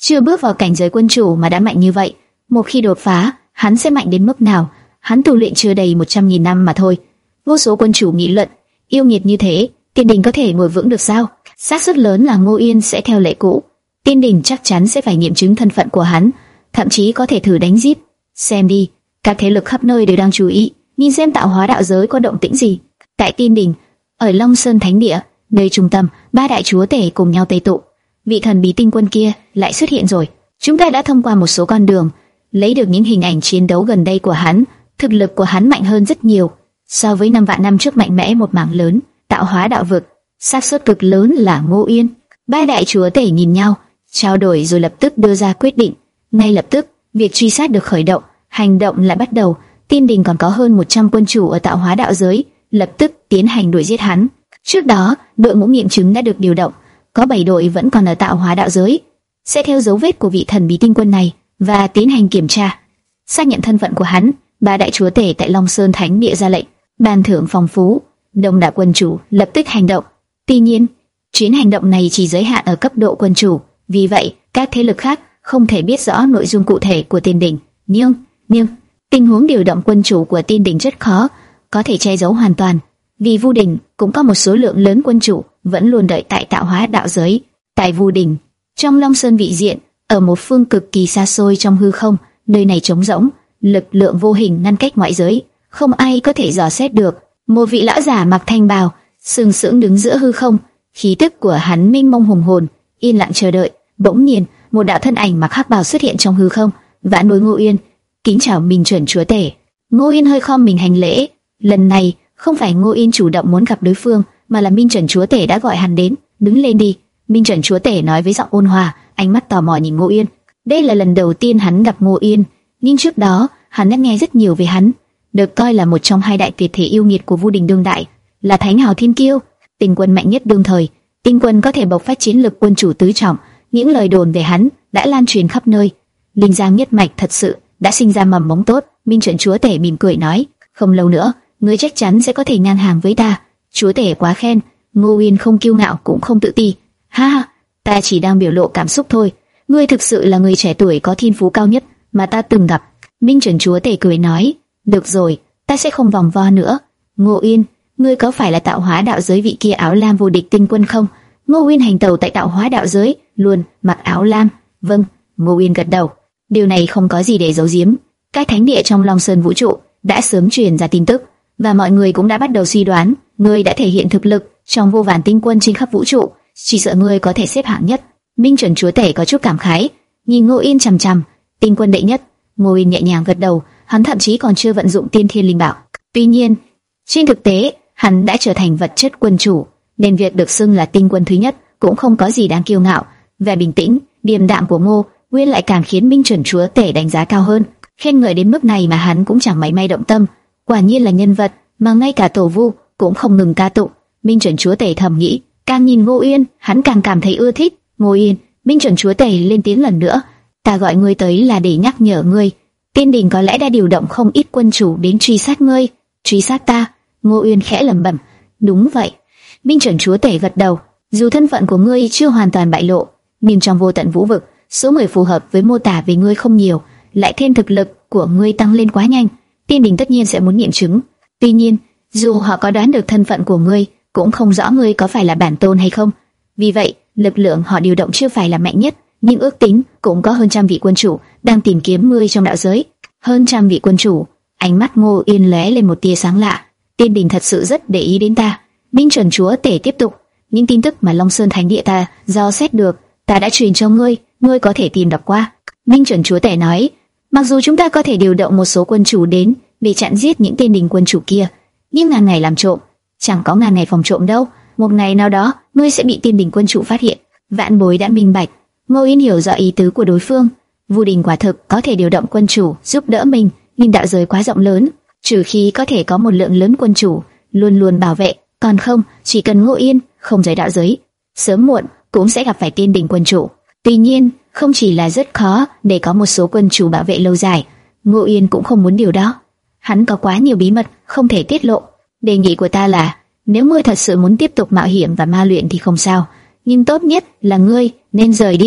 chưa bước vào cảnh giới quân chủ mà đã mạnh như vậy. Một khi đột phá, hắn sẽ mạnh đến mức nào? Hắn tu luyện chưa đầy một trăm nghìn năm mà thôi. Vô số quân chủ nghị luận, yêu nghiệt như thế, Tiên Đình có thể ngồi vững được sao? Xác suất lớn là Ngô Yên sẽ theo lệ cũ. Tiên Đình chắc chắn sẽ phải nghiệm chứng thân phận của hắn, thậm chí có thể thử đánh giết. Xem đi, các thế lực khắp nơi đều đang chú ý, nhìn xem tạo hóa đạo giới có động tĩnh gì. Tại Tiên Đình, ở Long Sơn Thánh Địa, nơi trung tâm, ba đại chúa tể cùng nhau tề tụ. Vị thần bí tinh quân kia lại xuất hiện rồi. Chúng ta đã thông qua một số con đường, lấy được những hình ảnh chiến đấu gần đây của hắn. Thực lực của hắn mạnh hơn rất nhiều, so với năm vạn năm trước mạnh mẽ một mảng lớn. Tạo hóa đạo vực, xác suất cực lớn là Ngô Yên. Ba đại chúa tể nhìn nhau, trao đổi rồi lập tức đưa ra quyết định. Ngay lập tức, việc truy sát được khởi động, hành động lại bắt đầu. Tiên Đình còn có hơn một trăm quân chủ ở tạo hóa đạo giới, lập tức tiến hành đuổi giết hắn. Trước đó, đội ngũ nghiệm chứng đã được điều động, có bảy đội vẫn còn ở tạo hóa đạo giới, sẽ theo dấu vết của vị thần bí tinh quân này và tiến hành kiểm tra, xác nhận thân phận của hắn. Ba đại chúa tể tại Long Sơn Thánh Địa ra lệnh, ban thưởng phong phú, đông đảo quân chủ lập tức hành động. Tuy nhiên, chuyến hành động này chỉ giới hạn ở cấp độ quân chủ, vì vậy các thế lực khác không thể biết rõ nội dung cụ thể của Tiên Đình. Nhưng, nhưng tình huống điều động quân chủ của Tiên Đình rất khó có thể che giấu hoàn toàn, vì Vu Đình cũng có một số lượng lớn quân chủ vẫn luôn đợi tại tạo hóa đạo giới. Tại Vu Đình, trong Long Sơn vị diện, ở một phương cực kỳ xa xôi trong hư không, nơi này trống rỗng, lực lượng vô hình ngăn cách ngoại giới, không ai có thể dò xét được. Một vị lão giả mặc thanh bào, sừng sững đứng giữa hư không, khí tức của hắn mênh mông hùng hồn, yên lặng chờ đợi. Bỗng nhiên, một đạo thân ảnh mặc hắc bào xuất hiện trong hư không, vãn bối Ngô Yên, kính chào Minh Chuẩn chúa tể. Ngô Yên hơi khom mình hành lễ. Lần này không phải Ngô Yên chủ động muốn gặp đối phương, mà là Minh Chuẩn chúa tể đã gọi hắn đến. Đứng lên đi, Minh Chuẩn chúa tể nói với giọng ôn hòa, ánh mắt tò mò nhìn Ngô Yên. Đây là lần đầu tiên hắn gặp Ngô Yên, nhưng trước đó hắn đã nghe rất nhiều về hắn, được coi là một trong hai đại tuyệt thể yêu nghiệt của Vu Đình đương đại, là thánh hào thiên kiêu, tinh quân mạnh nhất đương thời. Tinh quân có thể bộc phát chiến lực quân chủ tứ trọng, những lời đồn về hắn đã lan truyền khắp nơi. Linh Giang nhất mạch thật sự đã sinh ra mầm mống tốt. Minh Chuẩn chúa tể mỉm cười nói, không lâu nữa, ngươi chắc chắn sẽ có thể ngang hàng với ta. Chúa tể quá khen. Ngô Yên không kiêu ngạo cũng không tự ti. Ha ha, ta chỉ đang biểu lộ cảm xúc thôi. Ngươi thực sự là người trẻ tuổi có thiên phú cao nhất mà ta từng gặp. Minh Chuẩn chúa tể cười nói, được rồi, ta sẽ không vòng vo nữa. Ngô Yên, ngươi có phải là tạo hóa đạo giới vị kia áo lam vô địch tinh quân không? Ngô Yên hành tẩu tại tạo hóa đạo giới, luôn mặc áo lam. Vâng, Ngô Yên gật đầu. Điều này không có gì để giấu giếm. Các thánh địa trong Long Sơn vũ trụ đã sớm truyền ra tin tức, và mọi người cũng đã bắt đầu suy đoán, ngươi đã thể hiện thực lực trong vô vàn tinh quân trên khắp vũ trụ, chỉ sợ ngươi có thể xếp hạng nhất. Minh Chuẩn chúa tể có chút cảm khái, nhìn Ngô Yên chằm chằm. Tinh quân đệ nhất. Ngô Yên nhẹ nhàng gật đầu, hắn thậm chí còn chưa vận dụng tiên thiên linh bảo. Tuy nhiên, trên thực tế, hắn đã trở thành vật chất quân chủ, nên việc được xưng là tinh quân thứ nhất cũng không có gì đáng kiêu ngạo. Vẻ bình tĩnh, điềm đạm của Ngô Nguyên lại càng khiến Minh Chuẩn chúa tể đánh giá cao hơn, khen ngợi đến mức này mà hắn cũng chẳng mảy may động tâm. Quả nhiên là nhân vật mà ngay cả tổ vu cũng không ngừng ca tụng. Minh Chuẩn chúa tể thầm nghĩ, càng nhìn Ngô Yên, hắn càng cảm thấy ưa thích. Ngô Yên, Minh Chuẩn chúa tể lên tiếng lần nữa, ta gọi ngươi tới là để nhắc nhở ngươi, Tiên Đình có lẽ đã điều động không ít quân chủ đến truy sát ngươi. Truy sát ta? Ngô Uyên khẽ lẩm bẩm. Đúng vậy. Minh Chuẩn chúa tể gật đầu. Dù thân phận của ngươi chưa hoàn toàn bại lộ, nhưng trong vô tận vũ vực, số người phù hợp với mô tả về ngươi không nhiều, lại thêm thực lực của ngươi tăng lên quá nhanh, Tiên Đình tất nhiên sẽ muốn nghiệm chứng. Tuy nhiên, dù họ có đoán được thân phận của ngươi, cũng không rõ ngươi có phải là bản tôn hay không. Vì vậy, lực lượng họ điều động chưa phải là mạnh nhất, nhưng ước tính cũng có hơn trăm vị quân chủ đang tìm kiếm ngươi trong đạo giới. Hơn trăm vị quân chủ. Ánh mắt Ngô Yên lóe lên một tia sáng lạ. Tiên Đình thật sự rất để ý đến ta. Minh Chuẩn chúa tể tiếp tục. Những tin tức mà Long Sơn Thánh Địa ta do xét được, ta đã truyền cho ngươi, ngươi có thể tìm đọc qua. Minh Chuẩn chúa tể nói, mặc dù chúng ta có thể điều động một số quân chủ đến để chặn giết những Tiên Đình quân chủ kia, nhưng ngàn ngày làm trộm, chẳng có ngàn ngày phòng trộm đâu. Một ngày nào đó, ngươi sẽ bị Tiên Đình quân chủ phát hiện. Vạn bối đã minh bạch. Ngô Yên hiểu rõ ý tứ của đối phương. Vu Đình quả thực có thể điều động quân chủ giúp đỡ mình, nhưng đạo giới quá rộng lớn, trừ khi có thể có một lượng lớn quân chủ luôn luôn bảo vệ, còn không, chỉ cần Ngô Yên không rời đạo giới, sớm muộn cũng sẽ gặp phải Tiên Đình quân chủ. Tuy nhiên, không chỉ là rất khó để có một số quân chủ bảo vệ lâu dài, Ngô Yên cũng không muốn điều đó. Hắn có quá nhiều bí mật không thể tiết lộ. Đề nghị của ta là, nếu ngươi thật sự muốn tiếp tục mạo hiểm và ma luyện thì không sao, nhưng tốt nhất là ngươi nên rời đi.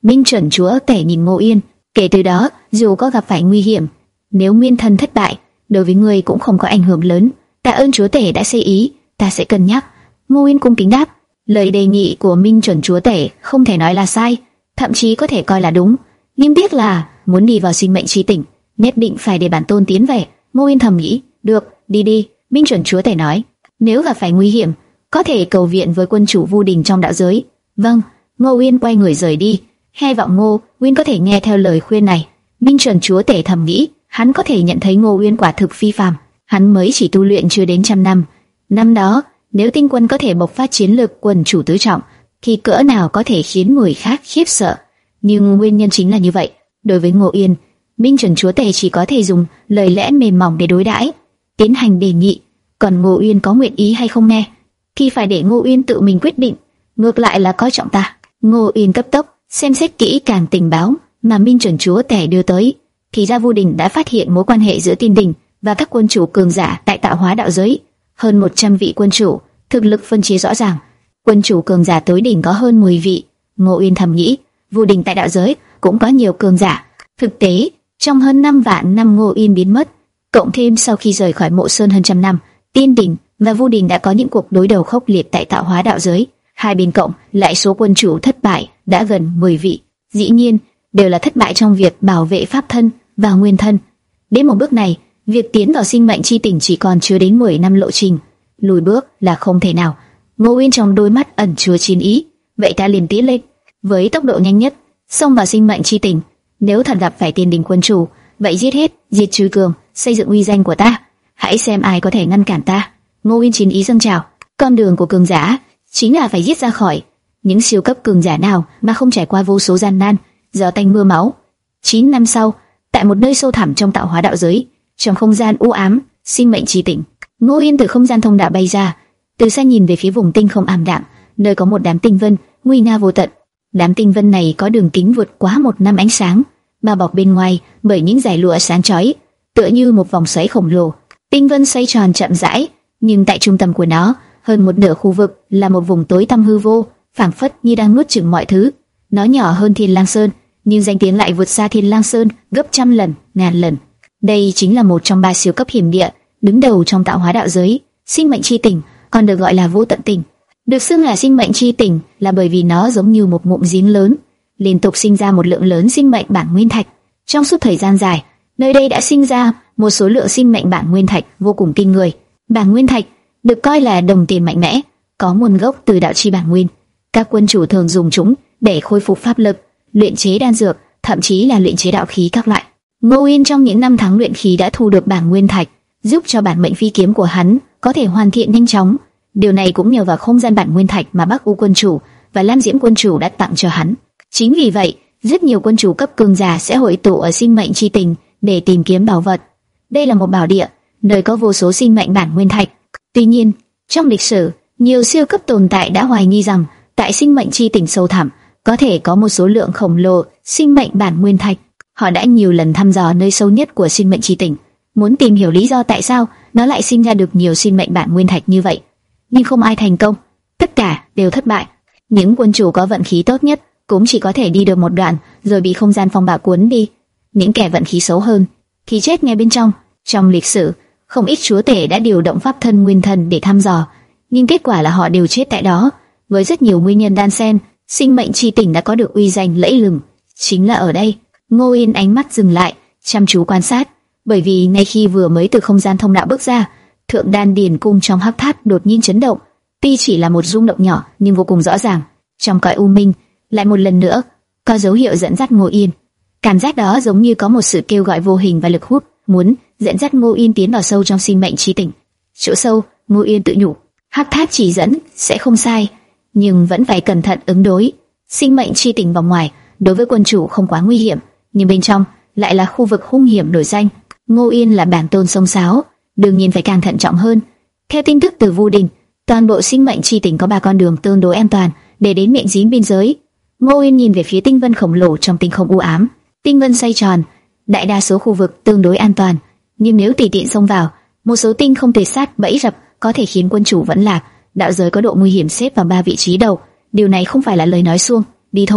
Minh chuẩn chúa tể nhìn Ngô Yên, kể từ đó, dù có gặp phải nguy hiểm, nếu nguyên thần thất bại, đối với ngươi cũng không có ảnh hưởng lớn. Tạ ơn chúa tể đã xây ý, ta sẽ cân nhắc. Ngô Yên cung kính đáp. Lời đề nghị của Minh chuẩn chúa tể không thể nói là sai, thậm chí có thể coi là đúng, nhưng tiếc là muốn đi vào sinh mệnh chi tỉnh, nhất định phải để bản tôn tiến về. Ngô Yên thầm nghĩ. Được, đi đi. Minh chuẩn chúa tể nói. Nếu gặp phải nguy hiểm, có thể cầu viện với quân chủ Vu Đình trong đạo giới. Vâng. Ngô Uyên quay người rời đi. Hy vọng Ngô Uyên có thể nghe theo lời khuyên này. Minh chuẩn chúa tể thầm nghĩ, hắn có thể nhận thấy Ngô Uyên quả thực phi phàm. Hắn mới chỉ tu luyện chưa đến trăm năm. Năm đó, nếu tinh quân có thể bộc phát chiến lược quân chủ tứ trọng, thì cỡ nào có thể khiến người khác khiếp sợ. Nhưng nguyên nhân chính là như vậy. Đối với Ngô Uyên, Minh chuẩn chúa tể chỉ có thể dùng lời lẽ mềm mỏng để đối đãi, tiến hành đề nghị. Còn Ngô Uyên có nguyện ý hay không nghe, thì phải để Ngô Uyên tự mình quyết định. Ngược lại là coi trọng ta. Ngô Uyên cấp tốc xem xét kỹ càng tình báo mà Minh chuẩn chúa tể đưa tới, thì ra Vu Đình đã phát hiện mối quan hệ giữa Tiên Đình và các quân chủ cường giả tại tạo hóa đạo giới. Hơn một trăm vị quân chủ, thực lực phân chia rõ ràng. Quân chủ cường giả tối đỉnh có hơn mười vị. Ngô Uyên thầm nghĩ, Vu Đình tại đạo giới cũng có nhiều cường giả. Thực tế, trong hơn năm vạn năm Ngô Uyên biến mất, cộng thêm sau khi rời khỏi Mộ Sơn hơn trăm năm, Tiên Đình và Vu Đình đã có những cuộc đối đầu khốc liệt tại tạo hóa đạo giới. Hai bên cộng lại số quân chủ thất bại đã gần mười vị. Dĩ nhiên, đều là thất bại trong việc bảo vệ pháp thân và nguyên thân. Đến một bước này, việc tiến vào sinh mệnh chi tỉnh chỉ còn chưa đến mười năm lộ trình, lùi bước là không thể nào. Ngô Uyên trong đôi mắt ẩn chứa chiến ý, vậy ta liền tiến lên, với tốc độ nhanh nhất, xông vào sinh mệnh chi tỉnh. Nếu thật gặp phải Tiên Đình quân chủ, vậy giết hết, diệt trừ cường, xây dựng uy danh của ta. Hãy xem ai có thể ngăn cản ta. Ngô Uyên chiến ý dâng trào, con đường của cường giả chính là phải giết ra khỏi. Những siêu cấp cường giả nào mà không trải qua vô số gian nan, gió tanh mưa máu. Chín năm sau, tại một nơi sâu thẳm trong tạo hóa đạo giới, trong không gian u ám, sinh mệnh chi tỉnh, Ngô Uyên từ không gian thông đạo bay ra, từ xa nhìn về phía vùng tinh không ảm đạm, nơi có một đám tinh vân nguy nga vô tận. Đám tinh vân này có đường kính vượt quá một năm ánh sáng, bao bọc bên ngoài bởi những dải lụa sáng chói, tựa như một vòng xoáy khổng lồ. Tinh vân xoay tròn chậm rãi, nhưng tại trung tâm của nó, hơn một nửa khu vực là một vùng tối tăm hư vô, phảng phất như đang nuốt chửng mọi thứ. Nó nhỏ hơn Thiên Lang Sơn, nhưng danh tiếng lại vượt xa Thiên Lang Sơn gấp trăm lần, ngàn lần. Đây chính là một trong ba siêu cấp hiểm địa, đứng đầu trong tạo hóa đạo giới. Sinh mệnh chi tỉnh, còn được gọi là vô tận tỉnh. Được xưng là sinh mệnh chi tỉnh là bởi vì nó giống như một ngụm giếng lớn, liên tục sinh ra một lượng lớn sinh mệnh bản nguyên thạch. Trong suốt thời gian dài, nơi đây đã sinh ra một số lượng sinh mệnh bản nguyên thạch vô cùng kinh người. Bản nguyên thạch được coi là đồng tiền mạnh mẽ, có nguồn gốc từ đạo chi bản nguyên. Các quân chủ thường dùng chúng để khôi phục pháp lực, luyện chế đan dược, thậm chí là luyện chế đạo khí các loại. Ngô Uyên trong những năm tháng luyện khí đã thu được bản nguyên thạch, giúp cho bản mệnh phi kiếm của hắn có thể hoàn thiện nhanh chóng. Điều này cũng nhờ vào không gian bản nguyên thạch mà Bắc U quân chủ và Lam Diễm quân chủ đã tặng cho hắn. Chính vì vậy, rất nhiều quân chủ cấp cường giả sẽ hội tụ ở sinh mệnh chi tỉnh để tìm kiếm bảo vật. Đây là một bảo địa, nơi có vô số sinh mệnh bản nguyên thạch. Tuy nhiên, trong lịch sử, nhiều siêu cấp tồn tại đã hoài nghi rằng tại sinh mệnh chi tỉnh sâu thẳm có thể có một số lượng khổng lồ sinh mệnh bản nguyên thạch. Họ đã nhiều lần thăm dò nơi sâu nhất của sinh mệnh chi tỉnh, muốn tìm hiểu lý do tại sao nó lại sinh ra được nhiều sinh mệnh bản nguyên thạch như vậy. Nhưng không ai thành công, tất cả đều thất bại. Những quân chủ có vận khí tốt nhất cũng chỉ có thể đi được một đoạn rồi bị không gian phong bạo cuốn đi. Những kẻ vận khí xấu hơn thì chết ngay bên trong. Trong lịch sử, không ít chúa tể đã điều động pháp thân nguyên thần để thăm dò, nhưng kết quả là họ đều chết tại đó. Với rất nhiều nguyên nhân đan xen, sinh mệnh chi tỉnh đã có được uy danh lẫy lừng. Chính là ở đây. Ngô Uyên ánh mắt dừng lại, chăm chú quan sát, bởi vì ngay khi vừa mới từ không gian thông đạo bước ra, thượng đan điền cung trong hắc tháp đột nhiên chấn động. Tuy chỉ là một rung động nhỏ nhưng vô cùng rõ ràng. Trong cõi u minh, lại một lần nữa có dấu hiệu dẫn dắt Ngô Uyên. Cảm giác đó giống như có một sự kêu gọi vô hình và lực hút, muốn dẫn dắt Ngô Uyên tiến vào sâu trong sinh mệnh chi tỉnh. Chỗ sâu, Ngô Uyên tự nhủ, hắc tháp chỉ dẫn sẽ không sai, nhưng vẫn phải cẩn thận ứng đối. Sinh mệnh chi tỉnh vòng ngoài đối với quân chủ không quá nguy hiểm, nhưng bên trong lại là khu vực hung hiểm nổi danh. Ngô Uyên là bản tôn sông sáo, đương nhiên phải càng thận trọng hơn. Theo tin tức từ Vu Đình, toàn bộ sinh mệnh chi tỉnh có ba con đường tương đối an toàn để đến miệng giếng biên giới. Ngô Uyên nhìn về phía tinh vân khổng lồ trong tinh không u ám. Tinh vân xoay tròn, đại đa số khu vực tương đối an toàn, nhưng nếu tùy tiện xông vào, một số tinh không tuyệt sát bẫy rập có thể khiến quân chủ vẫn lạc. Đạo giới có độ nguy hiểm xếp vào ba vị trí đầu. Điều này không phải là lời nói suông. Đi thôi.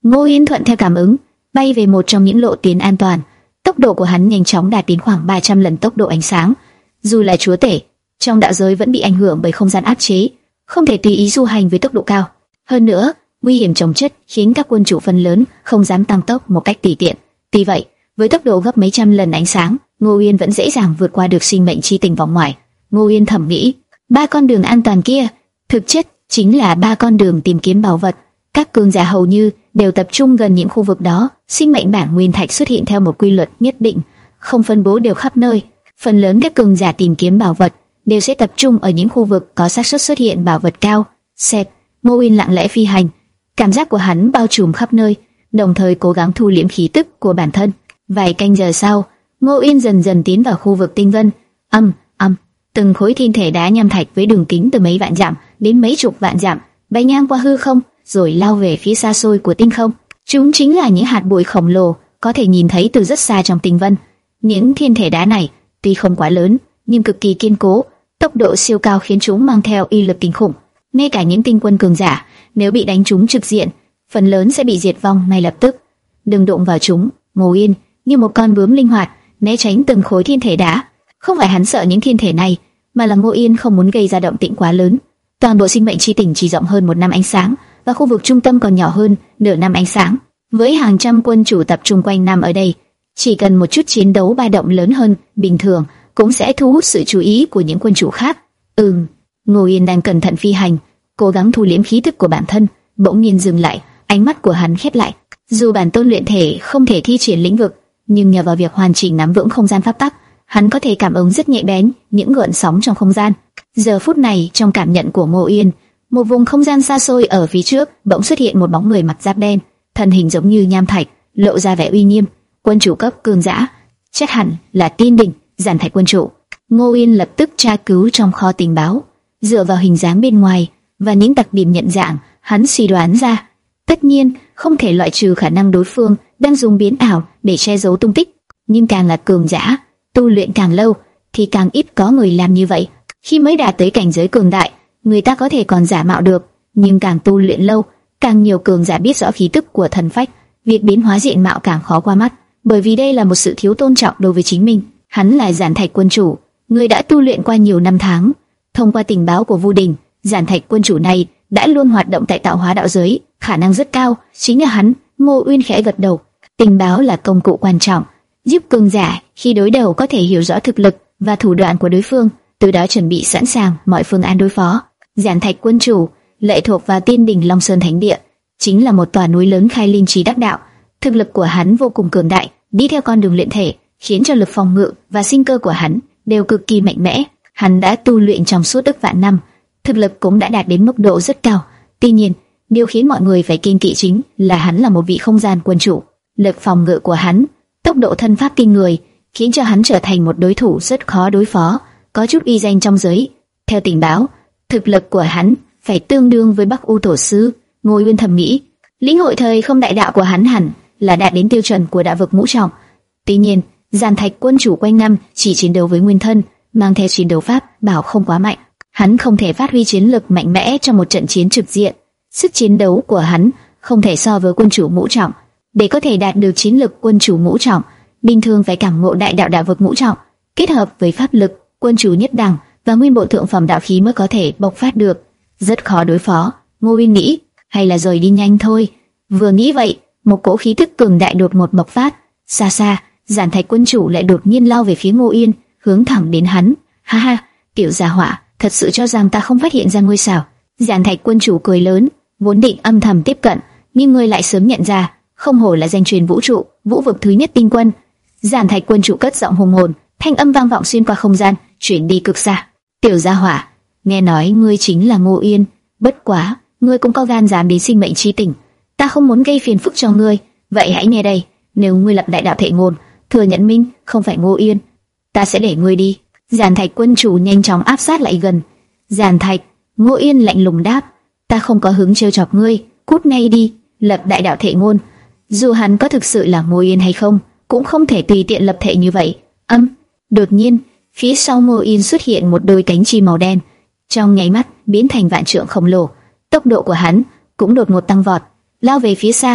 Ngô Yên thuận theo cảm ứng, bay về một trong những lộ tuyến an toàn. Tốc độ của hắn nhanh chóng đạt đến khoảng ba trăm lần tốc độ ánh sáng. Dù là chúa tể, trong đạo giới vẫn bị ảnh hưởng bởi không gian áp chế, không thể tùy ý du hành với tốc độ cao. Hơn nữa, nguy hiểm chồng chất khiến các quân chủ phần lớn không dám tăng tốc một cách tùy tiện. Tuy vậy, với tốc độ gấp mấy trăm lần ánh sáng, Ngô Yên vẫn dễ dàng vượt qua được sinh mệnh chi tình vòng ngoài. Ngô Yên thầm nghĩ, ba con đường an toàn kia, thực chất chính là ba con đường tìm kiếm bảo vật. Các cường giả hầu như đều tập trung gần những khu vực đó. Sinh mệnh bản nguyên thạch xuất hiện theo một quy luật nhất định, không phân bố đều khắp nơi. Phần lớn các cường giả tìm kiếm bảo vật đều sẽ tập trung ở những khu vực có xác suất xuất hiện bảo vật cao. Xẹt, Ngô Yên lặng lẽ phi hành, cảm giác của hắn bao trùm khắp nơi, đồng thời cố gắng thu liễm khí tức của bản thân. Vài canh giờ sau, Ngô Yên dần dần tiến vào khu vực tinh vân. Âm, âm, từng khối thiên thể đá nham thạch với đường kính từ mấy vạn dặm đến mấy chục vạn dặm bay ngang qua hư không, rồi lao về phía xa xôi của tinh không. Chúng chính là những hạt bụi khổng lồ có thể nhìn thấy từ rất xa trong tinh vân. Những thiên thể đá này tuy không quá lớn nhưng cực kỳ kiên cố, tốc độ siêu cao khiến chúng mang theo uy lực kinh khủng. Ngay cả những tinh quân cường giả, nếu bị đánh trúng trực diện, phần lớn sẽ bị diệt vong ngay lập tức. Đừng đụng vào chúng. Ngô Yên như một con bướm linh hoạt né tránh từng khối thiên thể đá. Không phải hắn sợ những thiên thể này, mà là Ngô Yên không muốn gây ra động tĩnh quá lớn. Toàn bộ sinh mệnh chi tỉnh chỉ rộng hơn một năm ánh sáng, và khu vực trung tâm còn nhỏ hơn nửa năm ánh sáng. Với hàng trăm quân chủ tập trung quanh năm ở đây, chỉ cần một chút chiến đấu ba động lớn hơn bình thường cũng sẽ thu hút sự chú ý của những quân chủ khác. Ừm, Ngô Yên đang cẩn thận phi hành, cố gắng thu liễm khí tức của bản thân, bỗng nhiên dừng lại, ánh mắt của hắn khép lại. Dù bản tôn luyện thể không thể thi triển lĩnh vực, nhưng nhờ vào việc hoàn chỉnh nắm vững không gian pháp tắc, hắn có thể cảm ứng rất nhạy bén những gợn sóng trong không gian. Giờ phút này, trong cảm nhận của Ngô Yên, một vùng không gian xa xôi ở phía trước bỗng xuất hiện một bóng người mặc giáp đen, thân hình giống như nham thạch, lộ ra vẻ uy nghiêm. Quân chủ cấp cường giả, chắc hẳn là Tiên Đình, Giản Thạch quân chủ. Ngô Yên lập tức tra cứu trong kho tình báo, dựa vào hình dáng bên ngoài và những đặc điểm nhận dạng, hắn suy đoán ra, tất nhiên không thể loại trừ khả năng đối phương đang dùng biến ảo để che giấu tung tích. Nhưng càng là cường giả, tu luyện càng lâu, thì càng ít có người làm như vậy. Khi mới đạt tới cảnh giới cường đại, người ta có thể còn giả mạo được, nhưng càng tu luyện lâu, càng nhiều cường giả biết rõ khí tức của thần phách, việc biến hóa diện mạo càng khó qua mắt, bởi vì đây là một sự thiếu tôn trọng đối với chính mình. Hắn là Giản Thạch quân chủ, người đã tu luyện qua nhiều năm tháng. Thông qua tình báo của Vu Đình, Giản Thạch quân chủ này đã luôn hoạt động tại tạo hóa đạo giới, khả năng rất cao chính là hắn. Ngô Uyên khẽ gật đầu. Tình báo là công cụ quan trọng, giúp cường giả khi đối đầu có thể hiểu rõ thực lực và thủ đoạn của đối phương, từ đó chuẩn bị sẵn sàng mọi phương án đối phó. Giản Thạch quân chủ lệ thuộc vào Tiên Đình Long Sơn Thánh Địa, chính là một tòa núi lớn khai linh trí đắc đạo. Thực lực của hắn vô cùng cường đại, đi theo con đường luyện thể, khiến cho lực phòng ngự và sinh cơ của hắn đều cực kỳ mạnh mẽ. Hắn đã tu luyện trong suốt ức vạn năm, thực lực cũng đã đạt đến mức độ rất cao. Tuy nhiên, điều khiến mọi người phải kiêng kỵ chính là hắn là một vị không gian quân chủ. Lực phòng ngự của hắn, tốc độ thân pháp kinh người, khiến cho hắn trở thành một đối thủ rất khó đối phó, có chút uy danh trong giới. Theo tình báo, thực lực của hắn phải tương đương với Bắc U tổ sư. Ngô Uyên thầm nghĩ, lĩnh hội thời không đại đạo của hắn hẳn là đạt đến tiêu chuẩn của đạo vực ngũ trọng. Tuy nhiên, Giản Thạch quân chủ quanh năm chỉ chiến đấu với nguyên thân, mang theo chiến đấu pháp bảo không quá mạnh, hắn không thể phát huy chiến lực mạnh mẽ trong một trận chiến trực diện. Sức chiến đấu của hắn không thể so với quân chủ ngũ trọng. Để có thể đạt được chiến lực quân chủ ngũ trọng, bình thường phải cảm ngộ đại đạo đạo vực ngũ trọng, kết hợp với pháp lực quân chủ nhất đẳng và nguyên bộ thượng phẩm đạo khí mới có thể bộc phát được, rất khó đối phó. Ngô Uyên nghĩ, hay là rời đi nhanh thôi. Vừa nghĩ vậy, một cỗ khí tức cường đại đột ngột bộc phát. Xa xa, Giản Thạch quân chủ lại đột nhiên lao về phía Ngô Uyên, hướng thẳng đến hắn. Ha ha, tiểu gia hỏa, thật sự cho rằng ta không phát hiện ra ngươi sao? Giản Thạch quân chủ cười lớn, vốn định âm thầm tiếp cận, nhưng ngươi lại sớm nhận ra, không hổ là danh truyền vũ trụ, vũ vực thứ nhất tinh quân. Giản Thạch quân chủ cất giọng hùng hồn, thanh âm vang vọng xuyên qua không gian, chuyển đi cực xa. Tiểu gia hỏa, nghe nói ngươi chính là Ngô Uyên, bất quá, ngươi cũng có gan dám đến sinh mệnh chi tỉnh. Ta không muốn gây phiền phức cho ngươi, vậy hãy nghe đây, nếu ngươi lập đại đạo thệ ngôn, thừa nhận minh không phải Ngô Uyên, ta sẽ để ngươi đi. Giản Thạch quân chủ nhanh chóng áp sát lại gần. Giản Thạch, Ngô Uyên lạnh lùng đáp, ta không có hứng trêu chọc ngươi, cút ngay đi. Lập đại đạo thệ ngôn, dù hắn có thực sự là Ngô Uyên hay không, cũng không thể tùy tiện lập thệ như vậy. Âm, đột nhiên, phía sau Ngô Uyên xuất hiện một đôi cánh chim màu đen, trong nháy mắt biến thành vạn trượng khổng lồ. Tốc độ của hắn cũng đột ngột tăng vọt, lao về phía xa,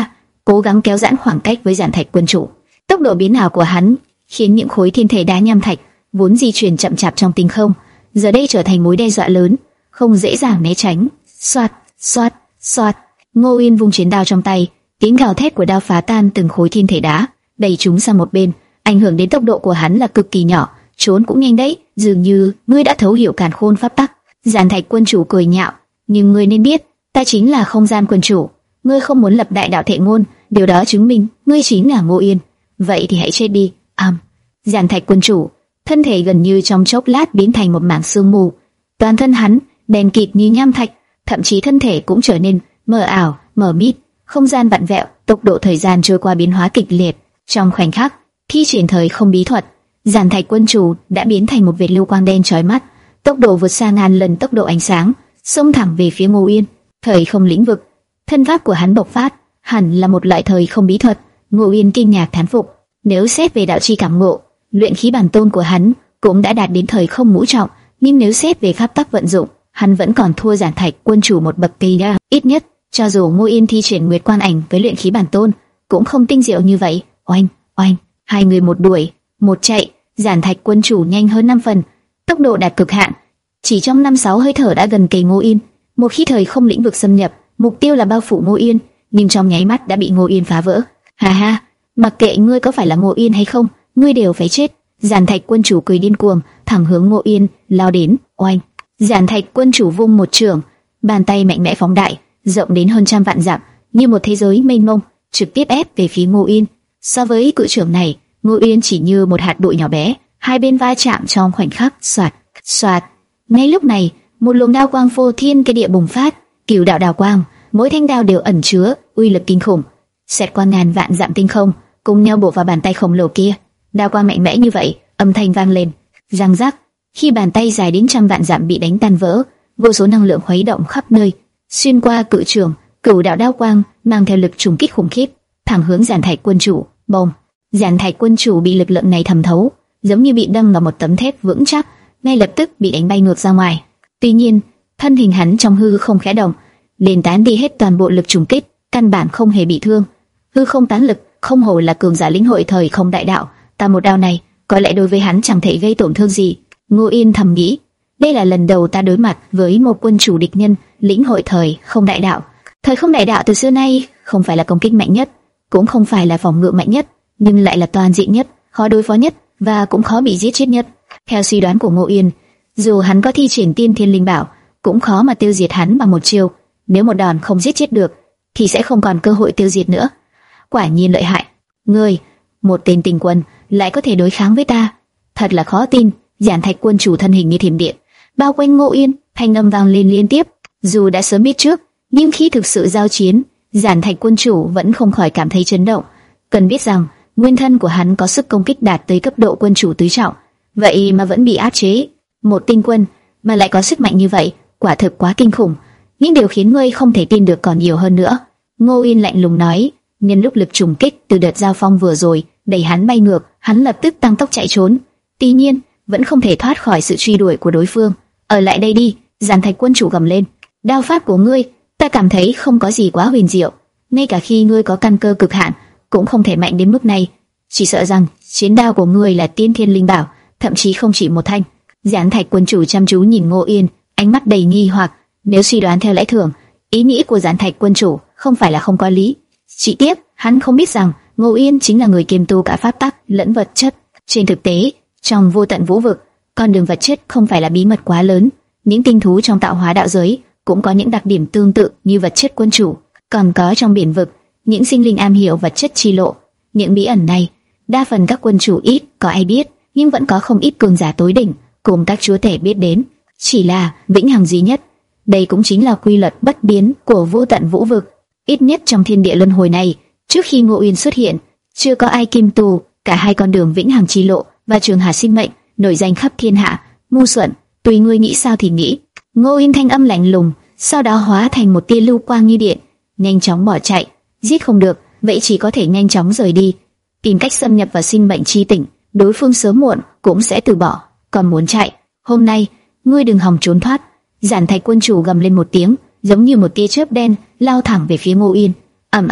cố gắng kéo giãn khoảng cách với Giản Thạch quân chủ. Tốc độ biến ảo của hắn khiến những khối thiên thể đá nham thạch vốn di chuyển chậm chạp trong tinh không, giờ đây trở thành mối đe dọa lớn, không dễ dàng né tránh. Xoạt, xoạt, xoạt. Ngô Uyên vung chiến đao trong tay, tiếng gào thét của đao phá tan từng khối thiên thể đá, đẩy chúng sang một bên. Ảnh hưởng đến tốc độ của hắn là cực kỳ nhỏ, trốn cũng nhanh đấy. Dường như ngươi đã thấu hiểu càn khôn pháp tắc. Giản Thạch quân chủ cười nhạo, nhưng ngươi nên biết, ta chính là không gian quân chủ. Ngươi không muốn lập đại đạo thệ ngôn, điều đó chứng minh ngươi chính là Ngô Uyên. Vậy thì hãy chết đi. Ầm. Giản Thạch quân chủ, thân thể gần như trong chốc lát biến thành một mảng sương mù. Toàn thân hắn đen kịt như nham thạch, thậm chí thân thể cũng trở nên mờ ảo, mờ mịt. Không gian vặn vẹo, tốc độ thời gian trôi qua biến hóa kịch liệt. Trong khoảnh khắc, khi triển thời không bí thuật, Giản Thạch quân chủ đã biến thành một vệt lưu quang đen chói mắt, tốc độ vượt xa ngàn lần tốc độ ánh sáng, xông thẳng về phía Ngô Uyên. Thời không lĩnh vực, thân pháp của hắn bộc phát, hẳn là một loại thời không bí thuật. Ngô Uyên kinh ngạc thán phục. Nếu xét về đạo chi cảm ngộ, luyện khí bản tôn của hắn cũng đã đạt đến thời không ngũ trọng, nhưng nếu xét về pháp tắc vận dụng, hắn vẫn còn thua Giản Thạch quân chủ một bậc kỳ đa. Ít nhất, cho dù Ngô Uyên thi triển Nguyệt Quan Ảnh với luyện khí bản tôn, cũng không tinh diệu như vậy. Oanh, oanh, hai người một đuổi, một chạy, Giản Thạch quân chủ nhanh hơn năm phần, tốc độ đạt cực hạn, chỉ trong năm sáu hơi thở đã gần kề Ngô Uyên. Một khi thời không lĩnh vực xâm nhập, mục tiêu là bao phủ Ngô Uyên, nhưng trong nháy mắt đã bị Ngô Uyên phá vỡ. Ha ha, mặc kệ ngươi có phải là Ngô Uyên hay không, ngươi đều phải chết. Giản Thạch quân chủ cười điên cuồng, thẳng hướng Ngô Uyên lao đến. Oanh! Giản Thạch quân chủ vung một chưởng, bàn tay mạnh mẽ phóng đại, rộng đến hơn trăm vạn dặm, như một thế giới mênh mông, trực tiếp ép về phía Ngô Uyên. So với cự chưởng này, Ngô Uyên chỉ như một hạt bụi nhỏ bé, hai bên va chạm trong khoảnh khắc. Xoạt, xoạt. Ngay lúc này, một luồng đao quang phô thiên cái địa bùng phát, cửu đạo đao quang, mỗi thanh đao đều ẩn chứa uy lực kinh khủng, xẹt qua ngàn vạn dặm tinh không, cùng nhau bổ vào bàn tay khổng lồ kia. Đao quang mạnh mẽ như vậy, âm thanh vang lên, răng rắc. Khi bàn tay dài đến trăm vạn dặm bị đánh tan vỡ, vô số năng lượng khuấy động khắp nơi, xuyên qua cự trường, cửu đạo đao quang mang theo lực trùng kích khủng khiếp, thẳng hướng Giản Thạch quân chủ. Bông! Giản Thạch quân chủ bị lực lượng này thẩm thấu, giống như bị đâm vào một tấm thép vững chắc, ngay lập tức bị đánh bay ngược ra ngoài. Tuy nhiên, thân hình hắn trong hư không khẽ động, liền tán đi hết toàn bộ lực trùng kích, căn bản không hề bị thương. Hư không tán lực, không hổ là cường giả lĩnh hội thời không đại đạo, ta một đao này, có lẽ đối với hắn chẳng thể gây tổn thương gì. Ngô Yên thầm nghĩ, đây là lần đầu ta đối mặt với một quân chủ địch nhân lĩnh hội thời không đại đạo. Thời không đại đạo từ xưa nay không phải là công kích mạnh nhất, cũng không phải là phòng ngự mạnh nhất, nhưng lại là toàn diện nhất, khó đối phó nhất và cũng khó bị giết chết nhất. Theo suy đoán của Ngô Yên, dù hắn có thi triển Tiên Thiên Linh Bảo, cũng khó mà tiêu diệt hắn bằng một chiêu. Nếu một đòn không giết chết được, thì sẽ không còn cơ hội tiêu diệt nữa. Quả nhiên lợi hại. Ngươi, một tên tình quân, lại có thể đối kháng với ta, thật là khó tin. Giản Thạch quân chủ thân hình như thiểm điện, bao quanh Ngô Yên, thanh âm vang lên liên tiếp. Dù đã sớm biết trước, nhưng khi thực sự giao chiến, Giản Thạch quân chủ vẫn không khỏi cảm thấy chấn động. Cần biết rằng, nguyên thân của hắn có sức công kích đạt tới cấp độ quân chủ tứ trọng, vậy mà vẫn bị áp chế. Một tinh quân mà lại có sức mạnh như vậy, quả thực quá kinh khủng. Nhưng điều khiến ngươi không thể tin được còn nhiều hơn nữa. Ngô Yên lạnh lùng nói, nhân lúc lực trùng kích từ đợt giao phong vừa rồi đẩy hắn bay ngược, hắn lập tức tăng tốc chạy trốn. Tuy nhiên, vẫn không thể thoát khỏi sự truy đuổi của đối phương. Ở lại đây đi! Giản Thạch quân chủ gầm lên. Đao pháp của ngươi, ta cảm thấy không có gì quá huyền diệu. Ngay cả khi ngươi có căn cơ cực hạn, cũng không thể mạnh đến mức này. Chỉ sợ rằng chiến đao của ngươi là Tiên Thiên Linh Bảo, thậm chí không chỉ một thanh. Giản Thạch quân chủ chăm chú nhìn Ngô Yên, ánh mắt đầy nghi hoặc. Nếu suy đoán theo lẽ thường, ý nghĩ của Giản Thạch quân chủ không phải là không có lý. Chỉ tiếc, hắn không biết rằng Ngô Yên chính là người kiêm tu cả pháp tắc lẫn vật chất. Trên thực tế, trong vô tận vũ vực, con đường vật chất không phải là bí mật quá lớn. Những tinh thú trong tạo hóa đạo giới cũng có những đặc điểm tương tự như vật chất quân chủ. Còn có trong biển vực, những sinh linh am hiểu vật chất chi lộ. Những bí ẩn này, đa phần các quân chủ ít có ai biết, nhưng vẫn có không ít cường giả tối đỉnh cùng các chúa tể biết đến. Chỉ là vĩnh hằng duy nhất. Đây cũng chính là quy luật bất biến của vô tận vũ vực. Ít nhất trong thiên địa luân hồi này, trước khi Ngô Uyên xuất hiện, chưa có ai kim tu cả hai con đường vĩnh hằng chi lộ và trường hà sinh mệnh, nổi danh khắp thiên hạ. Ngu xuẩn, tùy ngươi nghĩ sao thì nghĩ. Ngô Uyên thanh âm lạnh lùng, sau đó hóa thành một tia lưu quang như điện, nhanh chóng bỏ chạy. Giết không được, vậy chỉ có thể nhanh chóng rời đi, tìm cách xâm nhập vào sinh mệnh chi tỉnh. Đối phương sớm muộn cũng sẽ từ bỏ. Còn muốn chạy, hôm nay ngươi đừng hòng trốn thoát. Giản Thạch quân chủ gầm lên một tiếng, giống như một tia chớp đen lao thẳng về phía Ngô Yên. Ầm ầm,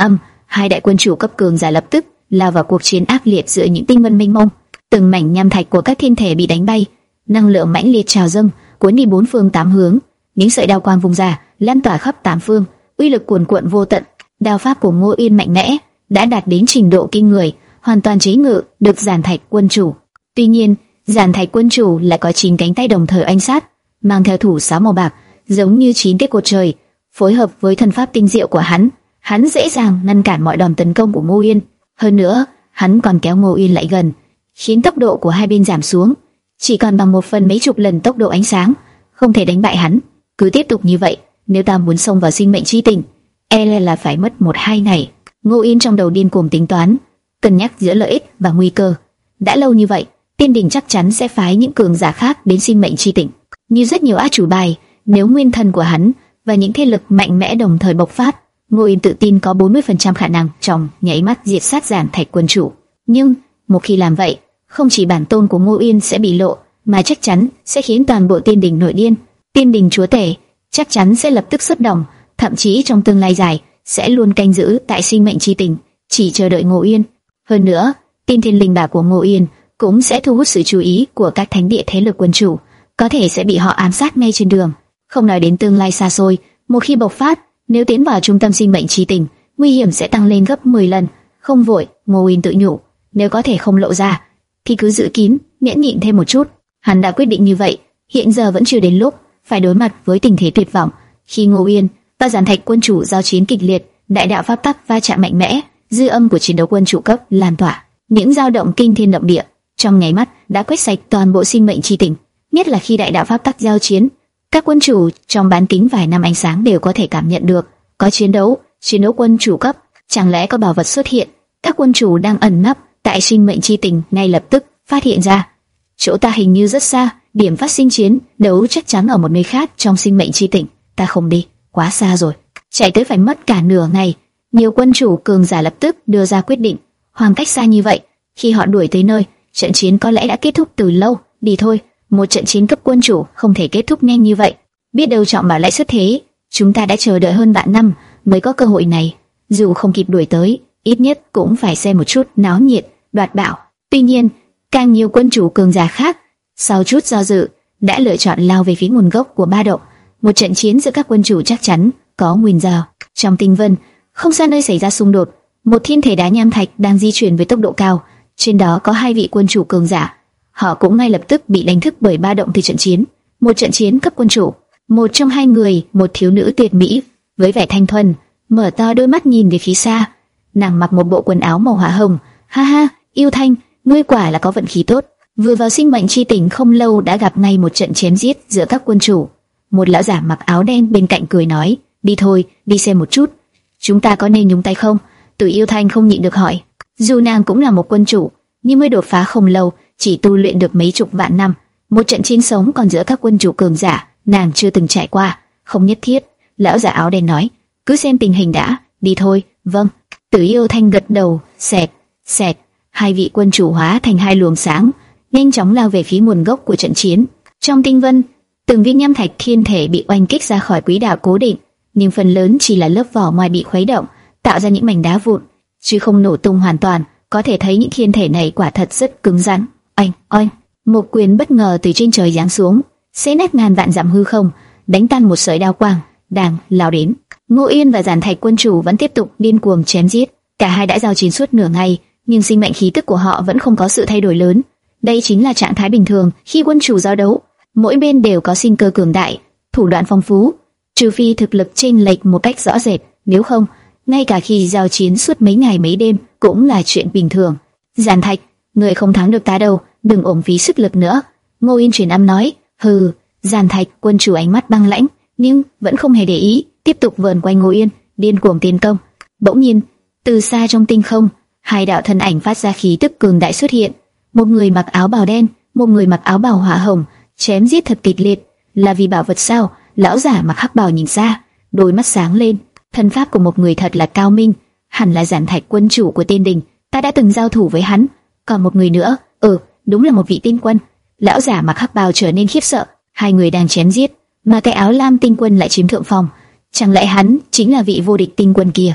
hai đại quân chủ cấp cường giả lập tức lao vào cuộc chiến ác liệt giữa những tinh vân mênh mông. Từng mảnh nham thạch của các thiên thể bị đánh bay, năng lượng mãnh liệt trào dâng, cuốn đi bốn phương tám hướng. Những sợi đao quang vùng ra, lan tỏa khắp tám phương, uy lực cuồn cuộn vô tận. Đao pháp của Ngô Yên mạnh mẽ, đã đạt đến trình độ kinh người, hoàn toàn chế ngự được Giản Thạch quân chủ. Tuy nhiên, Giản Thạch quân chủ lại có chín cánh tay đồng thời oanh sát, mang theo thủ sáo màu bạc, giống như chín tiết cột trời, phối hợp với thân pháp tinh diệu của hắn, hắn dễ dàng ngăn cản mọi đòn tấn công của Ngô Yên. Hơn nữa, hắn còn kéo Ngô Yên lại gần, khiến tốc độ của hai bên giảm xuống, chỉ còn bằng một phần mấy chục lần tốc độ ánh sáng, không thể đánh bại hắn. Cứ tiếp tục như vậy, nếu ta muốn xông vào sinh mệnh chi tỉnh, e là phải mất một hai ngày. Ngô Yên trong đầu điên cuồng tính toán, cân nhắc giữa lợi ích và nguy cơ. Đã lâu như vậy, Tiên Đình chắc chắn sẽ phái những cường giả khác đến sinh mệnh chi tỉnh. Như rất nhiều át chủ bài, nếu nguyên thần của hắn và những thế lực mạnh mẽ đồng thời bộc phát, Ngô Yên tự tin có bốn mươi phần trăm khả năng trong nháy mắt diệt sát Giản Thạch quân chủ. Nhưng một khi làm vậy, không chỉ bản tôn của Ngô Yên sẽ bị lộ, mà chắc chắn sẽ khiến toàn bộ Tiên Đình nổi điên. Tiên Đình chúa tể chắc chắn sẽ lập tức xuất động, thậm chí trong tương lai dài sẽ luôn canh giữ tại sinh mệnh chi tỉnh, chỉ chờ đợi Ngô Yên. Hơn nữa, Tiên Thiên Linh Bảo của Ngô Yên cũng sẽ thu hút sự chú ý của các thánh địa thế lực quân chủ, có thể sẽ bị họ ám sát ngay trên đường. Không nói đến tương lai xa xôi, một khi bộc phát, nếu tiến vào trung tâm sinh mệnh chi tỉnh, nguy hiểm sẽ tăng lên gấp mười lần. Không vội, Ngô Yên tự nhủ, nếu có thể không lộ ra, thì cứ giữ kín, nhẫn nhịn thêm một chút. Hắn đã quyết định như vậy, hiện giờ vẫn chưa đến lúc phải đối mặt với tình thế tuyệt vọng. Khi Ngô Yên và Giản Thạch quân chủ giao chiến kịch liệt, đại đạo pháp tắc va chạm mạnh mẽ, dư âm của chiến đấu quân chủ cấp lan tỏa, những dao động kinh thiên động địa, trong nháy mắt đã quét sạch toàn bộ sinh mệnh chi tỉnh. Nhất là khi đại đạo pháp tắc giao chiến, các quân chủ trong bán kính vài năm ánh sáng đều có thể cảm nhận được có chiến đấu, chiến đấu quân chủ cấp. Chẳng lẽ có bảo vật xuất hiện? Các quân chủ đang ẩn nấp tại sinh mệnh chi tỉnh ngay lập tức phát hiện ra, chỗ ta hình như rất xa, điểm phát sinh chiến đấu chắc chắn ở một nơi khác trong sinh mệnh chi tỉnh. Ta không đi, quá xa rồi, chạy tới phải mất cả nửa ngày. Nhiều quân chủ cường giả lập tức đưa ra quyết định, khoảng cách xa như vậy, khi họ đuổi tới nơi, trận chiến có lẽ đã kết thúc từ lâu. Đi thôi, một trận chiến cấp quân chủ không thể kết thúc nhanh như vậy. Biết đâu Trọng Bảo lại xuất thế, chúng ta đã chờ đợi hơn vạn năm mới có cơ hội này. Dù không kịp đuổi tới, ít nhất cũng phải xem một chút náo nhiệt, đoạt bảo. Tuy nhiên, càng nhiều quân chủ cường giả khác, sau chút do dự, đã lựa chọn lao về phía nguồn gốc của ba động. Một trận chiến giữa các quân chủ chắc chắn có nguyên do. Trong tinh vân, không xa nơi xảy ra xung đột, một thiên thể đá nham thạch đang di chuyển với tốc độ cao. Trên đó có hai vị quân chủ cường giả, họ cũng ngay lập tức bị đánh thức bởi ba động từ trận chiến. Một trận chiến cấp quân chủ. Một trong hai người, một thiếu nữ tuyệt mỹ với vẻ thanh thuần, mở to đôi mắt nhìn về phía xa. Nàng mặc một bộ quần áo màu hỏa hồng. Ha ha, Yêu Thanh, ngươi quả là có vận khí tốt. Vừa vào sinh mệnh chi tỉnh không lâu đã gặp ngay một trận chém giết giữa các quân chủ. Một lão giả mặc áo đen bên cạnh cười nói, đi thôi, đi xem một chút. Chúng ta có nên nhúng tay không? Từ Yêu Thanh không nhịn được hỏi. Dù nàng cũng là một quân chủ, nhưng mới đột phá không lâu, chỉ tu luyện được mấy chục vạn năm, một trận chiến sống còn giữa các quân chủ cường giả, nàng chưa từng trải qua. Không nhất thiết, lão giả áo đen nói, cứ xem tình hình đã, đi thôi. Vâng. Từ Yêu Thanh gật đầu. Xẹt, xẹt, hai vị quân chủ hóa thành hai luồng sáng, nhanh chóng lao về phía nguồn gốc của trận chiến. Trong tinh vân, từng viên nham thạch thiên thể bị oanh kích ra khỏi quỹ đạo cố định, nhưng phần lớn chỉ là lớp vỏ ngoài bị khuấy động, tạo ra những mảnh đá vụn, chứ không nổ tung hoàn toàn. Có thể thấy những thiên thể này quả thật rất cứng rắn. Oanh, oanh, một quyền bất ngờ từ trên trời giáng xuống, xé nát ngàn vạn dặm hư không, đánh tan một sợi đao quang đang lao đến. Ngô Yên và Giản Thạch quân chủ vẫn tiếp tục điên cuồng chém giết. Cả hai đã giao chiến suốt nửa ngày, nhưng sinh mệnh khí tức của họ vẫn không có sự thay đổi lớn. Đây chính là trạng thái bình thường khi quân chủ giao đấu. Mỗi bên đều có sinh cơ cường đại, thủ đoạn phong phú, trừ phi thực lực chênh lệch một cách rõ rệt, nếu không, ngay cả khi giao chiến suốt mấy ngày mấy đêm cũng là chuyện bình thường. Giản Thạch, người không thắng được ta đâu, đừng uổng phí sức lực nữa. Ngô Yên truyền âm nói. Hừ. Giản Thạch quân chủ ánh mắt băng lãnh, nhưng vẫn không hề để ý, tiếp tục vờn quanh Ngô Yên, điên cuồng tiến công. Bỗng nhiên, từ xa trong tinh không, hai đạo thân ảnh phát ra khí tức cường đại xuất hiện. Một người mặc áo bào đen, một người mặc áo bào hỏa hồng, chém giết thật kịch liệt. Là vì bảo vật sao? Lão giả mặc hắc bào nhìn ra, đôi mắt sáng lên. Thân pháp của một người thật là cao minh, hẳn là Giản Thạch quân chủ của Tiên Đình, ta đã từng giao thủ với hắn. Còn một người nữa, ừ, đúng là một vị tinh quân. Lão giả mặc hắc bào trở nên khiếp sợ. Hai người đang chém giết, mà cái áo lam tinh quân lại chiếm thượng phong. Chẳng lẽ hắn chính là vị vô địch tinh quân kia?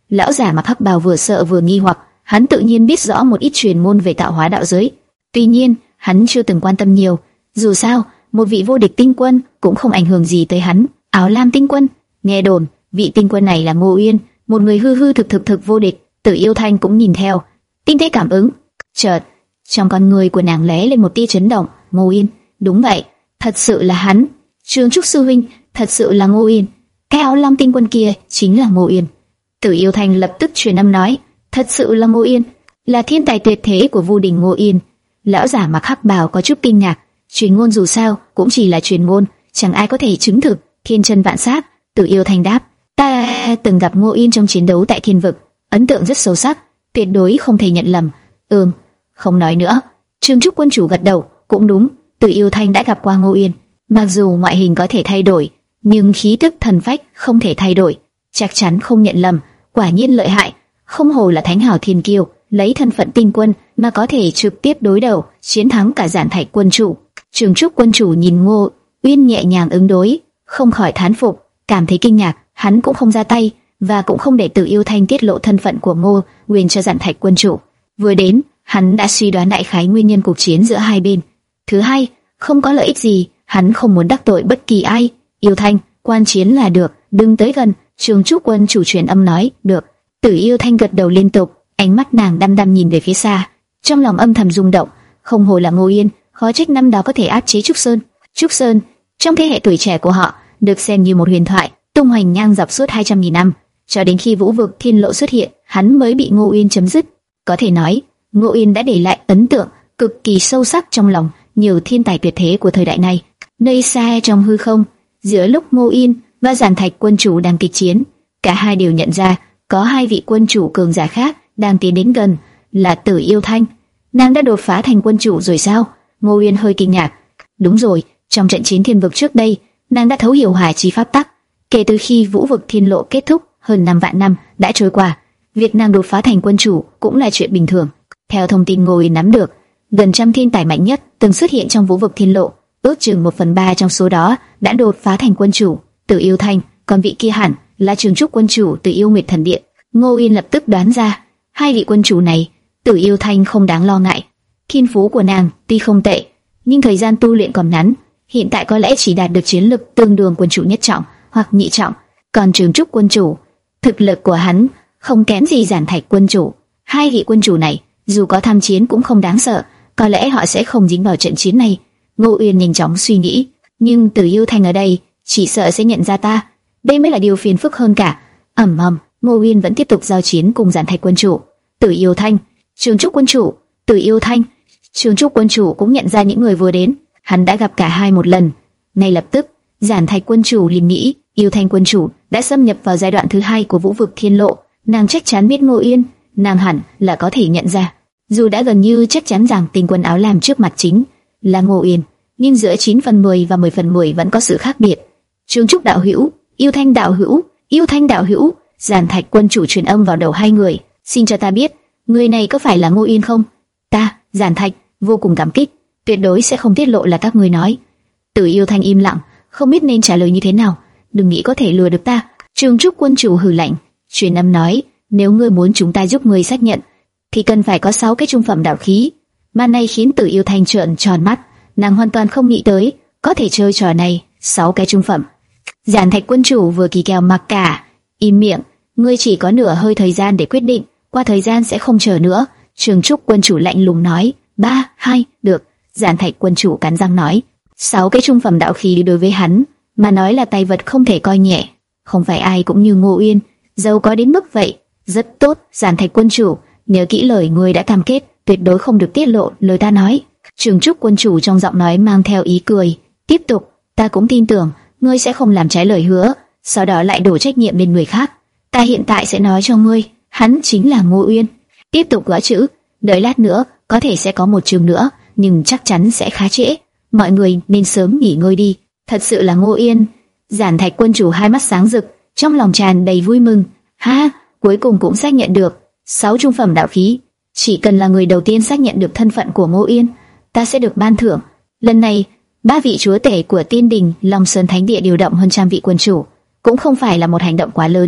Lão giả mặc hắc bào vừa sợ vừa nghi hoặc, hắn tự nhiên biết rõ một ít truyền môn về tạo hóa đạo giới. Tuy nhiên, hắn chưa từng quan tâm nhiều. Dù sao, một vị vô địch tinh quân cũng không ảnh hưởng gì tới hắn. Áo lam tinh quân, nghe đồn vị tinh quân này là Ngô Uyên, một người hư hư thực thực thực vô địch. Tử Yêu Thanh cũng nhìn theo, tinh tế cảm ứng. Chợt, trong con người của nàng lóe lên một tia chấn động. Ngô Uyên, đúng vậy, thật sự là hắn. Trường Trúc sư huynh, thật sự là Ngô Uyên. Cái áo lam tinh quân kia chính là Ngô Uyên. Tử Yêu Thanh lập tức truyền âm nói, thật sự là Ngô Uyên, là thiên tài tuyệt thế của Vu Đình Ngô Uyên. Lão giả mặc hắc bào có chút kinh ngạc. Truyền ngôn dù sao cũng chỉ là truyền ngôn, chẳng ai có thể chứng thực. Thiên chân vạn sát. Tử Yêu Thanh đáp, ta từng gặp Ngô Uyên trong chiến đấu tại Thiên Vực, ấn tượng rất sâu sắc, tuyệt đối không thể nhận lầm. Ừm, không nói nữa. Trường Trúc quân chủ gật đầu, cũng đúng, Tử Yêu Thanh đã gặp qua Ngô Uyên. Mặc dù ngoại hình có thể thay đổi, nhưng khí tức thần phách không thể thay đổi, chắc chắn không nhận lầm. Quả nhiên lợi hại, không hổ là thánh hảo thiên kiêu, lấy thân phận tinh quân mà có thể trực tiếp đối đầu, chiến thắng cả Giản Thạch quân chủ. Trường Trúc quân chủ nhìn Ngô Uyên nhẹ nhàng ứng đối, không khỏi thán phục, cảm thấy kinh ngạc. Hắn cũng không ra tay, và cũng không để Tử Yêu Thanh tiết lộ thân phận của Ngô Uyên cho Giản Thạch quân chủ. Vừa đến, hắn đã suy đoán đại khái nguyên nhân cuộc chiến giữa hai bên. Thứ hai, không có lợi ích gì, hắn không muốn đắc tội bất kỳ ai. Yêu Thanh, quan chiến là được, đừng tới gần. Trường Trúc quân chủ truyền âm nói, được. Tử Yêu Thanh gật đầu liên tục, ánh mắt nàng đăm đăm nhìn về phía xa, trong lòng âm thầm rung động. Không hổ là Ngô Uyên, khó trách năm đó có thể áp chế Trúc Sơn. Trúc Sơn, trong thế hệ tuổi trẻ của họ, được xem như một huyền thoại, tung hoành ngang dọc suốt hai trăm nghìn năm, cho đến khi Vũ Vực Thiên Lộ xuất hiện, hắn mới bị Ngô Uyên chấm dứt. Có thể nói, Ngô Uyên đã để lại ấn tượng cực kỳ sâu sắc trong lòng nhiều thiên tài tuyệt thế của thời đại này. Nơi xa trong hư không, giữa lúc Ngô Uyên và Giản Thạch quân chủ đang kịch chiến, cả hai đều nhận ra có hai vị quân chủ cường giả khác đang tiến đến gần, là Tử Yêu Thanh. Nàng đã đột phá thành quân chủ rồi sao? Ngô Uyên hơi kinh ngạc. Đúng rồi, trong trận chiến Thiên Vực trước đây, nàng đã thấu hiểu hỏa chi pháp tắc. Kể từ khi Vũ Vực Thiên Lộ kết thúc, hơn năm vạn năm đã trôi qua, việc nàng đột phá thành quân chủ cũng là chuyện bình thường. Theo thông tin Ngô Uyên nắm được, gần trăm thiên tài mạnh nhất từng xuất hiện trong Vũ Vực Thiên Lộ, ước chừng một phần ba trong số đó đã đột phá thành quân chủ. Tử Yêu Thanh, còn vị kia hẳn là Trường Trúc quân chủ từ Yêu Nguyệt Thần Điện. Ngô Uyên lập tức đoán ra, hai vị quân chủ này, Tử Yêu Thanh không đáng lo ngại. Thiên phú của nàng tuy không tệ, nhưng thời gian tu luyện còn ngắn, hiện tại có lẽ chỉ đạt được chiến lực tương đương quân chủ nhất trọng hoặc nhị trọng. Còn Trường Trúc quân chủ, thực lực của hắn không kém gì Giản Thạch quân chủ. Hai vị quân chủ này dù có tham chiến cũng không đáng sợ, có lẽ họ sẽ không dính vào trận chiến này. Ngô Uyên nhanh chóng suy nghĩ, nhưng Tử Yêu Thanh ở đây chỉ sợ sẽ nhận ra ta, đây mới là điều phiền phức hơn cả. Ầm ầm, Ngô Uyên vẫn tiếp tục giao chiến cùng Giản Thạch quân chủ. Tử Yêu Thanh, Trường Trúc quân chủ, Tử Yêu Thanh. Trường Trúc quân chủ cũng nhận ra những người vừa đến, hắn đã gặp cả hai một lần. Ngay lập tức, Giản Thạch quân chủ liền nghĩ, Yêu Thanh quân chủ đã xâm nhập vào giai đoạn thứ hai của Vũ Vực Thiên Lộ, nàng chắc chắn biết Ngô Uyên, nàng hẳn là có thể nhận ra. Dù đã gần như chắc chắn rằng tinh quân áo lam trước mặt chính là Ngô Uyên, nhưng giữa chín phần mười và mười phần mười vẫn có sự khác biệt. Trường Trúc đạo hữu, Yêu Thanh đạo hữu, Yêu Thanh đạo hữu. Giản Thạch quân chủ truyền âm vào đầu hai người, xin cho ta biết, người này có phải là Ngô Uyên không? Ta, Giản Thạch, vô cùng cảm kích, tuyệt đối sẽ không tiết lộ là các ngươi nói. Tử Yêu Thanh im lặng, không biết nên trả lời như thế nào. Đừng nghĩ có thể lừa được ta. Trường Trúc quân chủ hừ lạnh, truyền âm nói, nếu ngươi muốn chúng ta giúp ngươi xác nhận, thì cần phải có sáu cái trung phẩm đạo khí. Màn này khiến Tử Yêu Thanh trợn tròn mắt, nàng hoàn toàn không nghĩ tới có thể chơi trò này. Sáu cái trung phẩm. Giản Thạch quân chủ vừa kỳ kèo mặc cả, im miệng, ngươi chỉ có nửa hơi thời gian để quyết định, qua thời gian sẽ không chờ nữa. Trường Trúc quân chủ lạnh lùng nói, ba, hai, được. Giản Thạch quân chủ cắn răng nói, sáu cái trung phẩm đạo khí đối với hắn mà nói là tài vật không thể coi nhẹ. Không phải ai cũng như Ngô Uyên giàu có đến mức vậy. Rất tốt, Giản Thạch quân chủ, nhớ kỹ lời ngươi đã cam kết, tuyệt đối không được tiết lộ lời ta nói. Trường Trúc quân chủ trong giọng nói mang theo ý cười, tiếp tục, ta cũng tin tưởng ngươi sẽ không làm trái lời hứa, sau đó lại đổ trách nhiệm lên người khác. Ta hiện tại sẽ nói cho ngươi, hắn chính là Ngô Uyên. Tiếp tục gõ chữ, đợi lát nữa có thể sẽ có một trường nữa, nhưng chắc chắn sẽ khá trễ. Mọi người nên sớm nghỉ ngơi đi. Thật sự là Ngô Uyên. Giản Thạch quân chủ hai mắt sáng rực, trong lòng tràn đầy vui mừng. Ha, cuối cùng cũng xác nhận được sáu trung phẩm đạo khí. Chỉ cần là người đầu tiên xác nhận được thân phận của Ngô Uyên, ta sẽ được ban thưởng. Lần này, ba vị chúa tể của Tiên Đình Long Sơn Thánh Địa điều động hơn trăm vị quân chủ, cũng không phải là một hành động quá lớn.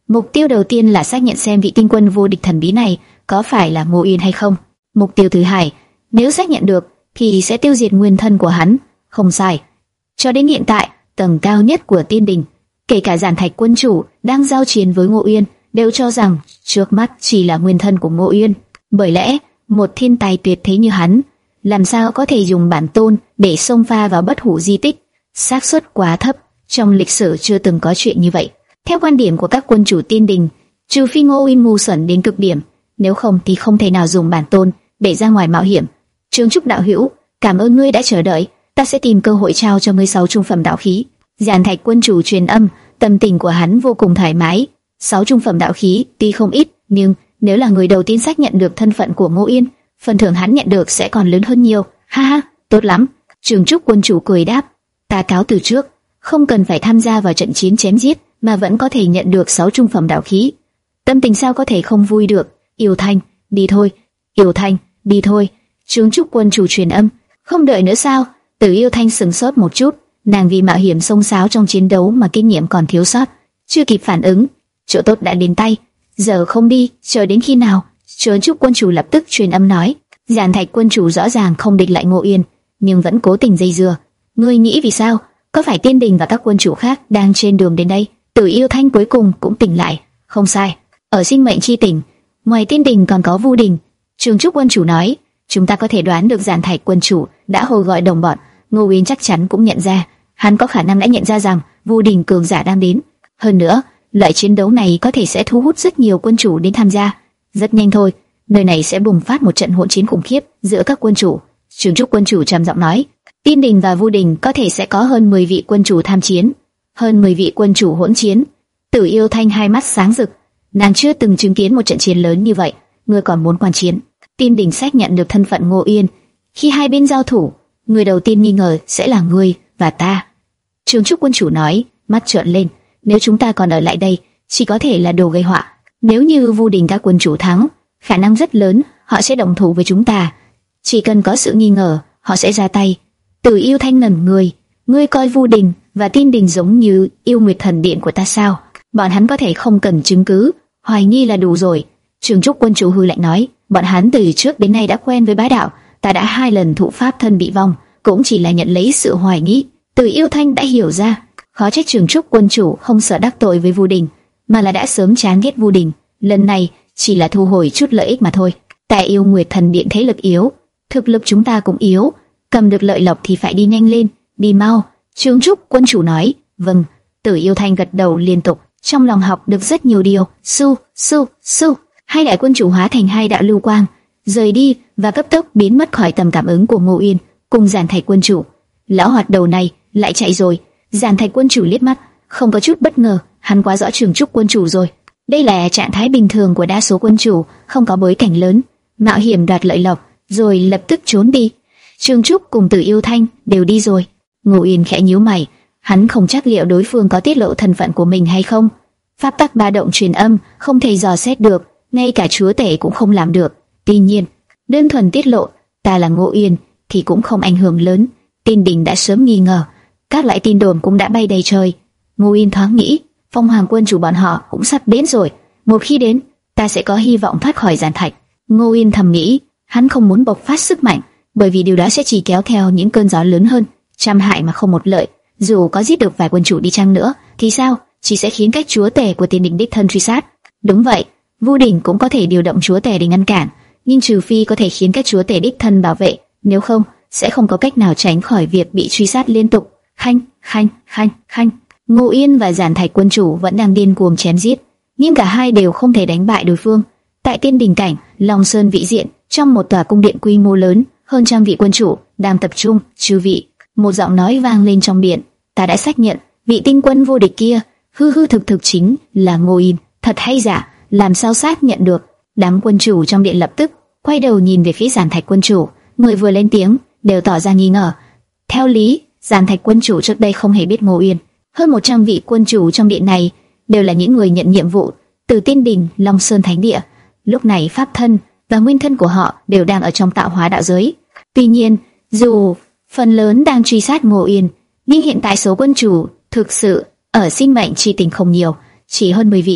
Mục tiêu đầu tiên là xác nhận xem vị tinh quân vô địch thần bí này có phải là Ngô Uyên hay không. Mục tiêu thứ hai, nếu xác nhận được thì sẽ tiêu diệt nguyên thân của hắn. Không sai. Cho đến hiện tại, tầng cao nhất của Tiên Đình, kể cả Giản Thạch quân chủ đang giao chiến với Ngô Uyên, đều cho rằng trước mắt chỉ là nguyên thân của Ngô Uyên. Bởi lẽ, một thiên tài tuyệt thế như hắn, làm sao có thể dùng bản tôn để xông pha vào bất hủ di tích? Xác suất quá thấp, trong lịch sử chưa từng có chuyện như vậy. Theo quan điểm của các quân chủ Tiên Đình, trừ phi Ngô Uyên ngu xuẩn đến cực điểm, nếu không thì không thể nào dùng bản tôn để ra ngoài mạo hiểm. Trương Trúc đạo hữu, cảm ơn ngươi đã chờ đợi, ta sẽ tìm cơ hội trao cho ngươi sáu trung phẩm đạo khí. Giản Thạch quân chủ truyền âm, tâm tình của hắn vô cùng thoải mái. Sáu trung phẩm đạo khí tuy không ít, nhưng nếu là người đầu tiên xác nhận được thân phận của Ngô Uyên, phần thưởng hắn nhận được sẽ còn lớn hơn nhiều. Ha ha, tốt lắm. Trương Trúc quân chủ cười đáp, ta cáo từ trước, không cần phải tham gia vào trận chiến chém giết mà vẫn có thể nhận được sáu trung phẩm đạo khí. Tâm tình sao có thể không vui được. Yêu Thanh, đi thôi. Yêu Thanh, đi thôi. Trương Trúc quân chủ truyền âm. Không đợi nữa sao? Từ Yêu Thanh sững sốt một chút, nàng vì mạo hiểm xông xáo trong chiến đấu mà kinh nghiệm còn thiếu sót, chưa kịp phản ứng, chỗ tốt đã đến tay, giờ không đi, chờ đến khi nào? Trương Trúc quân chủ lập tức truyền âm nói. Giản Thạch quân chủ rõ ràng không địch lại Ngô Uyên, nhưng vẫn cố tình dây dưa. Ngươi nghĩ vì sao? Có phải Tiên Đình và các quân chủ khác đang trên đường đến đây? Từ Yêu Thanh cuối cùng cũng tỉnh lại. Không sai, ở sinh mệnh chi tỉnh, ngoài Tiên Đình còn có Vu Đình. Trương Trúc quân chủ nói, chúng ta có thể đoán được Giản Thạch quân chủ đã hồi gọi đồng bọn. Ngô Uyên chắc chắn cũng nhận ra, hắn có khả năng đã nhận ra rằng Vu Đình cường giả đang đến. Hơn nữa, loại chiến đấu này có thể sẽ thu hút rất nhiều quân chủ đến tham gia. Rất nhanh thôi, nơi này sẽ bùng phát một trận hỗn chiến khủng khiếp giữa các quân chủ. Trương Trúc quân chủ trầm giọng nói, Tiên Đình và Vu Đình có thể sẽ có hơn mười vị quân chủ tham chiến, hơn mười vị quân chủ hỗn chiến. Tử Yêu Thanh hai mắt sáng rực, nàng chưa từng chứng kiến một trận chiến lớn như vậy, ngươi còn muốn quan chiến? Tiên Đình xác nhận được thân phận Ngô Uyên, khi hai bên giao thủ, người đầu tiên nghi ngờ sẽ là ngươi và ta. Trương Trúc quân chủ nói, mắt trợn lên, nếu chúng ta còn ở lại đây, chỉ có thể là đồ gây họa. Nếu như Vu Đình các quân chủ thắng, khả năng rất lớn họ sẽ đồng thủ với chúng ta. Chỉ cần có sự nghi ngờ, họ sẽ ra tay. Từ Yêu Thanh ngẩn người, ngươi coi Vu Đình và Tiên Đình giống như Yêu Nguyệt Thần Điện của ta sao? Bọn hắn có thể không cần chứng cứ, hoài nghi là đủ rồi. Trương Trúc quân chủ hư lạnh nói, bọn hắn từ trước đến nay đã quen với bá đạo, ta đã hai lần thụ pháp thân bị vong, cũng chỉ là nhận lấy sự hoài nghi. Từ Yêu Thanh đã hiểu ra, khó trách Trương Trúc quân chủ không sợ đắc tội với Vu Đình, mà là đã sớm chán ghét Vu Đình, lần này chỉ là thu hồi chút lợi ích mà thôi. Tại Yêu Nguyệt Thần Điện thế lực yếu, thực lực chúng ta cũng yếu, cầm được lợi lộc thì phải đi nhanh lên, đi mau. Trương Trúc quân chủ nói. Vâng. Tử Yêu Thanh gật đầu liên tục, trong lòng học được rất nhiều điều. Su su su, hai đại quân chủ hóa thành hai đạo lưu quang, rời đi và cấp tốc biến mất khỏi tầm cảm ứng của Ngô Uyên cùng Giản Thạch quân chủ. Lão hoạt đầu này lại chạy rồi. Giản Thạch quân chủ liếc mắt, không có chút bất ngờ, hắn quá rõ Trương Trúc quân chủ rồi. Đây là trạng thái bình thường của đa số quân chủ, không có bối cảnh lớn, mạo hiểm đoạt lợi lộc rồi lập tức trốn đi. Trương Trúc cùng Tử Yêu Thanh đều đi rồi. Ngô Uyên khẽ nhíu mày, hắn không chắc liệu đối phương có tiết lộ thân phận của mình hay không. Pháp tắc ba động truyền âm không thể dò xét được, ngay cả chúa tể cũng không làm được. Tuy nhiên, đơn thuần tiết lộ ta là Ngô Uyên thì cũng không ảnh hưởng lớn. Tiên Đình đã sớm nghi ngờ, các loại tin đồn cũng đã bay đầy trời. Ngô Uyên thoáng nghĩ, Phong Hoàng quân chủ bọn họ cũng sắp đến rồi. Một khi đến, ta sẽ có hy vọng thoát khỏi Giản Thạch. Ngô Uyên thầm nghĩ, hắn không muốn bộc phát sức mạnh, bởi vì điều đó sẽ chỉ kéo theo những cơn gió lớn hơn, trăm hại mà không một lợi. Dù có giết được vài quân chủ đi chăng nữa, thì sao? Chỉ sẽ khiến các chúa tể của Tiên Đình đích thân truy sát. Đúng vậy, Vu Đình cũng có thể điều động chúa tể để ngăn cản, nhưng trừ phi có thể khiến các chúa tể đích thân bảo vệ, nếu không, sẽ không có cách nào tránh khỏi việc bị truy sát liên tục. Khanh, khanh, khanh, khanh. Ngô Uyên và Giản Thạch quân chủ vẫn đang điên cuồng chém giết, nhưng cả hai đều không thể đánh bại đối phương. Tại Tiên Đình cảnh, Long Sơn vị diện, trong một tòa cung điện quy mô lớn, hơn trăm vị quân chủ đang tập trung. Chư vị, một giọng nói vang lên trong điện. Ta đã xác nhận, vị tinh quân vô địch kia, hư hư thực thực chính là Ngô Uyên. Thật hay giả? Làm sao xác nhận được? Đám quân chủ trong điện lập tức quay đầu nhìn về phía Giản Thạch quân chủ. Người vừa lên tiếng đều tỏ ra nghi ngờ. Theo lý, Giản Thạch quân chủ trước đây không hề biết Ngô Uyên. Hơn một trăm vị quân chủ trong điện này đều là những người nhận nhiệm vụ từ Tiên Đình, Long Sơn Thánh Địa. Lúc này pháp thân và nguyên thân của họ đều đang ở trong tạo hóa đạo giới. Tuy nhiên, dù phần lớn đang truy sát Ngô Uyên, nhưng hiện tại số quân chủ thực sự ở sinh mệnh chi tình không nhiều, chỉ hơn mười vị.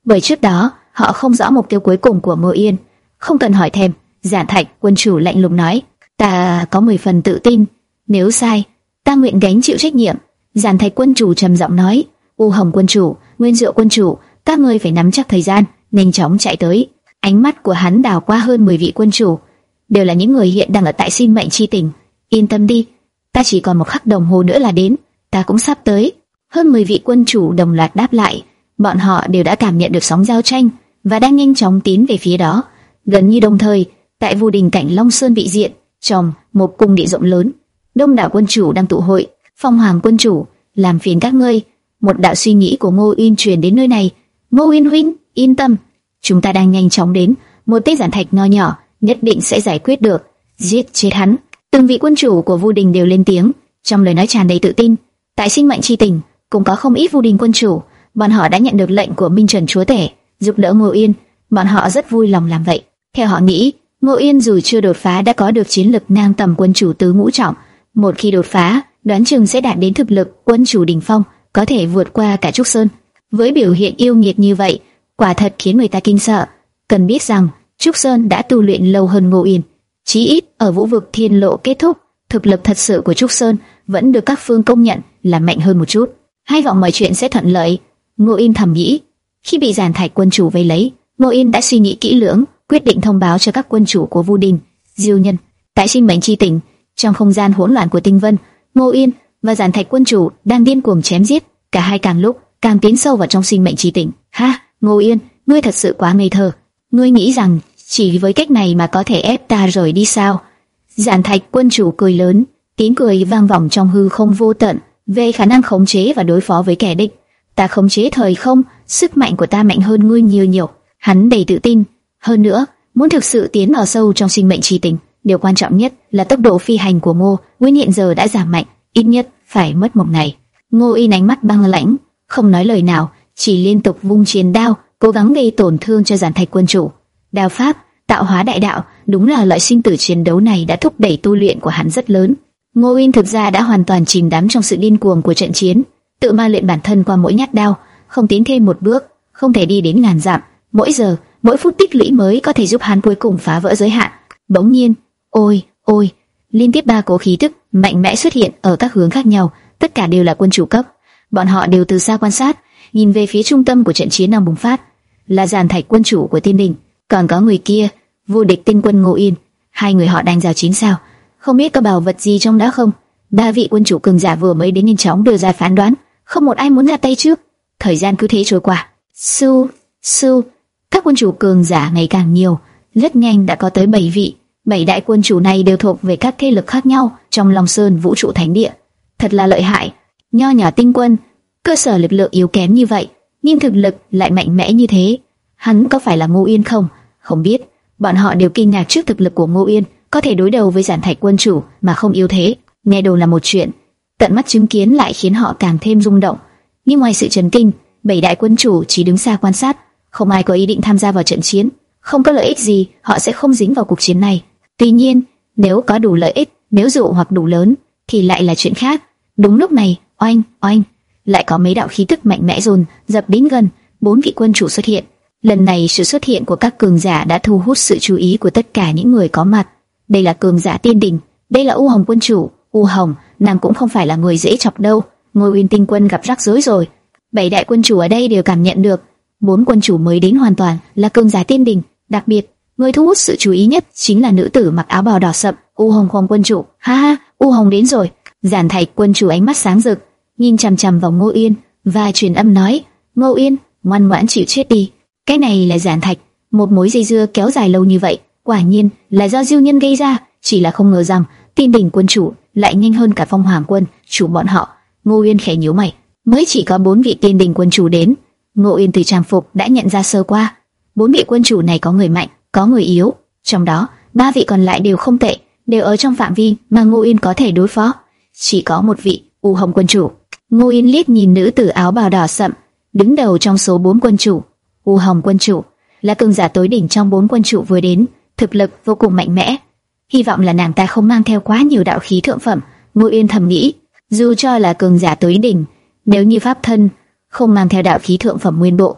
bởi trước đó họ không rõ mục tiêu cuối cùng của Ngô Yên. Không cần hỏi thêm, Giản Thạch quân chủ lạnh lùng nói, ta có mười phần tự tin, nếu sai, ta nguyện gánh chịu trách nhiệm. Giản Thạch quân chủ trầm giọng nói, U Hồng quân chủ, Nguyên Diệu quân chủ, các ngươi phải nắm chắc thời gian, nhanh chóng chạy tới. Ánh mắt của hắn đảo qua hơn mười vị quân chủ, đều là những người hiện đang ở tại Sinh Mệnh Chi Tỉnh. Yên tâm đi, ta chỉ còn một khắc đồng hồ nữa là đến, ta cũng sắp tới. Hơn mười vị quân chủ đồng loạt đáp lại, bọn họ đều đã cảm nhận được sóng giao tranh và đang nhanh chóng tiến về phía đó. Gần như đồng thời, tại Vu Đình cảnh Long Sơn vị diện, trong một cung điện rộng lớn, đông đảo quân chủ đang tụ hội. Phong Hoàng quân chủ, làm phiền các ngươi. Một đạo suy nghĩ của Ngô Uyên truyền đến nơi này. Ngô Uyên huynh, yên tâm, chúng ta đang nhanh chóng đến. Một tên Giản Thạch nho nhỏ nhất định sẽ giải quyết được. Giết chết hắn. Từng vị quân chủ của Vu Đình đều lên tiếng, trong lời nói tràn đầy tự tin. Tại Sinh Mệnh Chi Tỉnh cũng có không ít Vu Đình quân chủ, bọn họ đã nhận được lệnh của Minh Trần chúa tể giúp đỡ Ngô Uyên, bọn họ rất vui lòng làm vậy. Theo họ nghĩ, Ngô Uyên dù chưa đột phá đã có được chiến lực ngang tầm quân chủ tứ ngũ trọng, một khi đột phá, đoán chừng sẽ đạt đến thực lực quân chủ đỉnh phong, có thể vượt qua cả Trúc Sơn. Với biểu hiện yêu nghiệt như vậy, quả thật khiến người ta kinh sợ. Cần biết rằng Trúc Sơn đã tu luyện lâu hơn Ngô Uyên, chí ít ở Vũ vực Thiên Lộ kết thúc, thực lực thật sự của Trúc Sơn vẫn được các phương công nhận là mạnh hơn một chút. Hy vọng mọi chuyện sẽ thuận lợi. Ngô Uyên thầm nghĩ. Khi bị Giản Thạch quân chủ vây lấy, Ngô Uyên đã suy nghĩ kỹ lưỡng, quyết định thông báo cho các quân chủ của Vu Đình, Diêu Nhân. Tại Sinh Mệnh Chi Tỉnh, trong không gian hỗn loạn của Tinh Vân, Ngô Uyên và Giản Thạch quân chủ đang điên cuồng chém giết, cả hai càng lúc càng tiến sâu vào trong Sinh Mệnh Chi Tỉnh. Ha, Ngô Uyên, ngươi thật sự quá ngây thơ. Ngươi nghĩ rằng chỉ với cách này mà có thể ép ta rời đi sao? Giản Thạch quân chủ cười lớn, tiếng cười vang vọng trong hư không vô tận về khả năng khống chế và đối phó với kẻ địch. Ta khống chế thời không, sức mạnh của ta mạnh hơn ngươi nhiều nhiều. Hắn đầy tự tin. Hơn nữa, muốn thực sự tiến vào sâu trong Sinh Mệnh Chi Tỉnh, điều quan trọng nhất là tốc độ phi hành của Ngô Uyên hiện giờ đã giảm mạnh, ít nhất phải mất một ngày. Ngô Uyên ánh mắt băng lãnh, không nói lời nào, chỉ liên tục vung chiến đao, cố gắng gây tổn thương cho Giản Thạch quân chủ. Đao pháp, tạo hóa đại đạo, đúng là loại sinh tử chiến đấu này đã thúc đẩy tu luyện của hắn rất lớn. Ngô Uyên thực ra đã hoàn toàn chìm đắm trong sự điên cuồng của trận chiến, tự ma luyện bản thân qua mỗi nhát đao, không tiến thêm một bước, không thể đi đến ngàn dặm. Mỗi giờ, mỗi phút tích lũy mới có thể giúp hắn cuối cùng phá vỡ giới hạn. Bỗng nhiên, ôi, ôi, liên tiếp ba cỗ khí tức mạnh mẽ xuất hiện ở các hướng khác nhau, tất cả đều là quân chủ cấp. Bọn họ đều từ xa quan sát, nhìn về phía trung tâm của trận chiến đang bùng phát, là Giản Thạch quân chủ của Tiên Đình, còn có người kia, vô địch tinh quân Ngô Uyên. Hai người họ đang giao chiến sao? Không biết có bảo vật gì trong đó không? Ba vị quân chủ cường giả vừa mới đến nhanh chóng đưa ra phán đoán, không một ai muốn ra tay trước. Thời gian cứ thế trôi qua. Su, su, các quân chủ cường giả ngày càng nhiều, rất nhanh đã có tới bảy vị. Bảy đại quân chủ này đều thuộc về các thế lực khác nhau trong Long Sơn Vũ trụ Thánh Địa. Thật là lợi hại. Nho nhỏ tinh quân, cơ sở lực lượng yếu kém như vậy, nhưng thực lực lại mạnh mẽ như thế. Hắn có phải là Ngô Uyên không? Không biết. Bọn họ đều kinh ngạc trước thực lực của Ngô Uyên, có thể đối đầu với Giản Thạch quân chủ mà không yếu thế. Nghe đồn là một chuyện, tận mắt chứng kiến lại khiến họ càng thêm rung động. Nhưng ngoài sự chấn kinh, bảy đại quân chủ chỉ đứng xa quan sát, không ai có ý định tham gia vào trận chiến. Không có lợi ích gì, họ sẽ không dính vào cuộc chiến này. Tuy nhiên, nếu có đủ lợi ích, nếu dụ hoặc đủ lớn, thì lại là chuyện khác. Đúng lúc này, oanh, oanh, lại có mấy đạo khí tức mạnh mẽ dồn dập đến gần. Bốn vị quân chủ xuất hiện. Lần này sự xuất hiện của các cường giả đã thu hút sự chú ý của tất cả những người có mặt. Đây là cường giả Tiên Đình, đây là U Hồng quân chủ. U Hồng, nàng cũng không phải là người dễ chọc đâu. Ngô Uyên tinh quân gặp rắc rối rồi. Bảy đại quân chủ ở đây đều cảm nhận được, bốn quân chủ mới đến hoàn toàn là cường giả Tiên Đình. Đặc biệt, người thu hút sự chú ý nhất chính là nữ tử mặc áo bào đỏ sậm, U Hồng Hồng quân chủ. Ha ha, U Hồng đến rồi. Giản Thạch quân chủ ánh mắt sáng rực, nhìn chằm chằm vào Ngô Uyên và truyền âm nói: Ngô Uyên, ngoan ngoãn chịu chết đi. Cái này là Giản Thạch, một mối dây dưa kéo dài lâu như vậy, quả nhiên là do Diêu Nhân gây ra. Chỉ là không ngờ rằng Tiên Đình quân chủ lại nhanh hơn cả Phong Hoàng quân chủ bọn họ. Ngô Uyên khẽ nhíu mày, mới chỉ có bốn vị Tiên Đình quân chủ đến. Ngô Uyên từ trang phục đã nhận ra sơ qua, bốn vị quân chủ này có người mạnh, có người yếu, trong đó ba vị còn lại đều không tệ, đều ở trong phạm vi mà Ngô Uyên có thể đối phó. Chỉ có một vị, U Hồng quân chủ. Ngô Uyên liếc nhìn nữ tử áo bào đỏ sậm, đứng đầu trong số bốn quân chủ. U Hồng quân chủ là cường giả tối đỉnh trong bốn quân chủ vừa đến, thực lực vô cùng mạnh mẽ. Hy vọng là nàng ta không mang theo quá nhiều đạo khí thượng phẩm. Ngô Uyên thầm nghĩ, dù cho là cường giả tối đỉnh, nếu như pháp thân không mang theo đạo khí thượng phẩm nguyên bộ,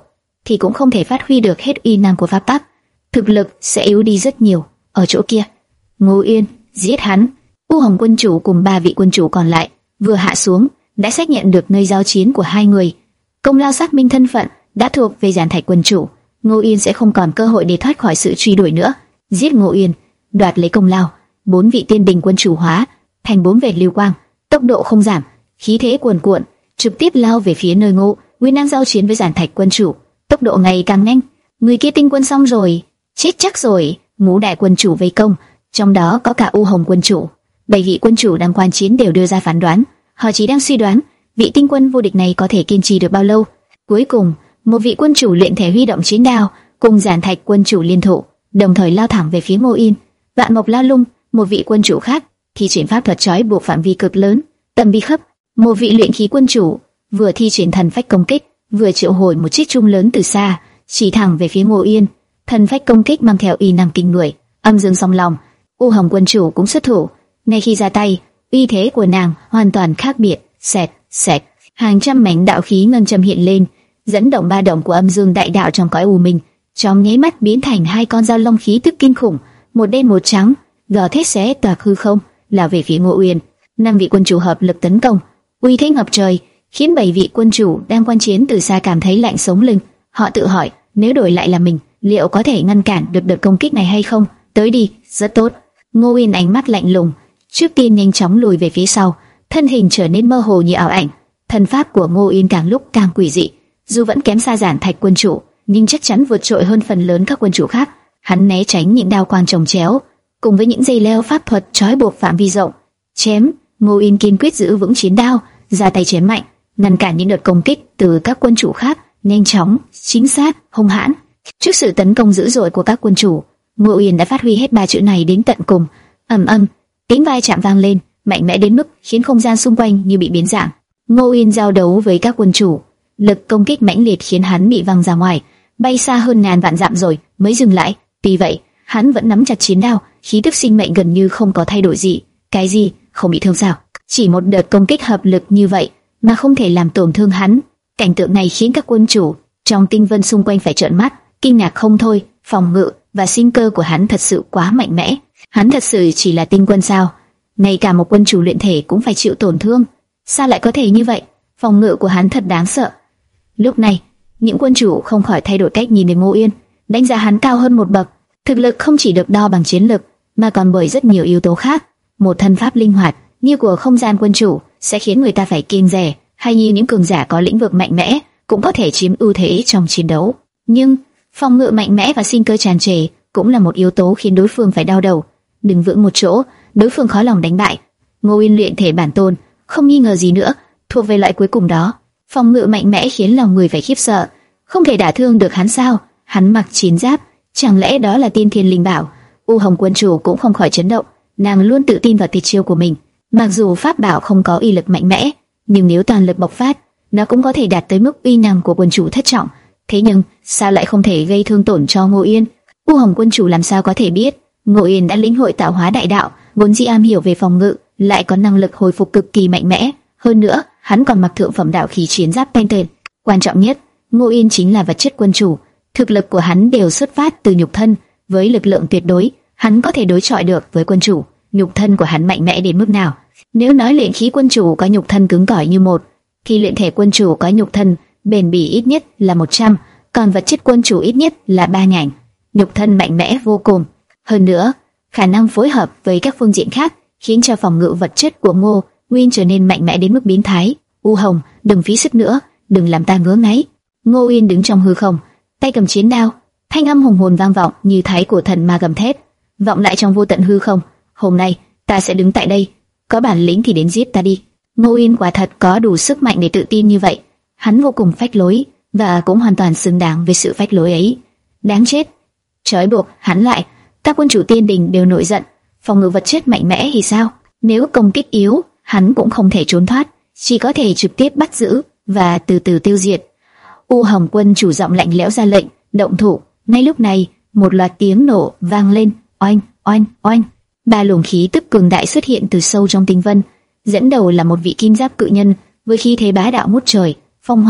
thì cũng không thể phát huy được hết uy năng của pháp tắc, thực lực sẽ yếu đi rất nhiều. Ở chỗ kia, Ngô Yên giết hắn. U Hồng quân chủ cùng ba vị quân chủ còn lại vừa hạ xuống đã xác nhận được nơi giao chiến của hai người, công lao xác minh thân phận đã thuộc về Giản Thạch quân chủ. Ngô Yên sẽ không còn cơ hội để thoát khỏi sự truy đuổi nữa. Giết Ngô Yên, đoạt lấy công lao. Bốn vị tiên đình quân chủ hóa thành bốn vệt lưu quang, tốc độ không giảm, khí thế cuồn cuộn, trực tiếp lao về phía nơi Ngô Nguyên đang giao chiến với Giản Thạch quân chủ. Tốc độ ngày càng nhanh. Người kia tinh quân xong rồi, chết chắc rồi. Ngũ đại quân chủ vây công, trong đó có cả U Hồng quân chủ. Bảy vị quân chủ đang quan chiến đều đưa ra phán đoán. Họ chỉ đang suy đoán vị tinh quân vô địch này có thể kiên trì được bao lâu. Cuối cùng, một vị quân chủ luyện thể huy động chiến đao, cùng Giản Thạch quân chủ liên thủ, đồng thời lao thẳng về phía Ngô Yên. Vạn Mộc La Lung, một vị quân chủ khác, thi triển pháp thuật trói buộc phạm vi cực lớn, tầm vi khắp. Một vị luyện khí quân chủ vừa thi triển thần phách công kích, vừa triệu hồi một chiếc trung lớn từ xa, chỉ thẳng về phía Ngô Yên. Thần phách công kích mang theo uy năng kinh người, âm dương song lòng. U Hồng quân chủ cũng xuất thủ, ngay khi ra tay, uy thế của nàng hoàn toàn khác biệt. Xẹt, xẹt, hàng trăm mảnh đạo khí ngân châm hiện lên, dẫn động ba động của âm dương đại đạo trong cõi u minh, trong nháy mắt biến thành hai con dao long khí tức kinh khủng, một đen một trắng, gào thét xé toạc hư không, lao về phía Ngô Uyên. Năm vị quân chủ hợp lực tấn công, uy thế ngập trời, khiến bảy vị quân chủ đang quan chiến từ xa cảm thấy lạnh sống lưng. Họ tự hỏi, nếu đổi lại là mình, liệu có thể ngăn cản được đợt công kích này hay không? Tới đi, rất tốt. Ngô Uyên ánh mắt lạnh lùng, trước tiên nhanh chóng lùi về phía sau, thân hình trở nên mơ hồ như ảo ảnh. Thần pháp của Ngô Uyên càng lúc càng quỷ dị, dù vẫn kém xa Giản Thạch quân chủ, nhưng chắc chắn vượt trội hơn phần lớn các quân chủ khác. Hắn né tránh những đao quang chồng chéo, cùng với những dây leo pháp thuật trói buộc phạm vi rộng. Chém, Ngô Uyên kiên quyết giữ vững chiến đao, ra tay chém mạnh, ngăn cản những đợt công kích từ các quân chủ khác, nhanh chóng, chính xác, hung hãn. Trước sự tấn công dữ dội của các quân chủ, Ngô Uyên đã phát huy hết ba chữ này đến tận cùng. Ầm ầm, tiếng vai chạm vang lên, mạnh mẽ đến mức khiến không gian xung quanh như bị biến dạng. Ngô Uyên giao đấu với các quân chủ, lực công kích mãnh liệt khiến hắn bị văng ra ngoài, bay xa hơn ngàn vạn dặm rồi mới dừng lại. Tuy vậy, hắn vẫn nắm chặt chiến đao, khí tức sinh mệnh gần như không có thay đổi gì. Cái gì? Không bị thương sao? Chỉ một đợt công kích hợp lực như vậy mà không thể làm tổn thương hắn. Cảnh tượng này khiến các quân chủ trong tinh vân xung quanh phải trợn mắt, kinh ngạc không thôi. Phòng ngự và sinh cơ của hắn thật sự quá mạnh mẽ. Hắn thật sự chỉ là tinh quân sao? Ngay cả một quân chủ luyện thể cũng phải chịu tổn thương. Sao lại có thể như vậy? Phòng ngự của hắn thật đáng sợ. Lúc này, những quân chủ không khỏi thay đổi cách nhìn về Ngô Uyên, đánh giá hắn cao hơn một bậc. Thực lực không chỉ được đo bằng chiến lực, mà còn bởi rất nhiều yếu tố khác. Một thân pháp linh hoạt như của không gian quân chủ sẽ khiến người ta phải kiêng dè, hay như những cường giả có lĩnh vực mạnh mẽ cũng có thể chiếm ưu thế trong chiến đấu. Nhưng phòng ngự mạnh mẽ và sinh cơ tràn trề cũng là một yếu tố khiến đối phương phải đau đầu. Đứng vững một chỗ, đối phương khó lòng đánh bại. Ngô Uyên luyện thể bản tôn, không nghi ngờ gì nữa, thuộc về loại cuối cùng đó. Phòng ngự mạnh mẽ khiến lòng người phải khiếp sợ, không thể đả thương được hắn sao? Hắn mặc chiến giáp, chẳng lẽ đó là tiên thiên linh bảo? U Hồng quân chủ cũng không khỏi chấn động, nàng luôn tự tin vào tuyệt chiêu của mình. Mặc dù pháp bảo không có uy lực mạnh mẽ, nhưng nếu toàn lực bộc phát, nó cũng có thể đạt tới mức uy năng của quân chủ thất trọng. Thế nhưng sao lại không thể gây thương tổn cho Ngô Uyên? U Hồng quân chủ làm sao có thể biết? Ngô Uyên đã lĩnh hội tạo hóa đại đạo, vốn dĩ am hiểu về phòng ngự, lại có năng lực hồi phục cực kỳ mạnh mẽ. Hơn nữa, hắn còn mặc thượng phẩm đạo khí chiến giáp tên tên. Quan trọng nhất, Ngô Uyên chính là vật chất quân chủ. Thực lực của hắn đều xuất phát từ nhục thân, với lực lượng tuyệt đối, hắn có thể đối chọi được với quân chủ. Nhục thân của hắn mạnh mẽ đến mức nào? Nếu nói luyện khí quân chủ có nhục thân cứng cỏi như một, thì luyện thể quân chủ có nhục thân bền bỉ ít nhất là một trăm, còn vật chất quân chủ ít nhất là ba nhành. Nhục thân mạnh mẽ vô cùng. Hơn nữa, khả năng phối hợp với các phương diện khác khiến cho phòng ngự vật chất của Ngô Uyên trở nên mạnh mẽ đến mức biến thái. U Hồng, đừng phí sức nữa, đừng làm ta ngứa ngáy. Ngô Uyên đứng trong hư không, tay cầm chiến đao, thanh âm hùng hồn vang vọng như thái cổ thần ma gầm thét, vọng lại trong vô tận hư không. Hôm nay ta sẽ đứng tại đây, có bản lĩnh thì đến giết ta đi. Ngô Uyên quả thật có đủ sức mạnh để tự tin như vậy. Hắn vô cùng phách lối và cũng hoàn toàn xứng đáng với sự phách lối ấy. Đáng chết! Trói buộc hắn lại. Các quân chủ tiên đình đều nổi giận. Phòng ngự vật chất mạnh mẽ thì sao? Nếu công kích yếu, hắn cũng không thể trốn thoát, chỉ có thể trực tiếp bắt giữ và từ từ tiêu diệt. U Hồng quân chủ giọng lạnh lẽo ra lệnh động thủ. Ngay lúc này, một loạt tiếng nổ vang lên, oanh oanh oanh. Ba luồng khí tức cường đại xuất hiện từ sâu trong tinh vân. Dẫn đầu là một vị kim giáp cự nhân với khí thế bá đạo ngút trời, phong hoàng,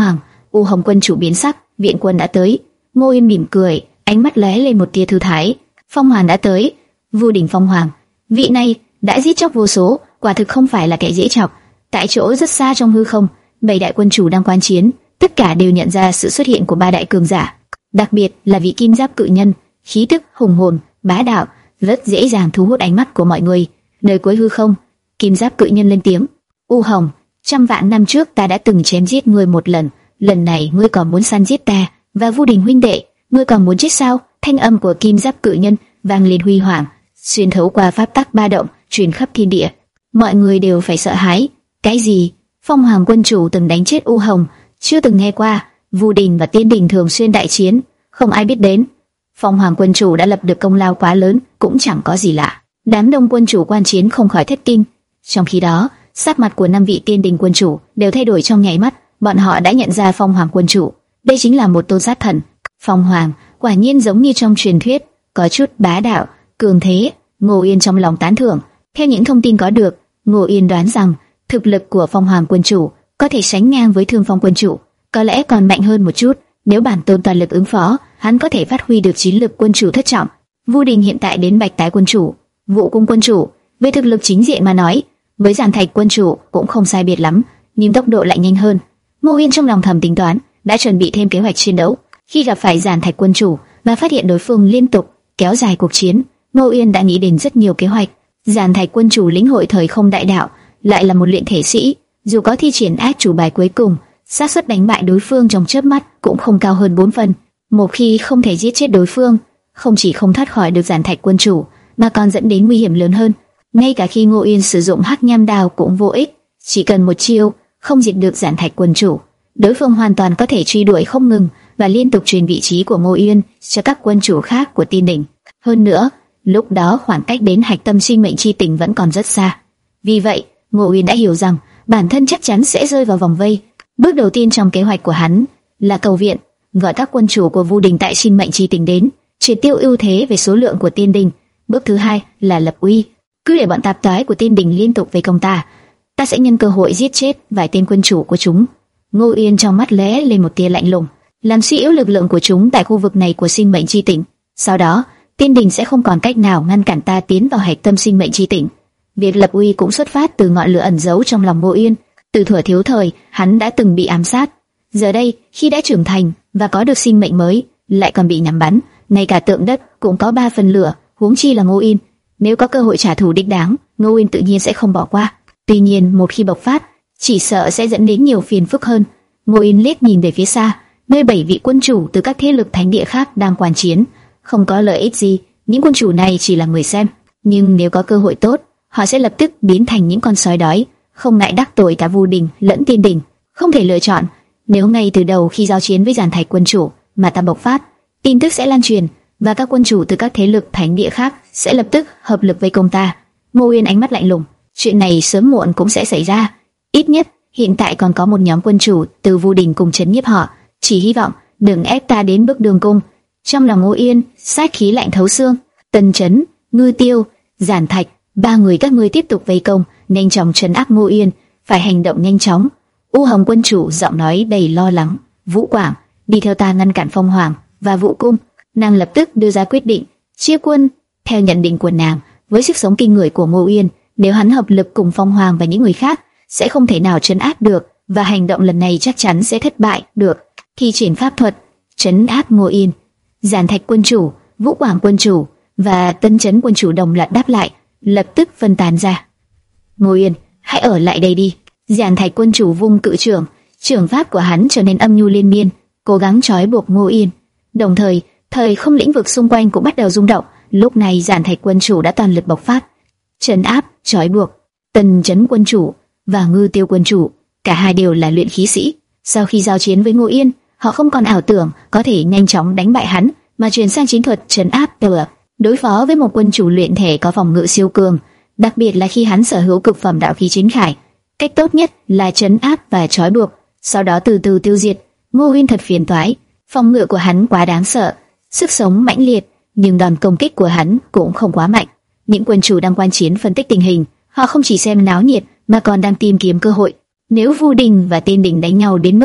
U Hồng quân chủ biến sắc, viện quân đã tới. Ngô Yên mỉm cười, ánh mắt lóe lên một tia thư thái. Phong Hoàng đã tới. Vu Đình Phong Hoàng, vị này đã giết chóc vô số, quả thực không phải là kẻ dễ chọc. Tại chỗ rất xa trong hư không, bảy đại quân chủ đang quan chiến, tất cả đều nhận ra sự xuất hiện của ba đại cường giả, đặc biệt là vị kim giáp cự nhân, khí tức hùng hồn, bá đạo, rất dễ dàng thu hút ánh mắt của mọi người. Nơi cuối hư không, kim giáp cự nhân lên tiếng: U Hồng, trăm vạn năm trước ta đã từng chém giết ngươi một lần, lần này ngươi còn muốn săn giết ta và Vu Đình huynh đệ, ngươi còn muốn chết sao? Thanh âm của kim giáp cự nhân vang lên huy hoàng, xuyên thấu qua pháp tắc ba động, truyền khắp thiên địa. Mọi người đều phải sợ hãi. Cái gì? Phong Hoàng quân chủ từng đánh chết U Hồng? Chưa từng nghe qua. Vu Đình và Tiên Đình thường xuyên đại chiến, không ai biết đến. Phong Hoàng quân chủ đã lập được công lao quá lớn, cũng chẳng có gì lạ. Đám đông quân chủ quan chiến không khỏi thất kinh. Trong khi đó, sắc mặt của năm vị Tiên Đình quân chủ đều thay đổi trong nháy mắt. Bọn họ đã nhận ra Phong Hoàng quân chủ, đây chính là một tôn sát thần. Phong Hoàng quả nhiên giống như trong truyền thuyết, có chút bá đạo, cường thế. Ngô Yên trong lòng tán thưởng. Theo những thông tin có được, Ngô Yên đoán rằng thực lực của Phong Hoàng quân chủ có thể sánh ngang với Thương Phong quân chủ, có lẽ còn mạnh hơn một chút. Nếu bản tôn toàn lực ứng phó, hắn có thể phát huy được chiến lực quân chủ thất trọng. Vu Đình hiện tại đến Bạch Tái quân chủ, Vũ Cung quân chủ, về thực lực chính diện mà nói, với Giản Thạch quân chủ cũng không sai biệt lắm, nhưng tốc độ lại nhanh hơn. Ngô Yên trong lòng thầm tính toán, đã chuẩn bị thêm kế hoạch chiến đấu. Khi gặp phải Giản Thạch quân chủ và phát hiện đối phương liên tục kéo dài cuộc chiến, Ngô Yên đã nghĩ đến rất nhiều kế hoạch. Giản Thạch quân chủ lĩnh hội thời không đại đạo, lại là một luyện thể sĩ, dù có thi triển ác chủ bài cuối cùng, xác suất đánh bại đối phương trong chớp mắt cũng không cao hơn bốn phần. Một khi không thể giết chết đối phương, không chỉ không thoát khỏi được Giản Thạch quân chủ, mà còn dẫn đến nguy hiểm lớn hơn. Ngay cả khi Ngô Yên sử dụng Hắc Nham Đao cũng vô ích, chỉ cần một chiêu không diệt được Giản Thạch quân chủ, đối phương hoàn toàn có thể truy đuổi không ngừng và liên tục truyền vị trí của Ngô Yên cho các quân chủ khác của Tiên Đình. Hơn nữa, lúc đó khoảng cách đến hạch tâm sinh mệnh chi tỉnh vẫn còn rất xa. Vì vậy, Ngô Yên đã hiểu rằng bản thân chắc chắn sẽ rơi vào vòng vây. Bước đầu tiên trong kế hoạch của hắn là cầu viện, gọi các quân chủ của Vu Đình tại sinh mệnh chi tỉnh đến, triệt tiêu ưu thế về số lượng của Tiên Đình. Bước thứ hai là lập uy, cứ để bọn tạp toái của Tiên Đình liên tục vây công ta, ta sẽ nhân cơ hội giết chết vài tên quân chủ của chúng. Ngô Yên trong mắt lóe lên một tia lạnh lùng, làm suy yếu lực lượng của chúng tại khu vực này của sinh mệnh chi tỉnh. Sau đó, Tiên Đình sẽ không còn cách nào ngăn cản ta tiến vào hạch tâm sinh mệnh chi tỉnh. Việc lập uy cũng xuất phát từ ngọn lửa ẩn giấu trong lòng Ngô Yên. Từ thuở thiếu thời, hắn đã từng bị ám sát. Giờ đây, khi đã trưởng thành và có được sinh mệnh mới, lại còn bị nhắm bắn. Ngay cả tượng đất cũng có ba phần lửa, huống chi là Ngô Yên. Nếu có cơ hội trả thù đích đáng, Ngô Yên tự nhiên sẽ không bỏ qua. Tuy nhiên, một khi bộc phát, chỉ sợ sẽ dẫn đến nhiều phiền phức hơn. Ngô Yên liếc nhìn về phía xa, nơi bảy vị quân chủ từ các thế lực thánh địa khác đang quan chiến. Không có lợi ích gì, những quân chủ này chỉ là người xem. Nhưng nếu có cơ hội tốt, họ sẽ lập tức biến thành những con sói đói, không ngại đắc tội cả Vu Đình lẫn Tiên Đình. Không thể lựa chọn. Nếu ngay từ đầu khi giao chiến với Giản Thạch quân chủ mà ta bộc phát, tin tức sẽ lan truyền và các quân chủ từ các thế lực thánh địa khác sẽ lập tức hợp lực vây công ta. Ngô Yên ánh mắt lạnh lùng, chuyện này sớm muộn cũng sẽ xảy ra. Ít nhất hiện tại còn có một nhóm quân chủ từ Vu Đình cùng trấn nhiếp họ, chỉ hy vọng đừng ép ta đến bước đường cùng. Trong lòng Ngô Yên sát khí lạnh thấu xương. Tân Chấn, Ngư Tiêu, Giản Thạch, ba người các ngươi tiếp tục vây công, nhanh chóng trấn áp Ngô Yên, phải hành động nhanh chóng. U Hồng quân chủ giọng nói đầy lo lắng. Vũ Quảng, đi theo ta ngăn cản Phong Hoàng và Vũ Cung. Nàng lập tức đưa ra quyết định chia quân. Theo nhận định của nàng, với sức sống kinh người của Ngô Yên, nếu hắn hợp lực cùng Phong Hoàng và những người khác, sẽ không thể nào trấn áp được, và hành động lần này chắc chắn sẽ thất bại được. Thi triển pháp thuật trấn áp Ngô Yên. Giản Thạch quân chủ, Vũ Quảng quân chủ và Tân Chấn quân chủ đồng loạt đáp lại, lập tức phân tán ra. Ngô Yên, hãy ở lại đây đi. Giản Thạch quân chủ vung cự trưởng, trưởng pháp của hắn trở nên âm nhu liên miên, cố gắng trói buộc Ngô Yên. Đồng thời, thời không lĩnh vực xung quanh cũng bắt đầu rung động. Lúc này Giản Thạch quân chủ đã toàn lực bộc phát, trấn áp, trói buộc. Tân Chấn quân chủ và Ngư Tiêu quân chủ, cả hai đều là luyện khí sĩ. Sau khi giao chiến với Ngô Yên, họ không còn ảo tưởng có thể nhanh chóng đánh bại hắn, mà chuyển sang chiến thuật trấn áp tự đối phó với một quân chủ luyện thể có phòng ngự siêu cường, đặc biệt là khi hắn sở hữu cực phẩm đạo khí chiến khải. Cách tốt nhất là trấn áp và trói buộc, sau đó từ từ tiêu diệt. Ngô Yên thật phiền toái, phòng ngự của hắn quá đáng sợ, sức sống mãnh liệt, nhưng đòn công kích của hắn cũng không quá mạnh. Những quân chủ đang quan chiến phân tích tình hình, họ không chỉ xem náo nhiệt mà còn đang tìm kiếm cơ hội. Nếu Vu Đình và Tiên Đình đánh nhau đến mức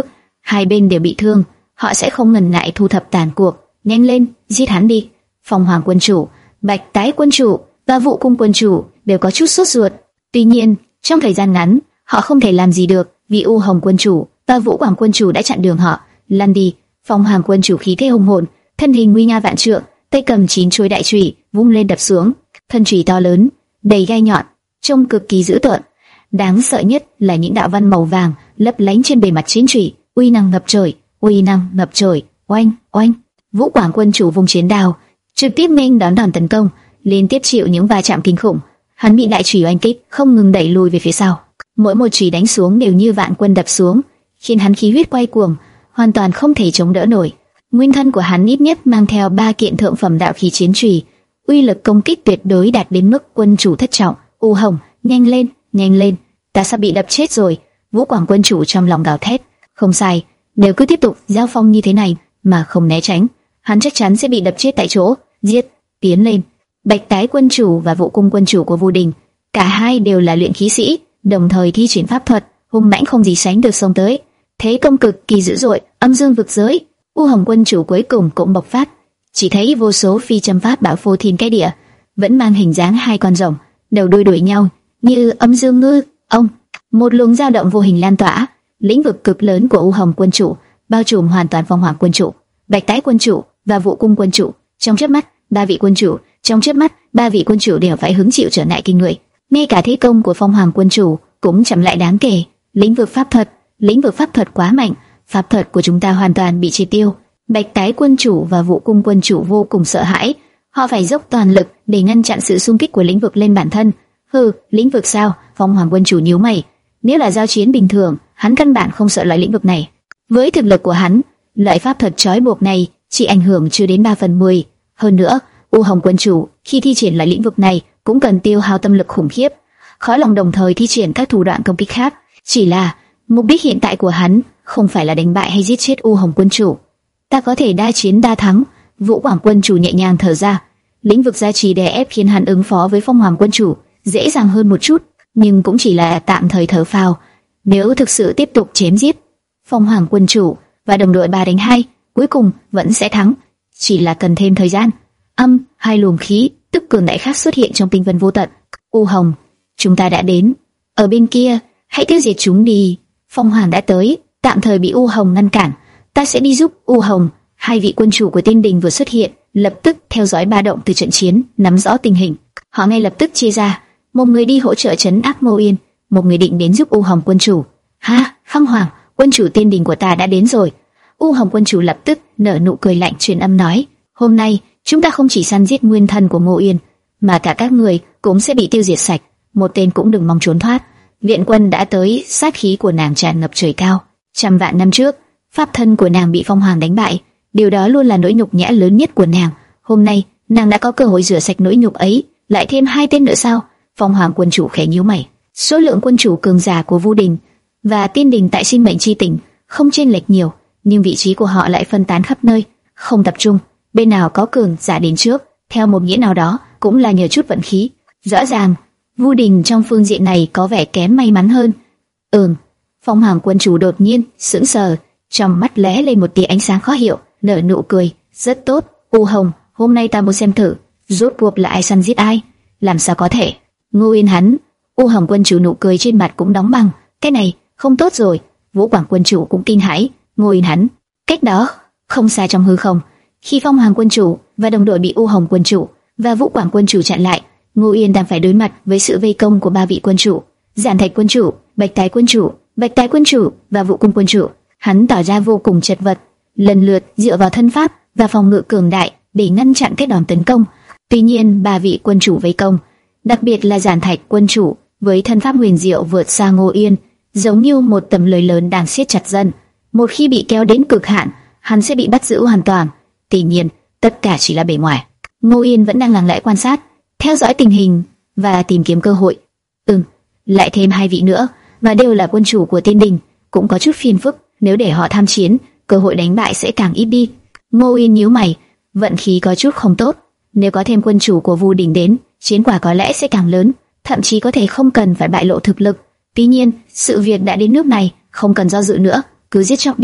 hai bên đều bị thương, họ sẽ không ngần ngại thu thập tàn cuộc. Nhanh lên, giết hắn đi! Phong Hoàng quân chủ, Bạch Tái quân chủ và Vũ Cung quân chủ đều có chút sốt ruột. Tuy nhiên, trong thời gian ngắn, họ không thể làm gì được, vì U Hồng quân chủ và Vũ Quảng quân chủ đã chặn đường họ. Lăn đi! Phong Hoàng quân chủ khí thế hùng hồn, thân hình nguy nga vạn trượng, tay cầm chín chuôi đại chùy vung lên đập xuống. Thân chùy to lớn, đầy gai nhọn, trông cực kỳ dữ tợn. Đáng sợ nhất là những đạo văn màu vàng lấp lánh trên bề mặt chiến chùy, uy năng ngập trời, uy năng ngập trời. Oanh, oanh! Vũ Quảng quân chủ vung chiến đao, trực tiếp nghênh đón đòn tấn công, liên tiếp chịu những va chạm kinh khủng. Hắn bị đại chùy oanh kích, không ngừng đẩy lùi về phía sau. Mỗi một chùy đánh xuống đều như vạn quân đập xuống, khiến hắn khí huyết quay cuồng, hoàn toàn không thể chống đỡ nổi. Nguyên thân của hắn ít nhất mang theo ba kiện thượng phẩm đạo khí chiến chùy, uy lực công kích tuyệt đối đạt đến mức quân chủ thất trọng. U Hồng, nhanh lên, nhanh lên, ta sắp bị đập chết rồi! Vũ Quảng quân chủ trong lòng gào thét. Không sai, nếu cứ tiếp tục giao phong như thế này mà không né tránh, hắn chắc chắn sẽ bị đập chết tại chỗ. Giết! Tiến lên! Bạch Tái quân chủ và Vũ Cung quân chủ của Vu Đình, cả hai đều là luyện khí sĩ, đồng thời thi triển pháp thuật, hung mãnh không gì sánh được xông tới. Thế công cực kỳ dữ dội, âm dương vực giới. U Hồng quân chủ cuối cùng cũng bộc phát, chỉ thấy vô số phi châm pháp bảo phô thiên cái địa, vẫn mang hình dáng hai con rồng, đầu đuôi đuổi nhau như âm dương ngư. Ông, một luồng dao động vô hình lan tỏa, lĩnh vực cực lớn của U Hồng quân chủ bao trùm hoàn toàn Phong Hoàng quân chủ, Bạch Tái quân chủ và Vũ Cung quân chủ. Trong chớp mắt, ba vị quân chủ, trong chớp mắt, ba vị quân chủ đều phải hứng chịu trở ngại kinh người. Ngay cả thế công của Phong Hoàng quân chủ cũng chậm lại đáng kể. Lĩnh vực pháp thuật, lĩnh vực pháp thuật quá mạnh, pháp thuật của chúng ta hoàn toàn bị triệt tiêu. Bạch Tái quân chủ và Vũ Cung quân chủ vô cùng sợ hãi, họ phải dốc toàn lực để ngăn chặn sự xung kích của lĩnh vực lên bản thân. Hừ, lĩnh vực sao? Phong Hoàng quân chủ nhíu mày. Nếu là giao chiến bình thường, hắn căn bản không sợ loại lĩnh vực này. Với thực lực của hắn, loại pháp thuật trói buộc này chỉ ảnh hưởng chưa đến ba phần mười. Hơn nữa, U Hồng quân chủ khi thi triển loại lĩnh vực này cũng cần tiêu hao tâm lực khủng khiếp, khó lòng đồng thời thi triển các thủ đoạn công kích khác. Chỉ là mục đích hiện tại của hắn không phải là đánh bại hay giết chết U Hồng quân chủ. Ta có thể đa chiến đa thắng. Vũ Quảng quân chủ nhẹ nhàng thở ra. Lĩnh vực gia trì đè ép khiến hắn ứng phó với Phong Hoàng quân chủ dễ dàng hơn một chút, nhưng cũng chỉ là tạm thời thở phào. Nếu thực sự tiếp tục chém giết, Phong Hoàng quân chủ và đồng đội ba đánh hai cuối cùng vẫn sẽ thắng, chỉ là cần thêm thời gian. Âm, hai luồng khí tức cường đại khác xuất hiện trong tinh vân vô tận. U Hồng, chúng ta đã đến. Ở bên kia, hãy tiêu diệt chúng đi. Phong Hoàng đã tới, tạm thời bị U Hồng ngăn cản. Ta sẽ đi giúp U Hồng. Hai vị quân chủ của Tiên Đình vừa xuất hiện, lập tức theo dõi ba động từ trận chiến, nắm rõ tình hình. Họ ngay lập tức chia ra, một người đi hỗ trợ trấn áp Ngô Yên, một người định đến giúp U Hồng quân chủ. Ha, Phong Hoàng, quân chủ Tiên Đình của ta đã đến rồi. U Hồng quân chủ lập tức nở nụ cười lạnh, truyền âm nói: hôm nay chúng ta không chỉ săn giết nguyên thân của Ngô Yên, mà cả các người cũng sẽ bị tiêu diệt sạch, một tên cũng đừng mong trốn thoát. Viện quân đã tới, sát khí của nàng tràn ngập trời cao. Trăm vạn năm trước, pháp thân của nàng bị Phong Hoàng đánh bại, điều đó luôn là nỗi nhục nhã lớn nhất của nàng. Hôm nay, nàng đã có cơ hội rửa sạch nỗi nhục ấy, lại thêm hai tên nữa sao? Phong Hoàng quân chủ khẽ nhíu mày. Số lượng quân chủ cường giả của Vu Đình và Tiên Đình tại Sinh Mệnh Chi Tỉnh không chênh lệch nhiều, nhưng vị trí của họ lại phân tán khắp nơi, không tập trung. Bên nào có cường giả đến trước, theo một nghĩa nào đó, cũng là nhờ chút vận khí. Rõ ràng, Vu Đình trong phương diện này có vẻ kém may mắn hơn. Ừm. Phong Hoàng quân chủ đột nhiên sững sờ, trong mắt lóe lên một tia ánh sáng khó hiểu, nở nụ cười. Rất tốt, U Hồng, hôm nay ta muốn xem thử, rốt cuộc là ai săn giết ai? Làm sao có thể? Ngô Yên hắn. U Hồng quân chủ nụ cười trên mặt cũng đóng băng. Cái này không tốt rồi. Vũ Quảng quân chủ cũng kinh hãi. Ngô Yên hắn. Cách đó không xa trong hư không, khi Phong Hoàng quân chủ và đồng đội bị U Hồng quân chủ và Vũ Quảng quân chủ chặn lại, Ngô Yên đang phải đối mặt với sự vây công của ba vị quân chủ: Giản Thạch quân chủ, Bạch Tái quân chủ, Bạch Tái quân chủ và Vũ Cung quân chủ. Hắn tỏ ra vô cùng chật vật, lần lượt dựa vào thân pháp và phòng ngự cường đại để ngăn chặn các đòn tấn công. Tuy nhiên, ba vị quân chủ vây công, đặc biệt là Giản Thạch quân chủ với thân pháp huyền diệu vượt xa Ngô Yên, giống như một tấm lưới lớn đang siết chặt dần. Một khi bị kéo đến cực hạn, hắn sẽ bị bắt giữ hoàn toàn. Tuy nhiên, tất cả chỉ là bề ngoài. Ngô Yên vẫn đang lặng lẽ quan sát, theo dõi tình hình và tìm kiếm cơ hội. Ừm, lại thêm hai vị nữa, và đều là quân chủ của Tiên Đình, cũng có chút phiền phức. Nếu để họ tham chiến, cơ hội đánh bại sẽ càng ít đi. Ngô Yên nhíu mày, vận khí có chút không tốt. Nếu có thêm quân chủ của Vu Đình đến, chiến quả có lẽ sẽ càng lớn, thậm chí có thể không cần phải bại lộ thực lực. Tuy nhiên, sự việc đã đến nước này, không cần do dự nữa, cứ giết chóc đi.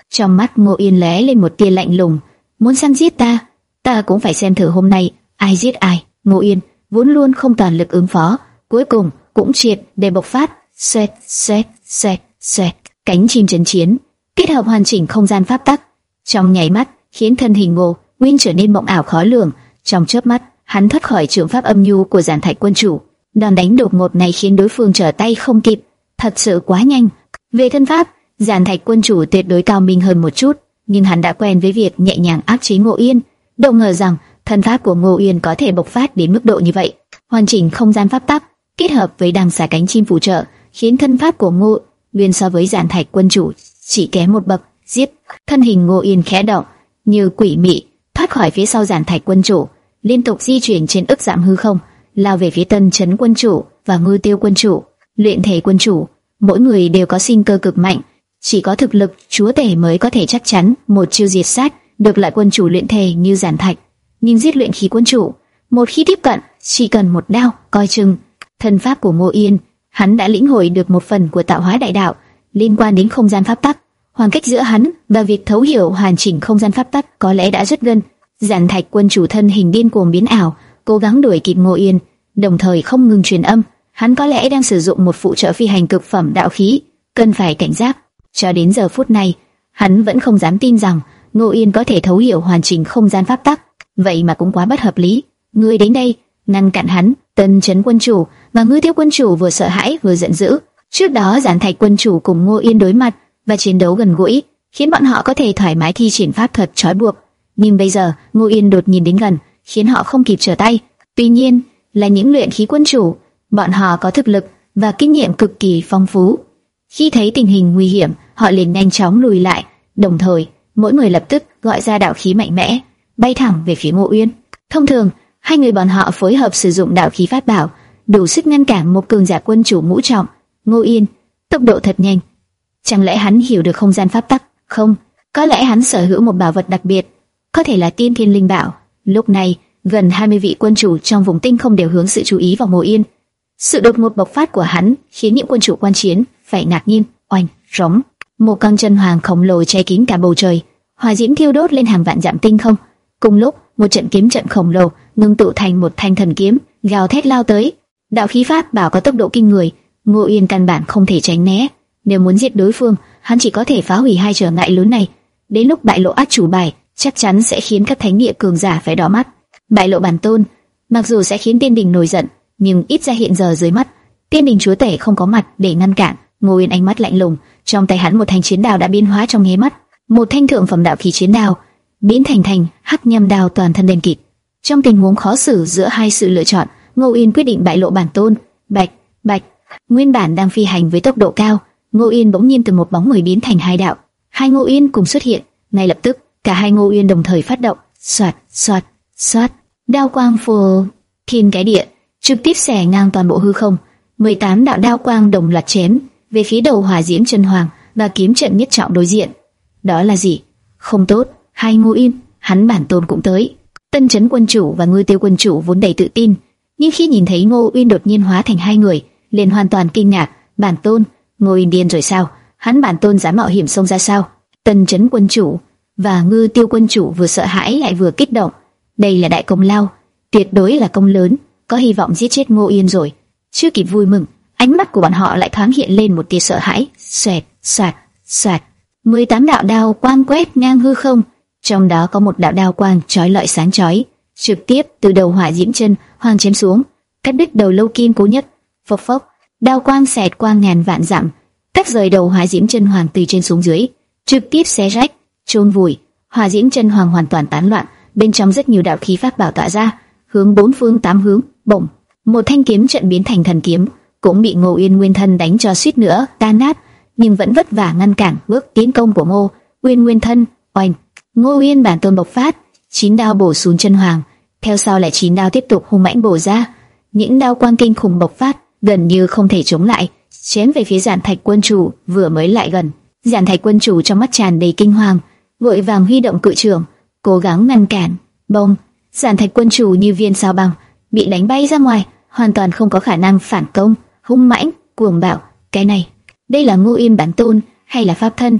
Trong mắt Ngô Yên lóe lên một tia lạnh lùng. Muốn săn giết ta, ta cũng phải xem thử hôm nay ai giết ai. Ngô Yên vốn luôn không toàn lực ứng phó, cuối cùng cũng triệt để bộc phát. Xoẹt, xoẹt, xoẹt, xoẹt, cánh chim chấn chiến, kết hợp hoàn chỉnh không gian pháp tắc, trong nháy mắt khiến thân hình Ngô Nguyên trở nên mộng ảo khó lường. Trong chớp mắt, hắn thoát khỏi trường pháp âm nhu của Giản Thạch quân chủ. Đòn đánh đột ngột này khiến đối phương trở tay không kịp, thật sự quá nhanh. Về thân pháp, Giản Thạch quân chủ tuyệt đối cao minh hơn một chút, nhưng hắn đã quen với việc nhẹ nhàng áp chế Ngô Yên, đâu ngờ rằng thân pháp của Ngô Yên có thể bộc phát đến mức độ như vậy. Hoàn chỉnh không gian pháp tắc kết hợp với đằng xà cánh chim phụ trợ, khiến thân pháp của Ngô Nguyên so với Giản Thạch quân chủ chỉ kém một bậc. Giết! Thân hình Ngô Yên khẽ động, như quỷ mị thoát khỏi phía sau Giản Thạch quân chủ, liên tục di chuyển trên ức giảm hư không, lao về phía Tân Chấn quân chủ và Ngư Tiêu quân chủ, Luyện Thể quân chủ. Mỗi người đều có sinh cơ cực mạnh, chỉ có thực lực chúa tể mới có thể chắc chắn một chiêu diệt sát được lại quân chủ luyện thể như Giản Thạch. Nhưng giết luyện khí quân chủ, một khi tiếp cận, chỉ cần một đao, coi chừng. Thân pháp của Ngô Yên, hắn đã lĩnh hội được một phần của tạo hóa đại đạo liên quan đến không gian pháp tắc. Khoảng cách giữa hắn và việc thấu hiểu hoàn chỉnh không gian pháp tắc có lẽ đã rất gần. Giản Thạch quân chủ thân hình điên cuồng biến ảo, cố gắng đuổi kịp Ngô Yên, đồng thời không ngừng truyền âm. Hắn có lẽ đang sử dụng một phụ trợ phi hành cực phẩm đạo khí, cần phải cảnh giác. Cho đến giờ phút này, hắn vẫn không dám tin rằng Ngô Yên có thể thấu hiểu hoàn chỉnh không gian pháp tắc. Vậy mà cũng quá bất hợp lý. Ngươi đến đây ngăn cản hắn. Tân Chấn quân chủ và Ngư Tiêu quân chủ vừa sợ hãi vừa giận dữ. Trước đó Giản Thạch quân chủ cùng Ngô Yên đối mặt và chiến đấu gần gũi, khiến bọn họ có thể thoải mái thi triển pháp thuật trói buộc. Nhưng bây giờ Ngô Yên đột nhiên đến gần, khiến họ không kịp trở tay. Tuy nhiên, là những luyện khí quân chủ, bọn họ có thực lực và kinh nghiệm cực kỳ phong phú. Khi thấy tình hình nguy hiểm, họ liền nhanh chóng lùi lại, đồng thời mỗi người lập tức gọi ra đạo khí mạnh mẽ, bay thẳng về phía Ngô Yên. Thông thường, hai người bọn họ phối hợp sử dụng đạo khí pháp bảo, đủ sức ngăn cản một cường giả quân chủ ngũ trọng. Ngô Yên, tốc độ thật nhanh. Chẳng lẽ hắn hiểu được không gian pháp tắc? Không, có lẽ hắn sở hữu một bảo vật đặc biệt, có thể là Tiên Thiên Linh Bảo. Lúc này, gần hai mươi vị quân chủ trong vùng tinh không đều hướng sự chú ý vào Ngô Yên. Sự đột ngột bộc phát của hắn khiến những quân chủ quan chiến phải ngạc nhiên. Oanh, rống, một con chân hoàng khổng lồ che kín cả bầu trời, hỏa diễm thiêu đốt lên hàng vạn dặm tinh không. Cùng lúc, một trận kiếm trận khổng lồ ngưng tụ thành một thanh thần kiếm, gào thét lao tới. Đạo khí pháp bảo có tốc độ kinh người, Ngô Yên căn bản không thể tránh né. Nếu muốn giết đối phương, hắn chỉ có thể phá hủy hai trở ngại lớn này. Đến lúc bại lộ át chủ bài, chắc chắn sẽ khiến các thánh địa cường giả phải đỏ mắt. Bại lộ bản tôn, mặc dù sẽ khiến Tiên Đình nổi giận, nhưng ít ra hiện giờ dưới mắt, Tiên Đình chúa tể không có mặt để ngăn cản. Ngô Yên ánh mắt lạnh lùng, trong tay hắn một thanh chiến đao đã biến hóa trong nháy mắt, một thanh thượng phẩm đạo khí chiến đao biến thành thành hắc nhâm đao toàn thân đen kịt. Trong tình huống khó xử giữa hai sự lựa chọn, Ngô Yên quyết định bại lộ bản tôn. Bạch, bạch, nguyên bản đang phi hành với tốc độ cao, Ngô Yên bỗng nhiên từ một bóng người biến thành hai đạo, hai Ngô Yên cùng xuất hiện. Ngay lập tức, cả hai Ngô Yên đồng thời phát động, xoạt, xoạt, xoạt, đao quang phô thiên cái địa, trực tiếp xẻ ngang toàn bộ hư không. mười tám đạo đao quang đồng loạt chém về phía đầu hỏa diễm chân hoàng và kiếm trận nhất trọng đối diện. Đó là gì? Không tốt, hai Ngô Yên, hắn bản tôn cũng tới. Tân Chấn quân chủ và Ngư Tiêu quân chủ vốn đầy tự tin, nhưng khi nhìn thấy Ngô Uyên đột nhiên hóa thành hai người, liền hoàn toàn kinh ngạc. Bản tôn, Ngô Uyên điên rồi sao? Hắn bản tôn dám mạo hiểm xông ra sao? Tân Chấn quân chủ và Ngư Tiêu quân chủ vừa sợ hãi lại vừa kích động. Đây là đại công lao, tuyệt đối là công lớn, có hy vọng giết chết Ngô Uyên rồi. Chưa kịp vui mừng, ánh mắt của bọn họ lại thoáng hiện lên một tia sợ hãi. Xoẹt, xoẹt, xoẹt, mười tám đạo đao quang quét ngang hư không, trong đó có một đạo đao quang chói lọi sáng chói, trực tiếp từ đầu hỏa diễm chân hoàng chém xuống, cắt đứt đầu lâu kim cố nhất. Phốc phốc, đao quang xẹt qua ngàn vạn dặm, tách rời đầu hỏa diễm chân hoàng từ trên xuống dưới, trực tiếp xé rách, chôn vùi. Hỏa diễm chân hoàng hoàn toàn tán loạn, bên trong rất nhiều đạo khí pháp bảo tỏa ra, hướng bốn phương tám hướng. Bổng, một thanh kiếm trận biến thành thần kiếm, cũng bị Ngô Uyên nguyên thân đánh cho suýt nữa tan nát, nhưng vẫn vất vả ngăn cản bước tiến công của Ngô Uyên nguyên thân. Oanh, Ngô Uyên bản tôn bộc phát, chín đao bổ xuống chân hoàng, theo sau lại chín đao tiếp tục hung mãnh bổ ra. Những đao quang kinh khủng bộc phát, gần như không thể chống lại, chém về phía Giản Thạch quân chủ vừa mới lại gần. Giản Thạch quân chủ trong mắt tràn đầy kinh hoàng, vội vàng huy động cự trường, cố gắng ngăn cản. Bông, Giản Thạch quân chủ như viên sao băng, bị đánh bay ra ngoài, hoàn toàn không có khả năng phản công. Hung mãnh, cuồng bạo, cái này, đây là Ngô Uyên bản tôn hay là pháp thân?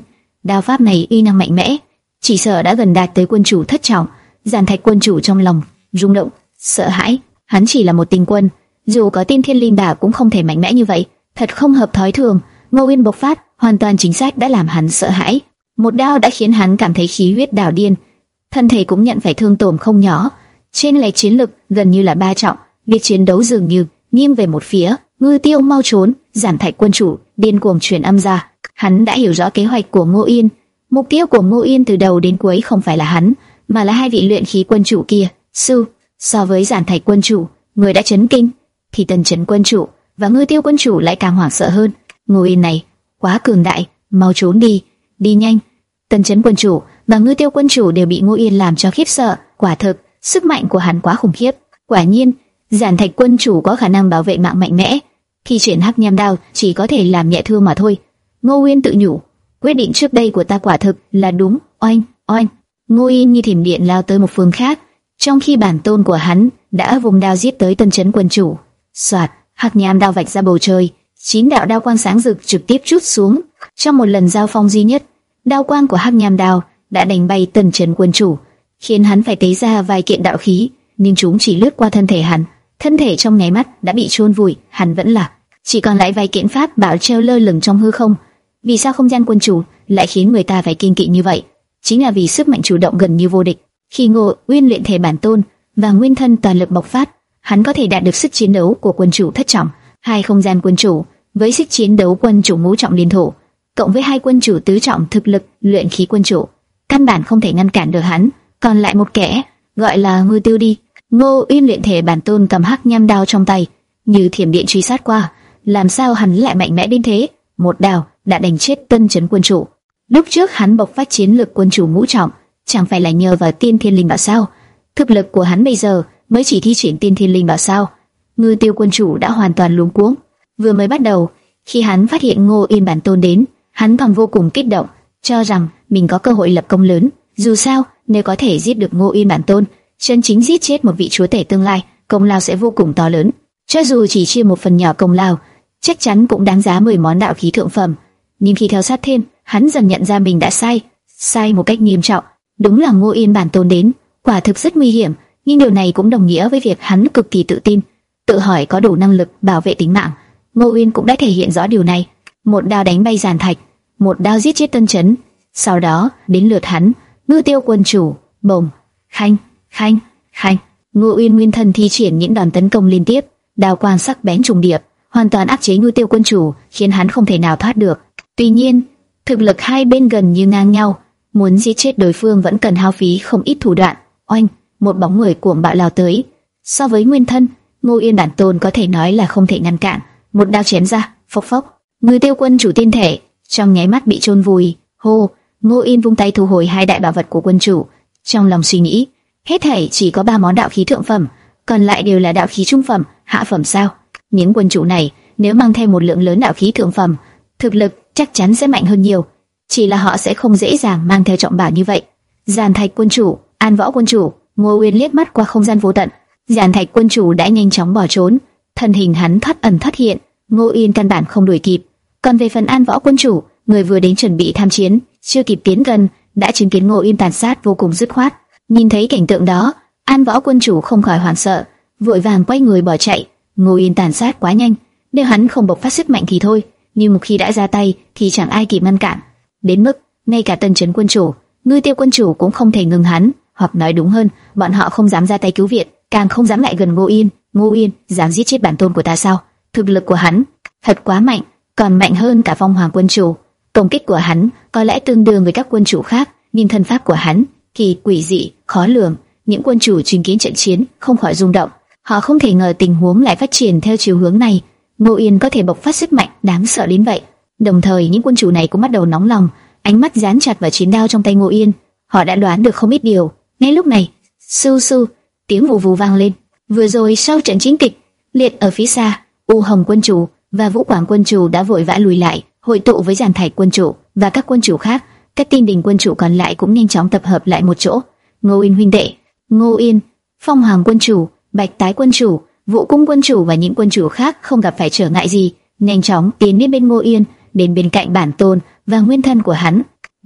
Đao pháp này uy năng mạnh mẽ, chỉ sợ đã gần đạt tới quân chủ thất trọng. Giản Thạch quân chủ trong lòng rung động, sợ hãi. Hắn chỉ là một tinh quân, dù có tiên thiên linh bảo cũng không thể mạnh mẽ như vậy, thật không hợp thói thường. Ngô Uyên bộc phát, hoàn toàn chính xác đã làm hắn sợ hãi. Một đao đã khiến hắn cảm thấy khí huyết đảo điên, thân thể cũng nhận phải thương tổn không nhỏ. Trên lệch chiến lực gần như là ba trọng, việc chiến đấu dường như nghiêng về một phía. Ngư Tiêu mau trốn! Giản Thạch quân chủ điên cuồng truyền âm ra. Hắn đã hiểu rõ kế hoạch của Ngô Yên. Mục tiêu của Ngô Yên từ đầu đến cuối không phải là hắn, mà là hai vị luyện khí quân chủ kia. Sư, so với Giản Thạch quân chủ, người đã chấn kinh, thì Tần Chấn quân chủ và Ngư Tiêu quân chủ lại càng hoảng sợ hơn. Ngô Yên này quá cường đại, mau trốn đi, đi nhanh! Tần Chấn quân chủ và Ngư Tiêu quân chủ đều bị Ngô Yên làm cho khiếp sợ. Quả thực, sức mạnh của hắn quá khủng khiếp. Quả nhiên, Giản Thạch quân chủ có khả năng bảo vệ mạng mạnh mẽ. Khi triển Hắc Nham đao chỉ có thể làm nhẹ thương mà thôi. Ngô Uyên tự nhủ, quyết định trước đây của ta quả thực là đúng. Oanh, oanh! Ngô Uyên như thiểm điện lao tới một phương khác, trong khi bản tôn của hắn đã vùng đao giết tới Tần Chấn quân chủ. Soạt, Hắc Nham đao vạch ra bầu trời, chín đạo đao quang sáng rực trực tiếp trút xuống. Trong một lần giao phong duy nhất, đao quang của Hắc Nham đao đã đánh bay Tần Chấn quân chủ, khiến hắn phải tế ra vài kiện đạo khí, nhưng chúng chỉ lướt qua thân thể hắn. Thân thể trong nháy mắt đã bị chôn vùi, hắn vẫn lạc, chỉ còn lại vài kiện pháp bảo treo lơ lửng trong hư không. Vì sao không gian quân chủ lại khiến người ta phải kiêng kỵ như vậy? Chính là vì sức mạnh chủ động gần như vô địch. Khi Ngô Uyên luyện thể bản tôn và nguyên thân toàn lực bộc phát, hắn có thể đạt được sức chiến đấu của quân chủ thất trọng. Hai không gian quân chủ với sức chiến đấu quân chủ ngũ trọng liên thủ, cộng với hai quân chủ tứ trọng thực lực luyện khí quân chủ, căn bản không thể ngăn cản được hắn. Còn lại một kẻ gọi là Ngư Tiêu đi. Ngô Uyên luyện thể bản tôn cầm Hắc Nham đao trong tay, như thiểm điện truy sát qua. Làm sao hắn lại mạnh mẽ đến thế? Một đao đã đánh chết Tần Chấn quân chủ. Lúc trước hắn bộc phát chiến lực quân chủ ngũ trọng, chẳng phải là nhờ vào tiên thiên linh bảo sao? Thực lực của hắn bây giờ mới chỉ thi triển tiên thiên linh bảo sao? Ngư Tiêu quân chủ đã hoàn toàn luống cuống. Vừa mới bắt đầu, khi hắn phát hiện Ngô Uyên bản tôn đến, hắn còn vô cùng kích động, cho rằng mình có cơ hội lập công lớn. Dù sao, nếu có thể giết được Ngô Uyên bản tôn, chân chính giết chết một vị chúa tể tương lai, công lao sẽ vô cùng to lớn. Cho dù chỉ chia một phần nhỏ công lao, chắc chắn cũng đáng giá mười món đạo khí thượng phẩm. Nhưng khi theo sát thêm, hắn dần nhận ra mình đã sai, sai một cách nghiêm trọng. Đúng là Ngô Uyên bản tôn đến, quả thực rất nguy hiểm, nhưng điều này cũng đồng nghĩa với việc hắn cực kỳ tự tin, tự hỏi có đủ năng lực bảo vệ tính mạng. Ngô Uyên cũng đã thể hiện rõ điều này. Một đao đánh bay Giản Thạch, một đao giết chết Tần Chấn. Sau đó đến lượt hắn, Ngư Tiêu quân chủ. Bồng, khanh, khanh, khanh. Ngô Uyên nguyên thân thi triển những đòn tấn công liên tiếp, đao quang sắc bén trùng điệp, hoàn toàn áp chế Ngư Tiêu quân chủ, khiến hắn không thể nào thoát được. Tuy nhiên, thực lực hai bên gần như ngang nhau, muốn giết chết đối phương vẫn cần hao phí không ít thủ đoạn. Oanh, một bóng người cuồng bạo lao tới. So với nguyên thân, Ngô Uyên bản tôn có thể nói là không thể ngăn cản. Một đao chém ra, phốc phốc, Ngư Tiêu quân chủ tiên thể trong nháy mắt bị chôn vùi. Hô, Ngô Uyên vung tay thu hồi hai đại bảo vật của quân chủ, trong lòng suy nghĩ, hết thảy chỉ có ba món đạo khí thượng phẩm, còn lại đều là đạo khí trung phẩm, hạ phẩm sao? Những quân chủ này nếu mang theo một lượng lớn đạo khí thượng phẩm, thực lực chắc chắn sẽ mạnh hơn nhiều, chỉ là họ sẽ không dễ dàng mang theo trọng bảo như vậy. Giản Thạch quân chủ, An Võ quân chủ. Ngô Uyên liếc mắt qua không gian vô tận, Giản Thạch quân chủ đã nhanh chóng bỏ trốn, thân hình hắn thoát ẩn thoát hiện, Ngô Uyên căn bản không đuổi kịp. Còn về phần An Võ quân chủ, người vừa đến chuẩn bị tham chiến, chưa kịp tiến gần, đã chứng kiến Ngô Uyên tàn sát vô cùng dứt khoát. Nhìn thấy cảnh tượng đó, An Võ quân chủ không khỏi hoảng sợ, vội vàng quay người bỏ chạy. Ngô Uyên tàn sát quá nhanh, nếu hắn không bộc phát sức mạnh thì thôi, nhưng một khi đã ra tay thì chẳng ai kịp ngăn cản. Đến mức ngay cả Tần Chấn quân chủ, Ngư Tiêu quân chủ cũng không thể ngừng hắn, hoặc nói đúng hơn, bọn họ không dám ra tay cứu viện, càng không dám lại gần Ngô Uyên. Ngô Uyên dám giết chết bản tôn của ta sao? Thực lực của hắn thật quá mạnh, còn mạnh hơn cả Phong Hoàng quân chủ. Công kích của hắn có lẽ tương đương với các quân chủ khác, nhưng thân pháp của hắn kỳ quỷ dị, khó lường. Những quân chủ chứng kiến trận chiến không khỏi rung động, họ không thể ngờ tình huống lại phát triển theo chiều hướng này. Ngô Uyên có thể bộc phát sức mạnh đáng sợ đến vậy. Đồng thời những quân chủ này cũng bắt đầu nóng lòng, ánh mắt dán chặt vào chiến đao trong tay Ngô Uyên. Họ đã đoán được không ít điều. Ngay lúc này, su su, tiếng vù vù vang lên. Vừa rồi sau trận chiến kịch liệt ở phía xa, U Hồng quân chủ và Vũ Quảng quân chủ đã vội vã lùi lại, hội tụ với Giản Thạch quân chủ và các quân chủ khác. Các tiên đình quân chủ còn lại cũng nhanh chóng tập hợp lại một chỗ. Ngô Uyên huynh đệ, Ngô Uyên, Phong Hoàng quân chủ, Bạch Tái quân chủ, Vũ Cung quân chủ và những quân chủ khác không gặp phải trở ngại gì, nhanh chóng tiến đến bên Ngô Uyên, đến bên cạnh bản tôn và nguyên thân của hắn.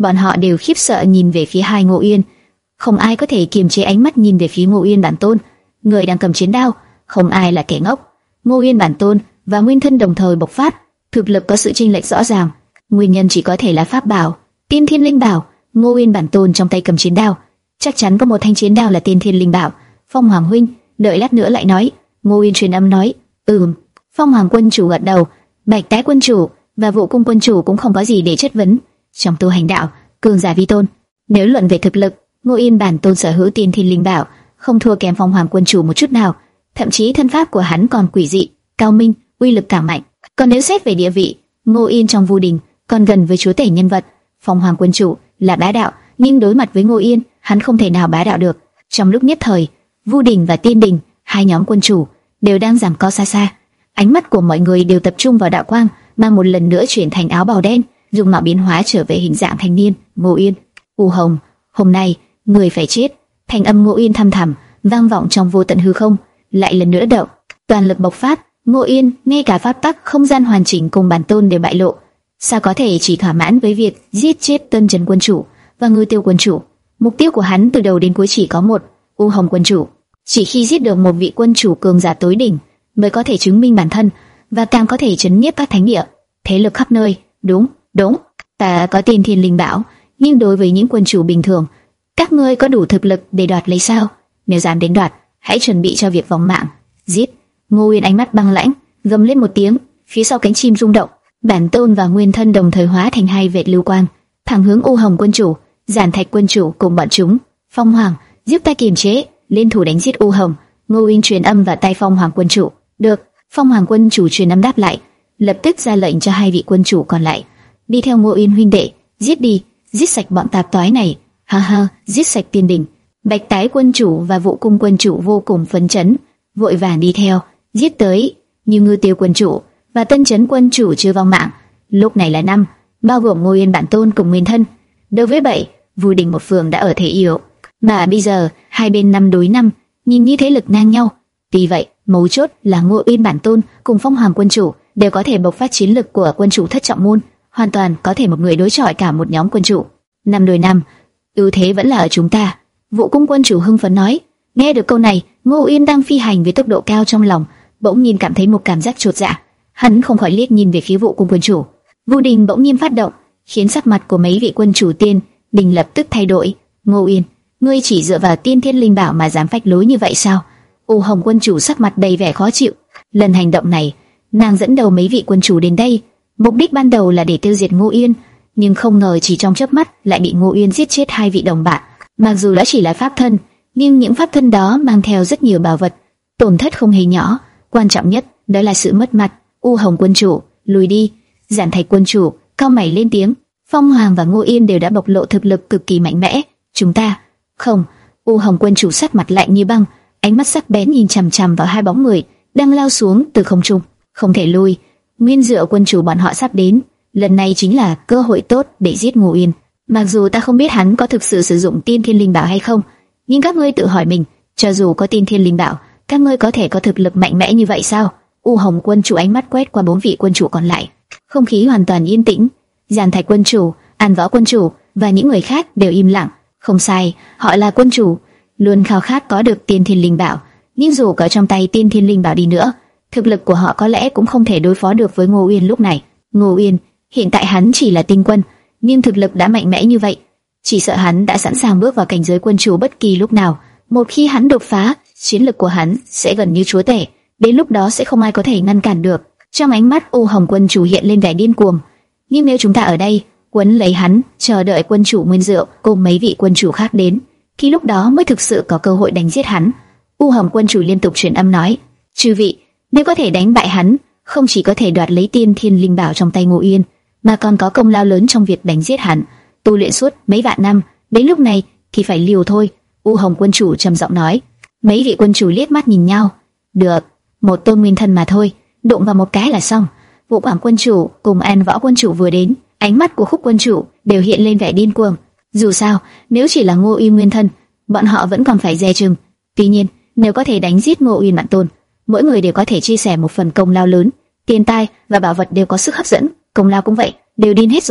Bọn họ đều khiếp sợ nhìn về phía hai Ngô Uyên, không ai có thể kiềm chế ánh mắt nhìn về phía Ngô Uyên bản tôn, người đang cầm chiến đao, không ai là kẻ ngốc. Ngô Uyên bản tôn và nguyên thân đồng thời bộc phát, thực lực có sự chênh lệch rõ ràng, nguyên nhân chỉ có thể là pháp bảo, Tiên Thiên Linh Bảo. Ngô Uyên bản tôn trong tay cầm chiến đao, chắc chắn có một thanh chiến đao là Tiên Thiên Linh Bảo. Phong Hoàng huynh, đợi lát nữa lại nói. Ngô Uyên truyền âm nói. Ừm. Phong Hoàng quân chủ gật đầu. Bạch Tái quân chủ và Vũ Cung quân chủ cũng không có gì để chất vấn. Trong tu hành đạo, cường giả vi tôn. Nếu luận về thực lực, Ngô Uyên bản tôn sở hữu Tiên Thiên Linh Bảo, không thua kém Phong Hoàng quân chủ một chút nào. Thậm chí thân pháp của hắn còn quỷ dị, cao minh, uy lực càng mạnh. Còn nếu xét về địa vị, Ngô Uyên trong Vu Đình còn gần với chúa tể nhân vật. Phong Hoàng quân chủ là bá đạo, nhưng đối mặt với Ngô Uyên, hắn không thể nào bá đạo được. Trong lúc nhất thời, Vu Đình và Tiên Đình, hai nhóm quân chủ đều đang giằng co xa xa. Ánh mắt của mọi người đều tập trung vào đạo quang, mà một lần nữa chuyển thành áo bào đen, dùng mạo biến hóa trở về hình dạng thanh niên. Ngô Uyên, U Hồng, hôm nay người phải chết. Thanh âm Ngô Uyên thâm thẳm vang vọng trong vô tận hư không, lại lần nữa động, toàn lực bộc phát. Ngô Uyên ngay cả pháp tắc không gian hoàn chỉnh cùng bản tôn đều bại lộ, sao có thể chỉ thỏa mãn với việc giết chết Tân Trấn quân chủ và Ngư Tiêu quân chủ? Mục tiêu của hắn từ đầu đến cuối chỉ có một, U Hồng quân chủ. Chỉ khi giết được một vị quân chủ cường giả tối đỉnh mới có thể chứng minh bản thân và càng có thể chấn nhiếp các thánh địa, thế lực khắp nơi. Đúng, đúng, ta có Tiên Thiên Linh Bảo, nhưng đối với những quân chủ bình thường, các ngươi có đủ thực lực để đoạt lấy sao? Nếu dám đến đoạt, hãy chuẩn bị cho việc vòng mạng. Giết! Ngô Uyên ánh mắt băng lãnh, gầm lên một tiếng, phía sau cánh chim rung động, bản tôn và nguyên thân đồng thời hóa thành hai vệt lưu quang, thẳng hướng U Hồng quân chủ, Giản Thạch quân chủ cùng bọn chúng. Phong Hoàng, giúp ta kiềm chế, liên thủ đánh giết U Hồng. Ngô Uyên truyền âm vào tai Phong Hoàng quân chủ. Được. Phong Hoàng quân chủ truyền âm đáp lại, lập tức ra lệnh cho hai vị quân chủ còn lại, đi theo Ngô Uyên huynh đệ, giết đi, giết sạch bọn tạp toái này. Ha ha, giết sạch Tiên Đình. Bạch Tái quân chủ và Vũ Cung quân chủ vô cùng phấn chấn, vội vàng đi theo, giết tới. Như Ngư Tiêu quân chủ và Tân Trấn quân chủ chưa vong mạng, lúc này là năm, bao gồm Ngô Uyên bản tôn cùng nguyên thân. Đối với bảy, Vu Đình một phường đã ở thế yếu, mà bây giờ hai bên năm đối năm, nhìn như thế lực ngang nhau. Tuy vậy, mấu chốt là Ngô Uyên bản tôn cùng Phong Hoàng quân chủ đều có thể bộc phát chiến lực của quân chủ thất trọng môn, hoàn toàn có thể một người đối chọi cả một nhóm quân chủ. Năm đối năm, ưu thế vẫn là ở chúng ta. Vũ Cung quân chủ hưng phấn nói. Nghe được câu này, Ngô Uyên đang phi hành với tốc độ cao, trong lòng bỗng nhiên cảm thấy một cảm giác chột dạ. Hắn không khỏi liếc nhìn về phía Vũ Cung quân chủ. Vu Đình bỗng nhiên phát động, khiến sắc mặt của mấy vị quân chủ Tiên Đình lập tức thay đổi. Ngô Uyên, ngươi chỉ dựa vào Tiên Thiên Linh Bảo mà dám phách lối như vậy sao? U Hồng quân chủ sắc mặt đầy vẻ khó chịu. Lần hành động này, nàng dẫn đầu mấy vị quân chủ đến đây, mục đích ban đầu là để tiêu diệt Ngô Uyên, nhưng không ngờ chỉ trong chớp mắt lại bị Ngô Uyên giết chết hai vị đồng bạn. Mặc dù đã chỉ là pháp thân, nhưng những pháp thân đó mang theo rất nhiều bảo vật, tổn thất không hề nhỏ. Quan trọng nhất đó là sự mất mặt. U Hồng quân chủ, lùi đi. Giản Thạch quân chủ cau mày lên tiếng. Phong Hoàng và Ngô Uyên đều đã bộc lộ thực lực cực kỳ mạnh mẽ. Chúng ta không. U Hồng quân chủ sắc mặt lạnh như băng, ánh mắt sắc bén nhìn chằm chằm vào hai bóng người đang lao xuống từ không trung. Không thể lui. Nguyên Diệu quân chủ bọn họ sắp đến, lần này chính là cơ hội tốt để giết Ngô Uyên. Mặc dù ta không biết hắn có thực sự sử dụng Tiên Thiên Linh Bảo hay không, nhưng các ngươi tự hỏi mình, cho dù có Tiên Thiên Linh Bảo, các ngươi có thể có thực lực mạnh mẽ như vậy sao? U Hồng quân chủ ánh mắt quét qua bốn vị quân chủ còn lại, không khí hoàn toàn yên tĩnh. Giản Thạch quân chủ, An Võ quân chủ và những người khác đều im lặng. Không sai, họ là quân chủ, luôn khao khát có được Tiên Thiên Linh Bảo, nhưng dù có trong tay Tiên Thiên Linh Bảo đi nữa, thực lực của họ có lẽ cũng không thể đối phó được với Ngô Uyên lúc này. Ngô Uyên, hiện tại hắn chỉ là tinh quân, nhưng thực lực đã mạnh mẽ như vậy, chỉ sợ hắn đã sẵn sàng bước vào cảnh giới quân chủ bất kỳ lúc nào. Một khi hắn đột phá, chiến lực của hắn sẽ gần như chúa tể, đến lúc đó sẽ không ai có thể ngăn cản được. Trong ánh mắt U Hồng quân chủ hiện lên vẻ điên cuồng. Nhưng nếu chúng ta ở đây quấn lấy hắn, chờ đợi quân chủ Nguyên Diệu cùng mấy vị quân chủ khác đến, khi lúc đó mới thực sự có cơ hội đánh giết hắn. U Hồng quân chủ liên tục truyền âm nói, chư vị, nếu có thể đánh bại hắn, không chỉ có thể đoạt lấy Tiên Thiên Linh Bảo trong tay Ngô Uyên, mà còn có công lao lớn trong việc đánh giết hắn. Tu luyện suốt mấy vạn năm, đến lúc này thì phải liều thôi. U Hồng quân chủ trầm giọng nói. Mấy vị quân chủ liếc mắt nhìn nhau. Được, một tôn nguyên thân mà thôi, đụng vào một cái là xong. Vũ Quảng quân chủ cùng An Võ quân chủ vừa đến, ánh mắt của Khúc quân chủ đều hiện lên vẻ điên cuồng. Dù sao, nếu chỉ là Ngô Uyên nguyên thân, bọn họ vẫn còn phải dè chừng. Tuy nhiên, nếu có thể đánh giết Ngô Uyên bản tôn, mỗi người đều có thể chia sẻ một phần công lao lớn. Tiền tài và bảo vật đều có sức hấp dẫn, công lao cũng vậy, đều điên hết rồi.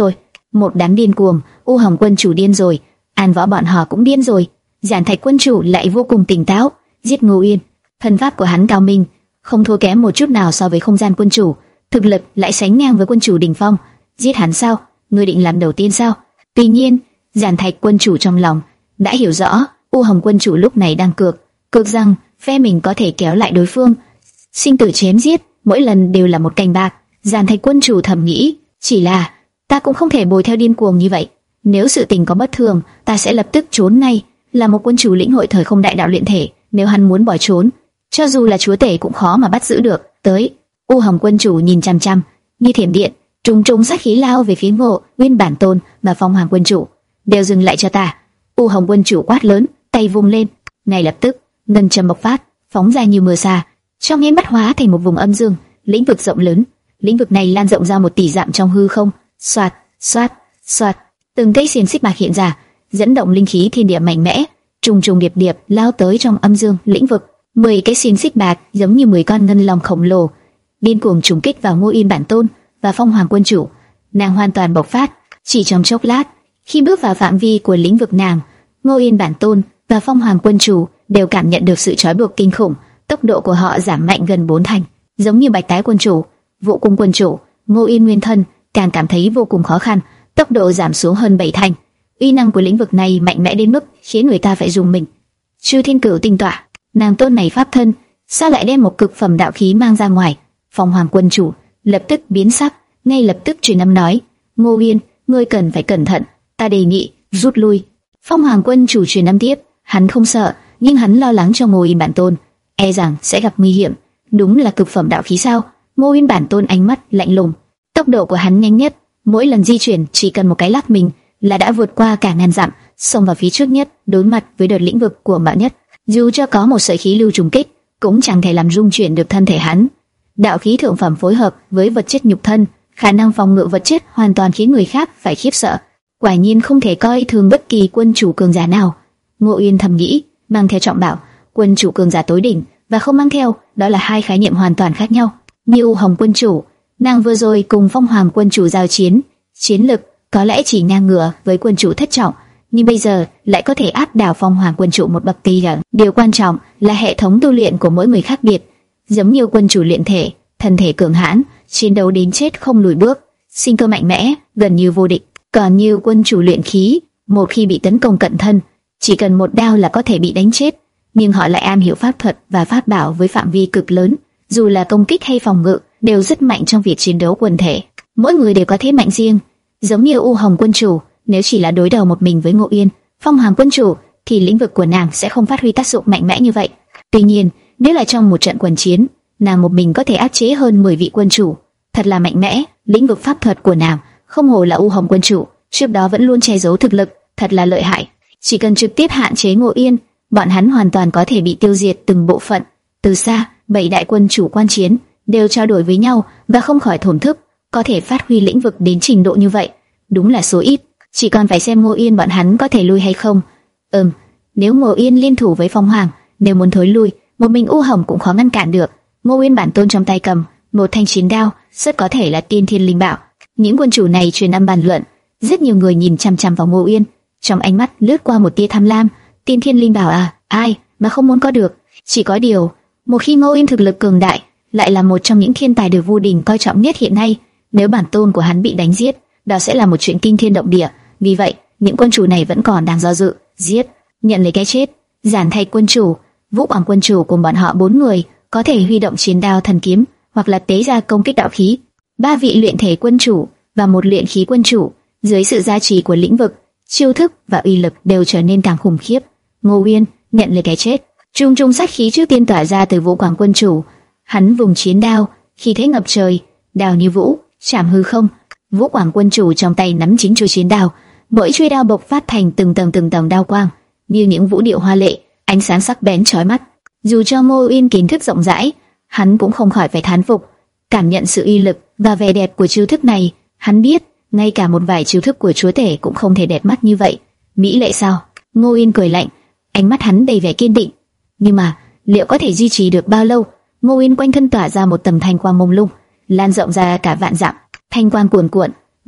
Một đám điên cuồng, U Hồng quân chủ điên rồi, An Võ bọn họ cũng điên rồi. Giản Thạch quân chủ lại vô cùng tỉnh táo, giết Ngô Yên. Thân pháp của hắn cao minh, không thua kém một chút nào so với không gian quân chủ, thực lực lại sánh ngang với quân chủ đỉnh phong. Giết hắn sao? Ngươi định làm đầu tiên sao? Tuy nhiên, Giản Thạch quân chủ trong lòng đã hiểu rõ, U Hồng quân chủ lúc này đang cược, cược rằng phe mình có thể kéo lại đối phương. Sinh tử chém giết, mỗi lần đều là một canh bạc. Giản Thạch quân chủ thầm nghĩ, chỉ là ta cũng không thể bồi theo điên cuồng như vậy. Nếu sự tình có bất thường, ta sẽ lập tức trốn ngay. Là một quân chủ lĩnh hội thời không đại đạo luyện thể, nếu hắn muốn bỏ trốn, cho dù là chúa tể cũng khó mà bắt giữ được. Tới, U Hồng quân chủ nhìn chăm chăm, như thiểm điện, trùng trùng sát khí lao về phía Ngô Nguyên bản tôn và Phong Hoàng quân chủ. Đều dừng lại cho ta! U Hồng quân chủ quát lớn, tay vung lên, ngay lập tức ngân châm bộc phát, phóng ra như mưa sa, trong nháy mắt hóa thành một vùng âm dương, lĩnh vực rộng lớn. Lĩnh vực này lan rộng ra một tỷ dặm trong hư không. Xoạt, xoạt, xoạt, từng cây xiềng xích bạc hiện ra, dẫn động linh khí thiên địa mạnh mẽ, trùng trùng điệp điệp lao tới trong âm dương lĩnh vực. Mười cái xiềng xích bạc giống như mười con ngân long khổng lồ, điên cuồng trùng kích vào Ngô Yên bản tôn và Phong Hoàng quân chủ. Nàng hoàn toàn bộc phát, chỉ trong chốc lát, khi bước vào phạm vi của lĩnh vực nàng, Ngô Yên bản tôn và Phong Hoàng quân chủ đều cảm nhận được sự trói buộc kinh khủng. Tốc độ của họ giảm mạnh gần bốn thành, giống như Bạch Tái quân chủ, Vũ Cung quân chủ, Ngô Yên nguyên thân càng cảm thấy vô cùng khó khăn, tốc độ giảm xuống hơn bảy thành. Uy năng của lĩnh vực này mạnh mẽ đến mức khiến người ta phải rùng mình. Chư Thiên Cửu Tinh Tọa, nàng tôn này pháp thân, sao lại đem một cực phẩm đạo khí mang ra ngoài? Phong Hoàng quân chủ lập tức biến sắc, ngay lập tức truyền âm nói: Ngô Yên, ngươi cần phải cẩn thận, ta đề nghị rút lui. Phong Hoàng quân chủ truyền âm tiếp, hắn không sợ, nhưng hắn lo lắng cho Ngô Yên bản tôn, e rằng sẽ gặp nguy hiểm. Đúng là cực phẩm đạo khí sao? Ngô Yên bản tôn ánh mắt lạnh lùng, tốc độ của hắn nhanh nhất, mỗi lần di chuyển chỉ cần một cái lắc mình là đã vượt qua cả ngàn dặm, xông vào phía trước nhất, đối mặt với đợt lĩnh vực của bạo nhất. Dù cho có một sợi khí lưu trùng kích, cũng chẳng thể làm rung chuyển được thân thể hắn. Đạo khí thượng phẩm phối hợp với vật chất nhục thân, khả năng phòng ngự vật chất hoàn toàn khiến người khác phải khiếp sợ. Quả nhiên không thể coi thường bất kỳ quân chủ cường giả nào. Ngô Yên thầm nghĩ, mang theo trọng bảo, quân chủ cường giả tối đỉnh và không mang theo, đó là hai khái niệm hoàn toàn khác nhau. Như U Hồng quân chủ, nàng vừa rồi cùng Phong Hoàng quân chủ giao chiến, chiến lực có lẽ chỉ ngang ngửa với quân chủ thất trọng, nhưng bây giờ lại có thể áp đảo Phong Hoàng quân chủ một bậc tỷ. Điều quan trọng là hệ thống tu luyện của mỗi người khác biệt, giống như quân chủ luyện thể, thân thể cường hãn, chiến đấu đến chết không lùi bước, sinh cơ mạnh mẽ, gần như vô địch. Còn như quân chủ luyện khí, một khi bị tấn công cận thân, chỉ cần một đao là có thể bị đánh chết, nhưng họ lại am hiểu pháp thuật và pháp bảo với phạm vi cực lớn, dù là công kích hay phòng ngự đều rất mạnh trong việc chiến đấu quần thể. Mỗi người đều có thế mạnh riêng, giống như U Hồng quân chủ, nếu chỉ là đối đầu một mình với Ngô Yên, Phong Hoàng quân chủ, thì lĩnh vực của nàng sẽ không phát huy tác dụng mạnh mẽ như vậy. Tuy nhiên, nếu là trong một trận quần chiến, nàng một mình có thể áp chế hơn mười vị quân chủ, thật là mạnh mẽ. Lĩnh vực pháp thuật của nàng không hổ là U Hồng quân chủ, trước đó vẫn luôn che giấu thực lực, thật là lợi hại. Chỉ cần trực tiếp hạn chế Ngô Yên, bọn hắn hoàn toàn có thể bị tiêu diệt từng bộ phận. Từ xa, bảy đại quân chủ quan chiến đều trao đổi với nhau và không khỏi thổn thức, có thể phát huy lĩnh vực đến trình độ như vậy, đúng là số ít. Chỉ còn phải xem Ngô Yên bọn hắn có thể lui hay không. Ừm, nếu Ngô Yên liên thủ với Phong Hoàng, nếu muốn thối lui, một mình U Hồng cũng khó ngăn cản được. Ngô Yên bản tôn trong tay cầm một thanh chiến đao, rất có thể là Tiên Thiên Linh Bảo. Những quân chủ này truyền âm bàn luận, rất nhiều người nhìn chăm chăm vào Ngô Yên, trong ánh mắt lướt qua một tia tham lam. Tiên Thiên Linh Bảo à, ai mà không muốn có được? Chỉ có điều, một khi Ngô Yên thực lực cường đại, lại là một trong những thiên tài được Vu Đình coi trọng nhất hiện nay, nếu bản tôn của hắn bị đánh giết, đó sẽ là một chuyện kinh thiên động địa. Vì vậy, những quân chủ này vẫn còn đang do dự, giết, nhận lấy cái chết. Giản Thạch quân chủ, Vũ Quảng quân chủ cùng bọn họ bốn người có thể huy động chiến đao thần kiếm, hoặc là tế ra công kích đạo khí. Ba vị luyện thể quân chủ và một luyện khí quân chủ, dưới sự gia trì của lĩnh vực, chiêu thức và uy lực đều trở nên càng khủng khiếp. Ngô Yên nhận lấy cái chết. Trung trung sát khí trước tiên tỏa ra từ Vũ Quảng quân chủ, hắn vùng chiến đao, khí thế ngập trời, đao như vũ, chạm hư không. Vũ Quảng quân chủ trong tay nắm chính chuôi chiến đao, mỗi chuôi đao bộc phát thành từng tầng từng tầng đao quang, như những vũ điệu hoa lệ, ánh sáng sắc bén chói mắt. Dù cho Ngô Yên kiến thức rộng rãi, hắn cũng không khỏi phải thán phục, cảm nhận sự uy lực và vẻ đẹp của chiêu thức này. Hắn biết, ngay cả một vài chiêu thức của chúa tể cũng không thể đẹp mắt như vậy. Mỹ lệ sao? Ngô Yên cười lạnh, ánh mắt hắn đầy vẻ kiên định. Nhưng mà, liệu có thể duy trì được bao lâu? Ngô Yên quanh thân tỏa ra một tầng thanh quang mông lung, lan rộng ra cả vạn dặm. Thanh quang cuồn cuộn,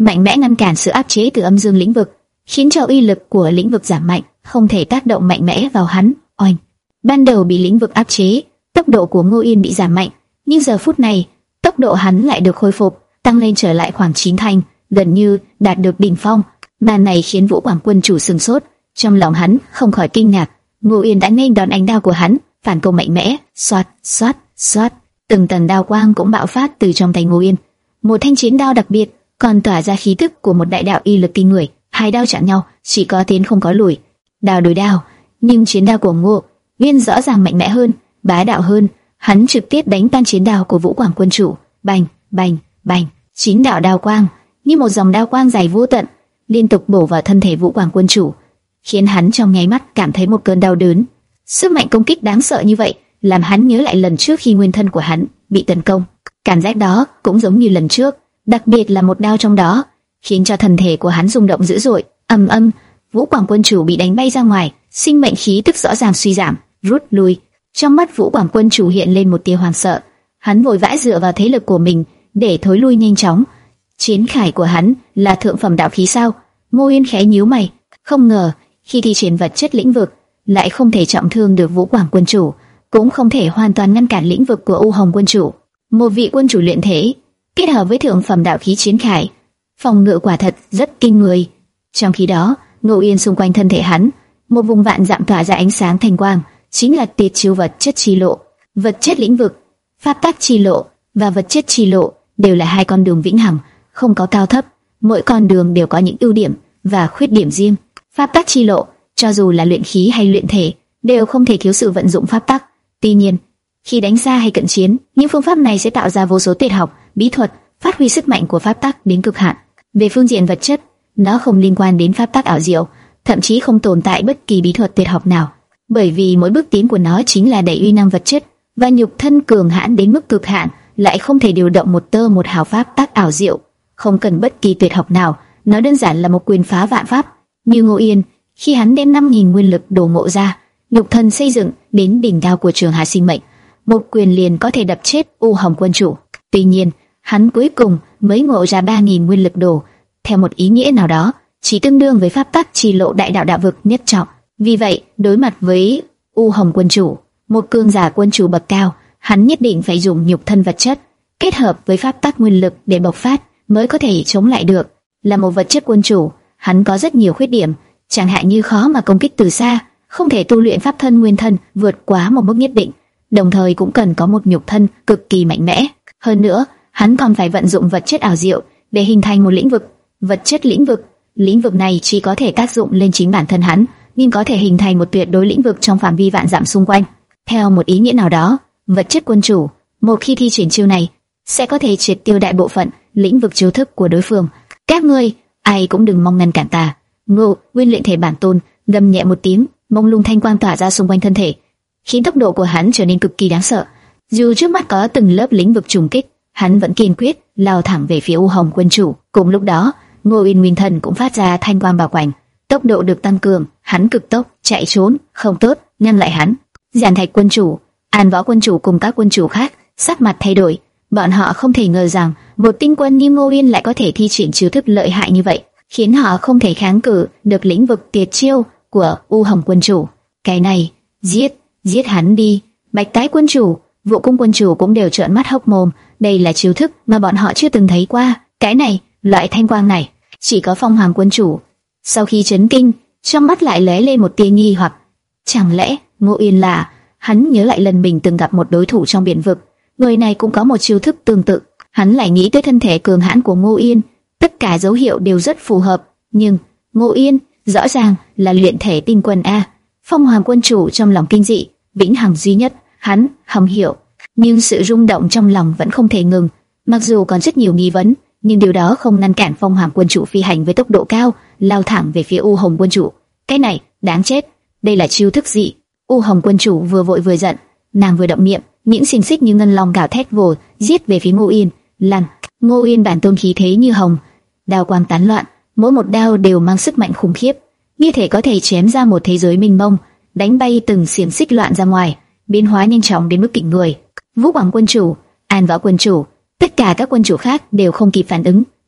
mạnh mẽ ngăn cản sự áp chế từ âm dương lĩnh vực, khiến cho uy lực của lĩnh vực giảm mạnh, không thể tác động mạnh mẽ vào hắn. Oanh! Ban đầu bị lĩnh vực áp chế, tốc độ của Ngô Yên bị giảm mạnh, nhưng giờ phút này, tốc độ hắn lại được khôi phục, tăng lên trở lại khoảng chín thành, gần như đạt được đỉnh phong. Màn này khiến Vũ Quảng Quân chủ sừng sốt, trong lòng hắn không khỏi kinh ngạc. Ngô Yên đã nghênh đón ánh đao của hắn, phản công mạnh mẽ, xoát, xoát, xoát, từng tầng đao quang cũng bạo phát từ trong tay Ngô Yên. Một thanh chiến đao đặc biệt, còn tỏa ra khí tức của một đại đạo y lực kinh người. Hai đao chạm nhau, chỉ có tiến không có lùi, đao đối đao. Nhưng chiến đao của Ngô Yên rõ ràng mạnh mẽ hơn, bá đạo hơn. Hắn trực tiếp đánh tan chiến đao của Vũ Quảng Quân chủ. Bành, bành, bành, chín đạo đao quang như một dòng đao quang dài vô tận, liên tục bổ vào thân thể Vũ Quảng Quân chủ, khiến hắn trong nháy mắt cảm thấy một cơn đau đớn. Sức mạnh công kích đáng sợ như vậy làm hắn nhớ lại lần trước khi nguyên thân của hắn bị tấn công. Cảm giác đó cũng giống như lần trước, đặc biệt là một đao trong đó khiến cho thân thể của hắn rung động dữ dội. Ầm ầm, Vũ Quảng Quân chủ bị đánh bay ra ngoài, sinh mệnh khí tức rõ ràng suy giảm, rút lui. Trong mắt Vũ Quảng Quân chủ hiện lên một tia hoảng sợ, hắn vội vã dựa vào thế lực của mình để thối lui nhanh chóng. Chiến khải của hắn là thượng phẩm đạo khí sao? Ngô Yên khẽ nhíu mày, không ngờ khi thi triển vật chất lĩnh vực lại không thể trọng thương được Vũ Quảng Quân chủ, cũng không thể hoàn toàn ngăn cản lĩnh vực của U Hồng Quân chủ. Một vị quân chủ luyện thể kết hợp với thượng phẩm đạo khí chiến khải, phòng ngự quả thật rất kinh người. Trong khi đó, Ngô Yên xung quanh thân thể hắn, một vùng vạn dặm tỏa ra ánh sáng thanh quang, chính là tiệt chiêu vật chất chi lộ. Vật chất lĩnh vực, pháp tắc chi lộ và vật chất chi lộ đều là hai con đường vĩnh hằng, không có cao thấp, mỗi con đường đều có những ưu điểm và khuyết điểm riêng. Pháp tắc chi lộ, cho dù là luyện khí hay luyện thể, đều không thể thiếu sự vận dụng pháp tắc. Tuy nhiên, khi đánh xa hay cận chiến, những phương pháp này sẽ tạo ra vô số tuyệt học, bí thuật, phát huy sức mạnh của pháp tắc đến cực hạn. Về phương diện vật chất, nó không liên quan đến pháp tắc ảo diệu, thậm chí không tồn tại bất kỳ bí thuật tuyệt học nào, bởi vì mỗi bước tiến của nó chính là đẩy uy năng vật chất, và nhục thân cường hãn đến mức cực hạn lại không thể điều động một tơ một hào pháp tắc ảo diệu, không cần bất kỳ tuyệt học nào, nó đơn giản là một quyền phá vạn pháp. Như Ngô Yên, khi hắn đem năm nghìn nguyên lực đổ ngộ ra, nhục thân xây dựng đến đỉnh cao của Trường Hà Sinh Mệnh, một quyền liền có thể đập chết U Hồng Quân chủ. Tuy nhiên, hắn cuối cùng mới ngộ ra ba nghìn nguyên lực đổ, theo một ý nghĩa nào đó, chỉ tương đương với pháp tắc chi lộ đại đạo đạo vực nhất trọng. Vì vậy, đối mặt với U Hồng Quân chủ, một cường giả quân chủ bậc cao, hắn nhất định phải dùng nhục thân vật chất kết hợp với pháp tắc nguyên lực để bộc phát, mới có thể chống lại được. Là một vật chất quân chủ, hắn có rất nhiều khuyết điểm, chẳng hạn như khó mà công kích từ xa, không thể tu luyện pháp thân nguyên thân vượt quá một mức nhất định, đồng thời cũng cần có một nhục thân cực kỳ mạnh mẽ. Hơn nữa, hắn còn phải vận dụng vật chất ảo diệu để hình thành một lĩnh vực, vật chất lĩnh vực. Lĩnh vực này chỉ có thể tác dụng lên chính bản thân hắn, nhưng có thể hình thành một tuyệt đối lĩnh vực trong phạm vi vạn dặm xung quanh. Theo một ý nghĩa nào đó, vật chất quân chủ, một khi thi triển chiêu này, sẽ có thể triệt tiêu đại bộ phận lĩnh vực chiêu thức của đối phương. Các ngươi, ai cũng đừng mong ngăn cản ta. Ngô Nguyên luyện thể bản tôn gầm nhẹ một tiếng, mông lung thanh quang tỏa ra xung quanh thân thể, khiến tốc độ của hắn trở nên cực kỳ đáng sợ. Dù trước mắt có từng lớp lĩnh vực trùng kích, hắn vẫn kiên quyết lao thẳng về phía U Hồng Quân chủ. Cùng lúc đó, Ngô Uyên nguyên thần cũng phát ra thanh quang bao quanh, tốc độ được tăng cường, hắn cực tốc chạy trốn. Không tốt, ngăn lại hắn. Giản Thạch Quân chủ, An Võ Quân chủ cùng các quân chủ khác sắc mặt thay đổi, bọn họ không thể ngờ rằng một tinh quân như Ngô Uyên lại có thể thi triển chiêu thức lợi hại như vậy, khiến họ không thể kháng cự được lĩnh vực tuyệt chiêu của U Hồng Quân chủ. Cái này, giết, giết hắn đi! Bạch Tái Quân chủ, Vũ Cung Quân chủ cũng đều trợn mắt hốc mồm, đây là chiêu thức mà bọn họ chưa từng thấy qua. Cái này, loại thanh quang này, chỉ có Phong Hoàng Quân chủ. Sau khi chấn kinh, trong mắt lại lóe lên một tia nghi hoặc. Chẳng lẽ Ngô Uyên là? Hắn nhớ lại lần mình từng gặp một đối thủ trong biển vực, người này cũng có một chiêu thức tương tự. Hắn lại nghĩ tới thân thể cường hãn của Ngô Uyên, tất cả dấu hiệu đều rất phù hợp, nhưng Ngô Uyên rõ ràng là luyện thể tinh quân a. Phong Hoàng Quân chủ trong lòng kinh dị, vĩnh hằng duy nhất, hắn hầm hiểu, nhưng sự rung động trong lòng vẫn không thể ngừng. Mặc dù còn rất nhiều nghi vấn, nhưng điều đó không ngăn cản Phong Hoàng Quân chủ phi hành với tốc độ cao, lao thẳng về phía U Hồng Quân chủ. Cái này, đáng chết, đây là chiêu thức gì? U Hồng Quân chủ vừa vội vừa giận, nàng vừa động niệm, những xiềng xích như ngân long gào thét vồ giết về phía Ngô Uyên. Lan, Ngô Uyên bản tôn khí thế như hồng, đao quang tán loạn, mỗi một đao đều mang sức mạnh khủng khiếp, như thể có thể chém ra một thế giới mênh mông, đánh bay từng xiềng xích loạn ra ngoài, biến hóa nhanh chóng đến mức kinh người. Vũ Quảng Quân chủ, An Võ Quân chủ, tất cả các quân chủ khác đều không kịp phản ứng,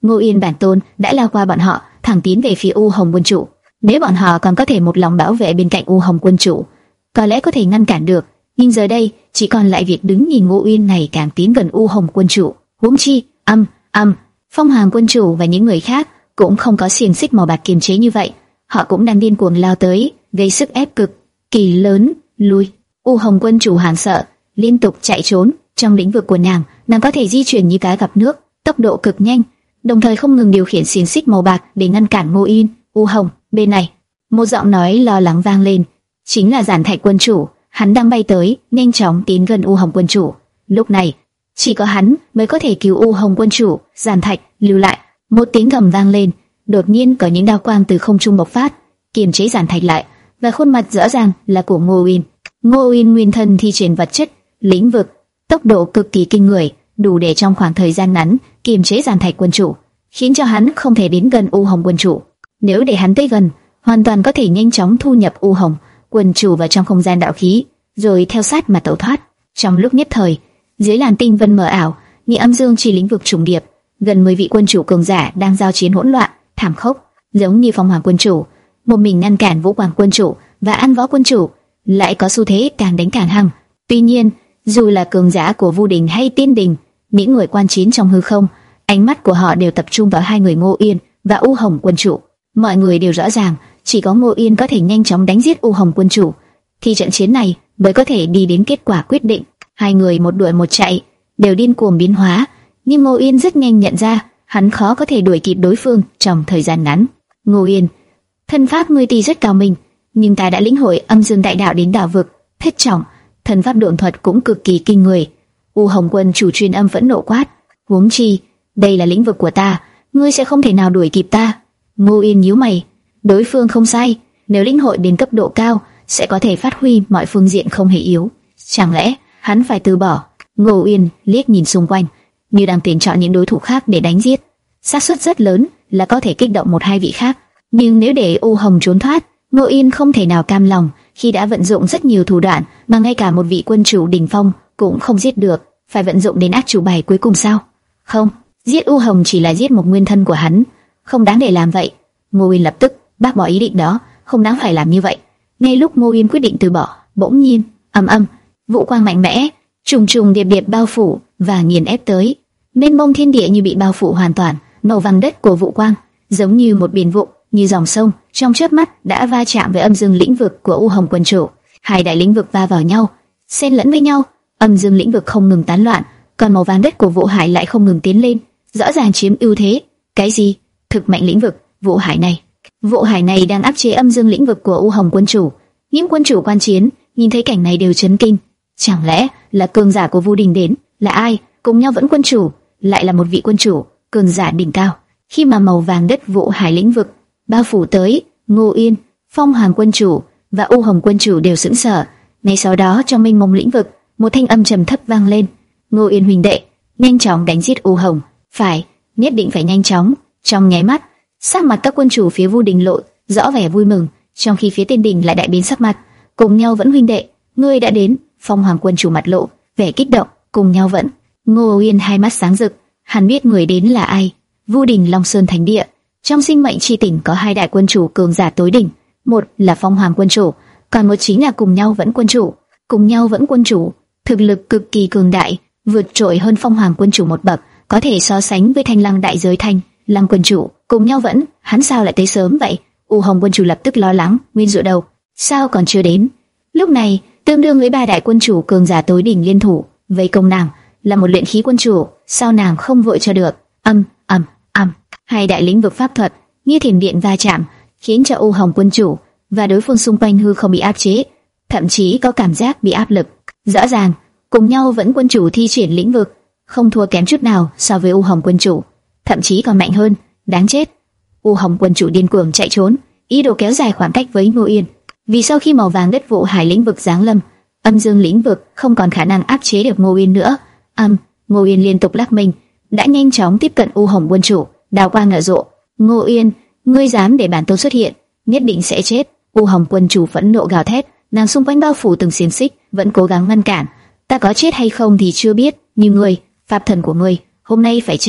Ngô Yên bản tôn đã lao qua bọn họ, thẳng tiến về phía U Hồng quân chủ. Nếu bọn họ còn có thể một lòng bảo vệ bên cạnh U Hồng quân chủ, có lẽ có thể ngăn cản được. Nhưng giờ đây chỉ còn lại việc đứng nhìn Ngô Yên này càng tiến gần U Hồng quân chủ. Huống chi, âm, âm, Phong Hàn quân chủ và những người khác cũng không có xiềng xích màu bạc kiềm chế như vậy, họ cũng đang điên cuồng lao tới, gây sức ép cực kỳ lớn. Lui! U Hồng quân chủ hoảng sợ, liên tục chạy trốn. Trong lĩnh vực của nàng, nàng có thể di chuyển như cá gặp nước, tốc độ cực nhanh, đồng thời không ngừng điều khiển xiềng xích màu bạc để ngăn cản Ngô Yên. U Hồng, bên này, một giọng nói lo lắng vang lên, chính là Giản Thạch quân chủ. Hắn đang bay tới, nhanh chóng tiến gần U Hồng quân chủ. Lúc này, chỉ có hắn mới có thể cứu U Hồng quân chủ. Giản Thạch, lưu lại! Một tiếng gầm vang lên, đột nhiên có những đao quang từ không trung bộc phát, kiềm chế Giản Thạch lại, và khuôn mặt rõ ràng là của Ngô Yên. Ngô Yên nguyên thân thi triển vật chất lĩnh vực, tốc độ cực kỳ kinh người, đủ để trong khoảng thời gian ngắn kiềm chế Giản Thạch quân chủ, khiến cho hắn không thể đến gần U Hồng quân chủ. Nếu để hắn tới gần, hoàn toàn có thể nhanh chóng thu nhập U Hồng quân chủ vào trong không gian đạo khí, rồi theo sát mà tẩu thoát. Trong lúc nhất thời, dưới làn tinh vân mờ ảo, như âm dương chi lĩnh vực trùng điệp, gần mười vị quân chủ cường giả đang giao chiến hỗn loạn, thảm khốc, giống như Phong Hoàng quân chủ, một mình ngăn cản Vũ Quang quân chủ và An Võ quân chủ, lại có xu thế càng đánh càng hăng. Tuy nhiên, dù là cường giả của Vu Đình hay Tiên Đình, những người quan chiến trong hư không, ánh mắt của họ đều tập trung vào hai người Ngô Yên và U Hồng quân chủ. Mọi người đều rõ ràng, chỉ có Ngô Yên có thể nhanh chóng đánh giết U Hồng quân chủ, thì trận chiến này mới có thể đi đến kết quả quyết định. Hai người một đuổi một chạy, đều điên cuồng biến hóa, nhưng Ngô Yên rất nhanh nhận ra, hắn khó có thể đuổi kịp đối phương trong thời gian ngắn. Ngô Yên, thân pháp ngươi tuy rất cao minh, nhưng ta đã lĩnh hội âm dương đại đạo đến đạo vực thất trọng, thần pháp độn thuật cũng cực kỳ kinh người. U Hồng quân chủ truyền âm phẫn nộ quát, huống chi đây là lĩnh vực của ta, ngươi sẽ không thể nào đuổi kịp ta. Ngô Yên nhíu mày, đối phương không sai, nếu lĩnh hội đến cấp độ cao sẽ có thể phát huy mọi phương diện không hề yếu. Chẳng lẽ hắn phải từ bỏ? Ngô Yên liếc nhìn xung quanh, như đang tuyển chọn những đối thủ khác để đánh giết. Xác suất rất lớn là có thể kích động một hai vị khác, nhưng nếu để U Hồng trốn thoát, Ngô Yên không thể nào cam lòng khi đã vận dụng rất nhiều thủ đoạn mà ngay cả một vị quân chủ đỉnh phong cũng không giết được, phải vận dụng đến át chủ bài cuối cùng sao? Không, giết U Hồng chỉ là giết một nguyên thân của hắn, không đáng để làm vậy. Ngô Yên lập tức bác bỏ ý định đó, không đáng phải làm như vậy. Ngay lúc Ngô Yên quyết định từ bỏ, bỗng nhiên, ầm ầm, vũ quang mạnh mẽ, trùng trùng điệp điệp bao phủ và nghiền ép tới. Mênh mông thiên địa như bị bao phủ hoàn toàn, màu vàng đất của vũ quang giống như một biển vụ, như dòng sông, trong chớp mắt đã va chạm với âm dương lĩnh vực của U Hồng quân chủ. Hai đại lĩnh vực va vào nhau, xen lẫn với nhau, âm dương lĩnh vực không ngừng tán loạn, còn màu vàng đất của Vũ Hải lại không ngừng tiến lên, rõ ràng chiếm ưu thế. Cái gì? Thực mạnh lĩnh vực? Vũ Hải này, Vũ Hải này đang áp chế âm dương lĩnh vực của U Hồng quân chủ. Những quân chủ quan chiến nhìn thấy cảnh này đều chấn kinh. Chẳng lẽ là cường giả của Vu Đình đến? Là ai? Cùng nhau vẫn quân chủ, lại là một vị quân chủ cường giả đỉnh cao. Khi mà màu vàng đất Vũ Hải lĩnh vực bao phủ tới, Ngô Yên, Phong Hàn quân chủ và U Hồng quân chủ đều sững sờ. Ngay sau đó trong mênh mông lĩnh vực, một thanh âm trầm thấp vang lên: Ngô Yên huynh đệ, nhanh chóng đánh giết U Hồng. Phải, nhất định phải nhanh chóng. Trong nháy mắt, sắc mặt các quân chủ phía Vu Đình lộ rõ vẻ vui mừng, trong khi phía Tiên Đình lại đại biến sắc mặt. Cùng nhau vẫn huynh đệ, ngươi đã đến. Phong Hoàng quân chủ mặt lộ vẻ kích động. Cùng nhau vẫn. Ngô Yên hai mắt sáng rực, hắn biết người đến là ai. Vu Đình Long Sơn Thánh Địa, trong sinh mệnh chi tỉnh có hai đại quân chủ cường giả tối đỉnh, một là Phong Hoàng quân chủ, còn một chính là Cùng nhau vẫn quân chủ. Cùng nhau vẫn quân chủ thực lực cực kỳ cường đại, vượt trội hơn Phong Hoàng quân chủ một bậc, có thể so sánh với Thanh Lăng đại giới Thanh Lăng quân chủ. Cùng nhau vẫn, hắn sao lại tới sớm vậy? U Hồng quân chủ lập tức lo lắng, nguyên dụ đầu, sao còn chưa đến? Lúc này, tương đương với ba đại quân chủ cường giả tối đỉnh liên thủ vây công nàng, là một luyện khí quân chủ, sao nàng không vội cho được? Âm, ầm, ầm, hai đại lĩnh vực pháp thuật như thiểm điện va chạm, khiến cho U Hồng quân chủ và đối phương xung quanh hư không bị áp chế, thậm chí có cảm giác bị áp lực. Rõ ràng, Cùng nhau vẫn quân chủ thi triển lĩnh vực, không thua kém chút nào so với U Hồng quân chủ, thậm chí còn mạnh hơn. Đáng chết! U Hồng quân chủ điên cuồng chạy trốn, ý đồ kéo dài khoảng cách với Ngô Yên. Vì sau khi màu vàng đất Vũ Hải lĩnh vực giáng lâm, âm dương lĩnh vực không còn khả năng áp chế được Ngô Yên nữa. Âm, Ngô Yên liên tục lắc mình, đã nhanh chóng tiếp cận U Hồng quân chủ, đào quang nở rộ. Ngô Yên, ngươi dám để bản tôn xuất hiện, nhất định sẽ chết! U Hồng quân chủ phẫn nộ gào thét, nàng xung quanh bao phủ từng xiềng xích, vẫn cố gắng ngăn cản. Ta có chết hay không thì chưa biết, nhưng ngươi, pháp thần của ngươi, hôm nay phải chết!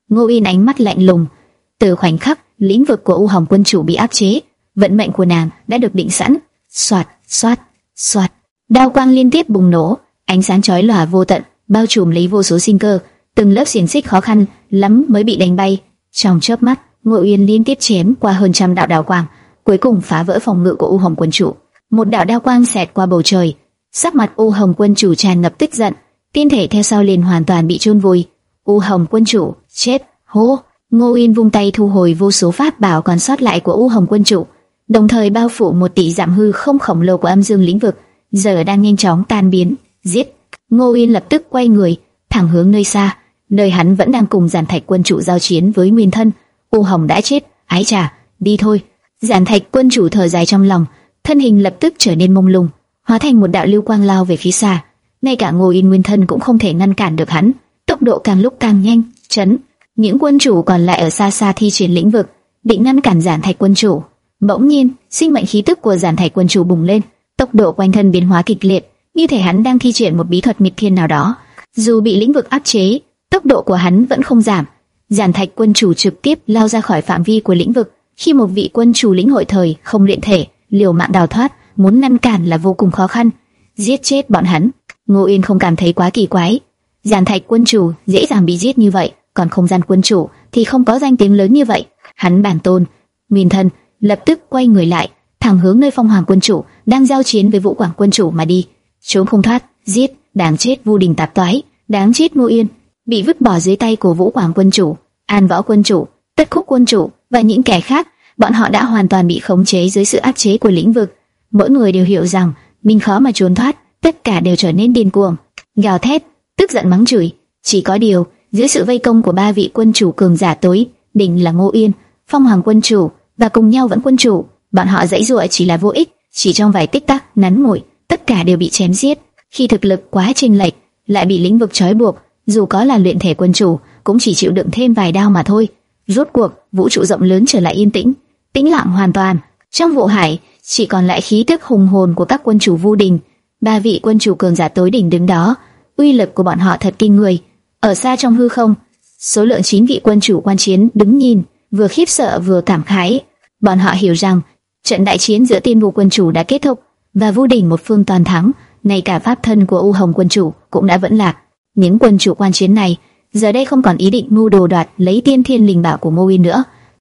Ngô Uyên ánh mắt lạnh lùng. Từ khoảnh khắc lĩnh vực của U Hồng quân chủ bị áp chế, vận mệnh của nàng đã được định sẵn. Soạt, soạt, soạt, đao quang liên tiếp bùng nổ, ánh sáng chói lòa vô tận bao trùm lấy vô số sinh cơ, từng lớp xiềng xích khó khăn lắm mới bị đánh bay. Trong chớp mắt, Ngô Uyên liên tiếp chém qua hơn trăm đạo đao quang, cuối cùng phá vỡ phòng ngự của U Hồng quân chủ. Một đạo đao quang xẹt qua bầu trời, sắc mặt U Hồng quân chủ tràn ngập tức giận, tiên thể theo sau liền hoàn toàn bị chôn vùi. U Hồng quân chủ chết. Hô! Ngô Uyên vung tay thu hồi vô số pháp bảo còn sót lại của U Hồng quân chủ, đồng thời bao phủ một tỷ dặm hư không khổng lồ của âm dương lĩnh vực, giờ đang nhanh chóng tan biến. Giết! Ngô Uyên lập tức quay người, thẳng hướng nơi xa, nơi hắn vẫn đang cùng Giản Thạch quân chủ giao chiến với nguyên thân. U Hồng đã chết, ái chà, đi thôi. Giản Thạch quân chủ thở dài trong lòng, thân hình lập tức trở nên mông lung, hóa thành một đạo lưu quang lao về phía xa. Ngay cả Ngô Uyên nguyên thân cũng không thể ngăn cản được hắn, tốc độ càng lúc càng nhanh. Chấn! Những quân chủ còn lại ở xa xa thi triển lĩnh vực, định ngăn cản Giản Thạch quân chủ. Bỗng nhiên, sinh mệnh khí tức của Giản Thạch quân chủ bùng lên, tốc độ quanh thân biến hóa kịch liệt, như thể hắn đang thi triển một bí thuật nghịch thiên nào đó. Dù bị lĩnh vực áp chế, tốc độ của hắn vẫn không giảm. Giản Thạch quân chủ trực tiếp lao ra khỏi phạm vi của lĩnh vực. Khi một vị quân chủ lĩnh hội thời không luyện thể liều mạng đào thoát, muốn ngăn cản là vô cùng khó khăn. Giết chết bọn hắn, Ngô Uyên không cảm thấy quá kỳ quái. Giản Thạch quân chủ dễ dàng bị giết như vậy, còn không gian quân chủ thì không có danh tiếng lớn như vậy. Hắn bản tôn, nguyên thân lập tức quay người lại, thẳng hướng nơi Phong Hoàng quân chủ đang giao chiến với Vũ Quảng quân chủ mà đi. Trốn không thoát, giết, đáng chết Vu Đình tạp toái, đáng chết Ngô Uyên, bị vứt bỏ dưới tay của Vũ Quảng quân chủ, An Võ quân chủ, Tất Khúc quân chủ và những kẻ khác. Bọn họ đã hoàn toàn bị khống chế dưới sự áp chế của lĩnh vực. Mỗi người đều hiểu rằng mình khó mà trốn thoát, tất cả đều trở nên điên cuồng, gào thét, tức giận mắng chửi. Chỉ có điều, dưới sự vây công của ba vị quân chủ cường giả tối đỉnh là Ngô Uyên, Phong Hoàng quân chủ và cùng nhau vẫn quân chủ, bọn họ dãy dụa chỉ là vô ích. Chỉ trong vài tích tắc ngắn ngủi, tất cả đều bị chém giết. Khi thực lực quá chênh lệch, lại bị lĩnh vực trói buộc, dù có là luyện thể quân chủ, cũng chỉ chịu đựng thêm vài đao mà thôi. Rốt cuộc, vũ trụ rộng lớn trở lại yên tĩnh, tĩnh lặng hoàn toàn. Trong vụ hải, chỉ còn lại khí tức hùng hồn của các quân chủ Vu Đình. Ba vị quân chủ cường giả tối đỉnh đứng đó, uy lực của bọn họ thật kinh người. Ở xa trong hư không, số lượng chín vị quân chủ quan chiến đứng nhìn, vừa khiếp sợ vừa cảm khái. Bọn họ hiểu rằng trận đại chiến giữa Tiên Vu quân chủ đã kết thúc và Vu Đình một phương toàn thắng. Ngay cả pháp thân của U Hồng quân chủ cũng đã vẫn lạc. Những quân chủ quan chiến này giờ đây không còn ý định mưu đồ đoạt lấy Tiên Thiên Linh Bảo của Ngô Uyên nữa.